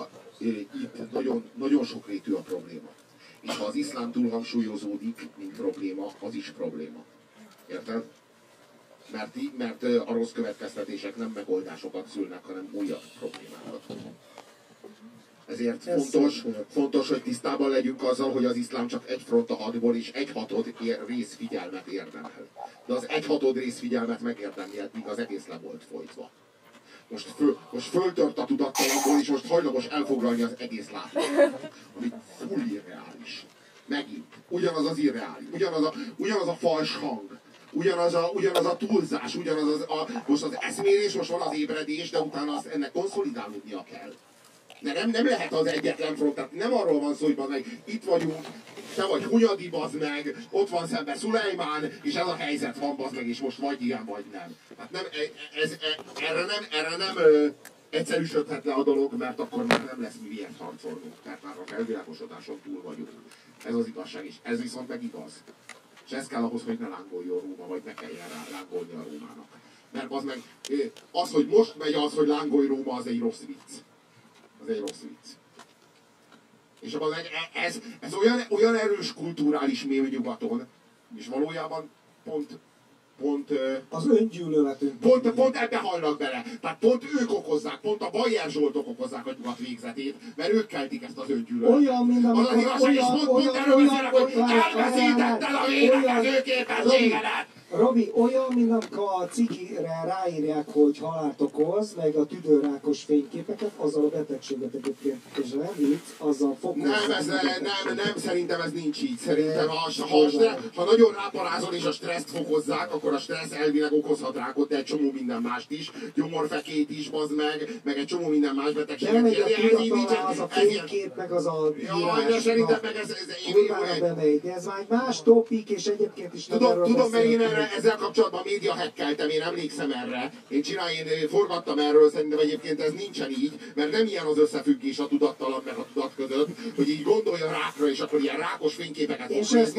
A: itt nagyon sokrétű a probléma. És ha az iszlám túlhangsúlyozódik, mint probléma, az is probléma. Érted? Mert a rossz következtetések nem megoldásokat szülnek, hanem újabb problémákat. Ezért fontos, hogy tisztában legyünk azzal, hogy az iszlám csak egy front a 6-ból, és 1/6 részfigyelmet érdemel. De az 1/6 részfigyelmet megérdemelt, míg az egész le volt folytva. Most föltört a tudattalamból, és most hajlamos elfoglalni az egész látót. Ami full irreális. Megint. Ugyanaz az irreális. Ugyanaz a fals hang. Ugyanaz a túlzás, most az eszmélés, most van az ébredés, de utána ennek konszolidálódnia kell. De nem lehet az egyetlen front, tehát nem arról van szó, hogy meg itt vagyunk, te vagy Hunyadi, bazd meg, ott van szemben Szulejmán, és ez a helyzet van, bazd meg, és most vagy igen, vagy nem. Hát nem, erre nem egyszerűsödhet le a dolog, mert akkor már nem lesz miért harcolnunk. Tehát már a felvilágosodáson túl vagyunk. Ez az igazság is. Ez viszont meg igaz. És ez kell ahhoz, hogy ne lángoljon Róma, vagy ne kelljen lángolni a Rómának. Mert az, hogy most megy az, hogy lángolj Róma, az egy rossz vicc. Az egy rossz vicc. És ez olyan erős kulturális mély nyugaton, és valójában pont
B: az öngyűlöletünk.
A: Pont ebbe hajnak bele. Tehát pont ők okozzák, pont a Bajer Zsoltok okozzák a nyugat végzetét, mert ők keltik ezt az öngyűlöletet.
B: Olyan, mint amikor...
A: Az igazság, és pont erről beszélek, hogy elveszítetted a védekező képességedet!
B: Robi, olyan, mint amikor a cikire ráírják, hogy halált okoz, meg a tüdőrákos fényképeket, azzal a betegséget egyébként, és nem vicc, azzal fokozzák.
A: Nem, szerintem ez nincs így. Szerintem, ha nagyon ráparázol és a stresszt fokozzák, akkor a stressz elvileg okozhat rákot, de egy csomó minden mást is. Gyomorfekét is, bazd meg egy csomó minden más betegséget.
B: Nem megy a tudat alá az a fénykép, meg az a írás.
A: Szerintem meg ez...
B: Kurvára bemegy, de ez már egy más topik, és egyébként is nem erről
A: Tudom, mert én
B: beszéltünk.
A: ezzel kapcsolatban média hackeltem, én emlékszem erre. Én forgattam erről, szerintem egyébként ez nincsen így, mert nem ilyen az összefüggés a tudattalan meg a tudat között, hogy így gondolja rákra, és akkor ilyen rákos fényképeket
B: Én se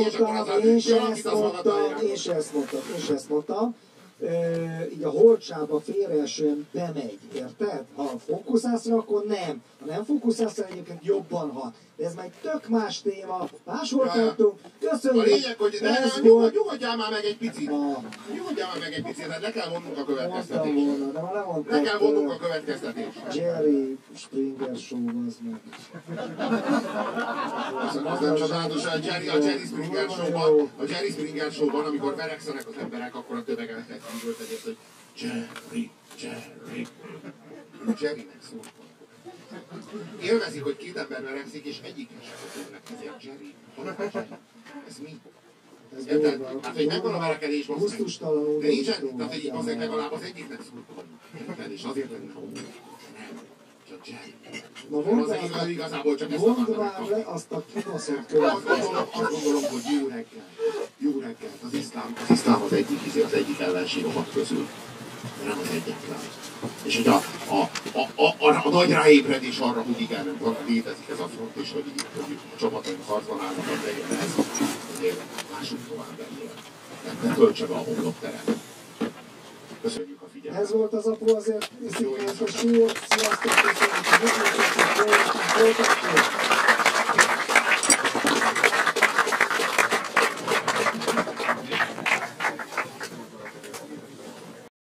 B: ezt mondtam. Így a holtsába félreesően bemegy, érted? Ha fókuszálsz rá, akkor nem. Ha nem fókuszálsz rá, egyébként jobban hat. De ez meg tök más téma, máshol tartunk. Köszönjük!
A: A lényeg, hogy nyugodjál már meg egy picit. Nyugodjál már meg egy picit, hát le kell vonnunk a következtetést. Le kell vonnunk a következtetést.
B: Jerry Springer Show, az meg.
A: Az nem csodálatos, a Jerry Springer Show-ban, amikor verekszenek az emberek, akkor a tömegeket hívott egyet, hogy Jerry. Jerrynek szóltak. Élvezik, hogy két ember verekszik, és egyikhez sem tudnak ezért Jerry. Ez mi? Érted? Hát, hogy megvan a verekedés,
B: gusztustalanul.
A: de nincsen, tehát, hogy azért legalább az egyiknek szurkolunk. Érted? És azért lenne jó. Nem. Csak Jerry. Na, igazából csak ezt
B: mondd már le azt a kibaszott
A: következtetést. Azt gondolom, hogy jó reggelt. Az iszlám az egyik ellenség a hat közül. De nem az egyetlen. És hogy a nagy ráébredés arra, hogy igen, létezik ez a front, és hogy a csapataink harcban állnak, az legyen ez, azért lássuk tovább ennél. Ne töltse be a homlokteret. Köszönjük a figyelmet.
B: Ez volt az apu, azért iszik, hogy a súlyok, sziasztok, köszönjük, hogy folytatjuk.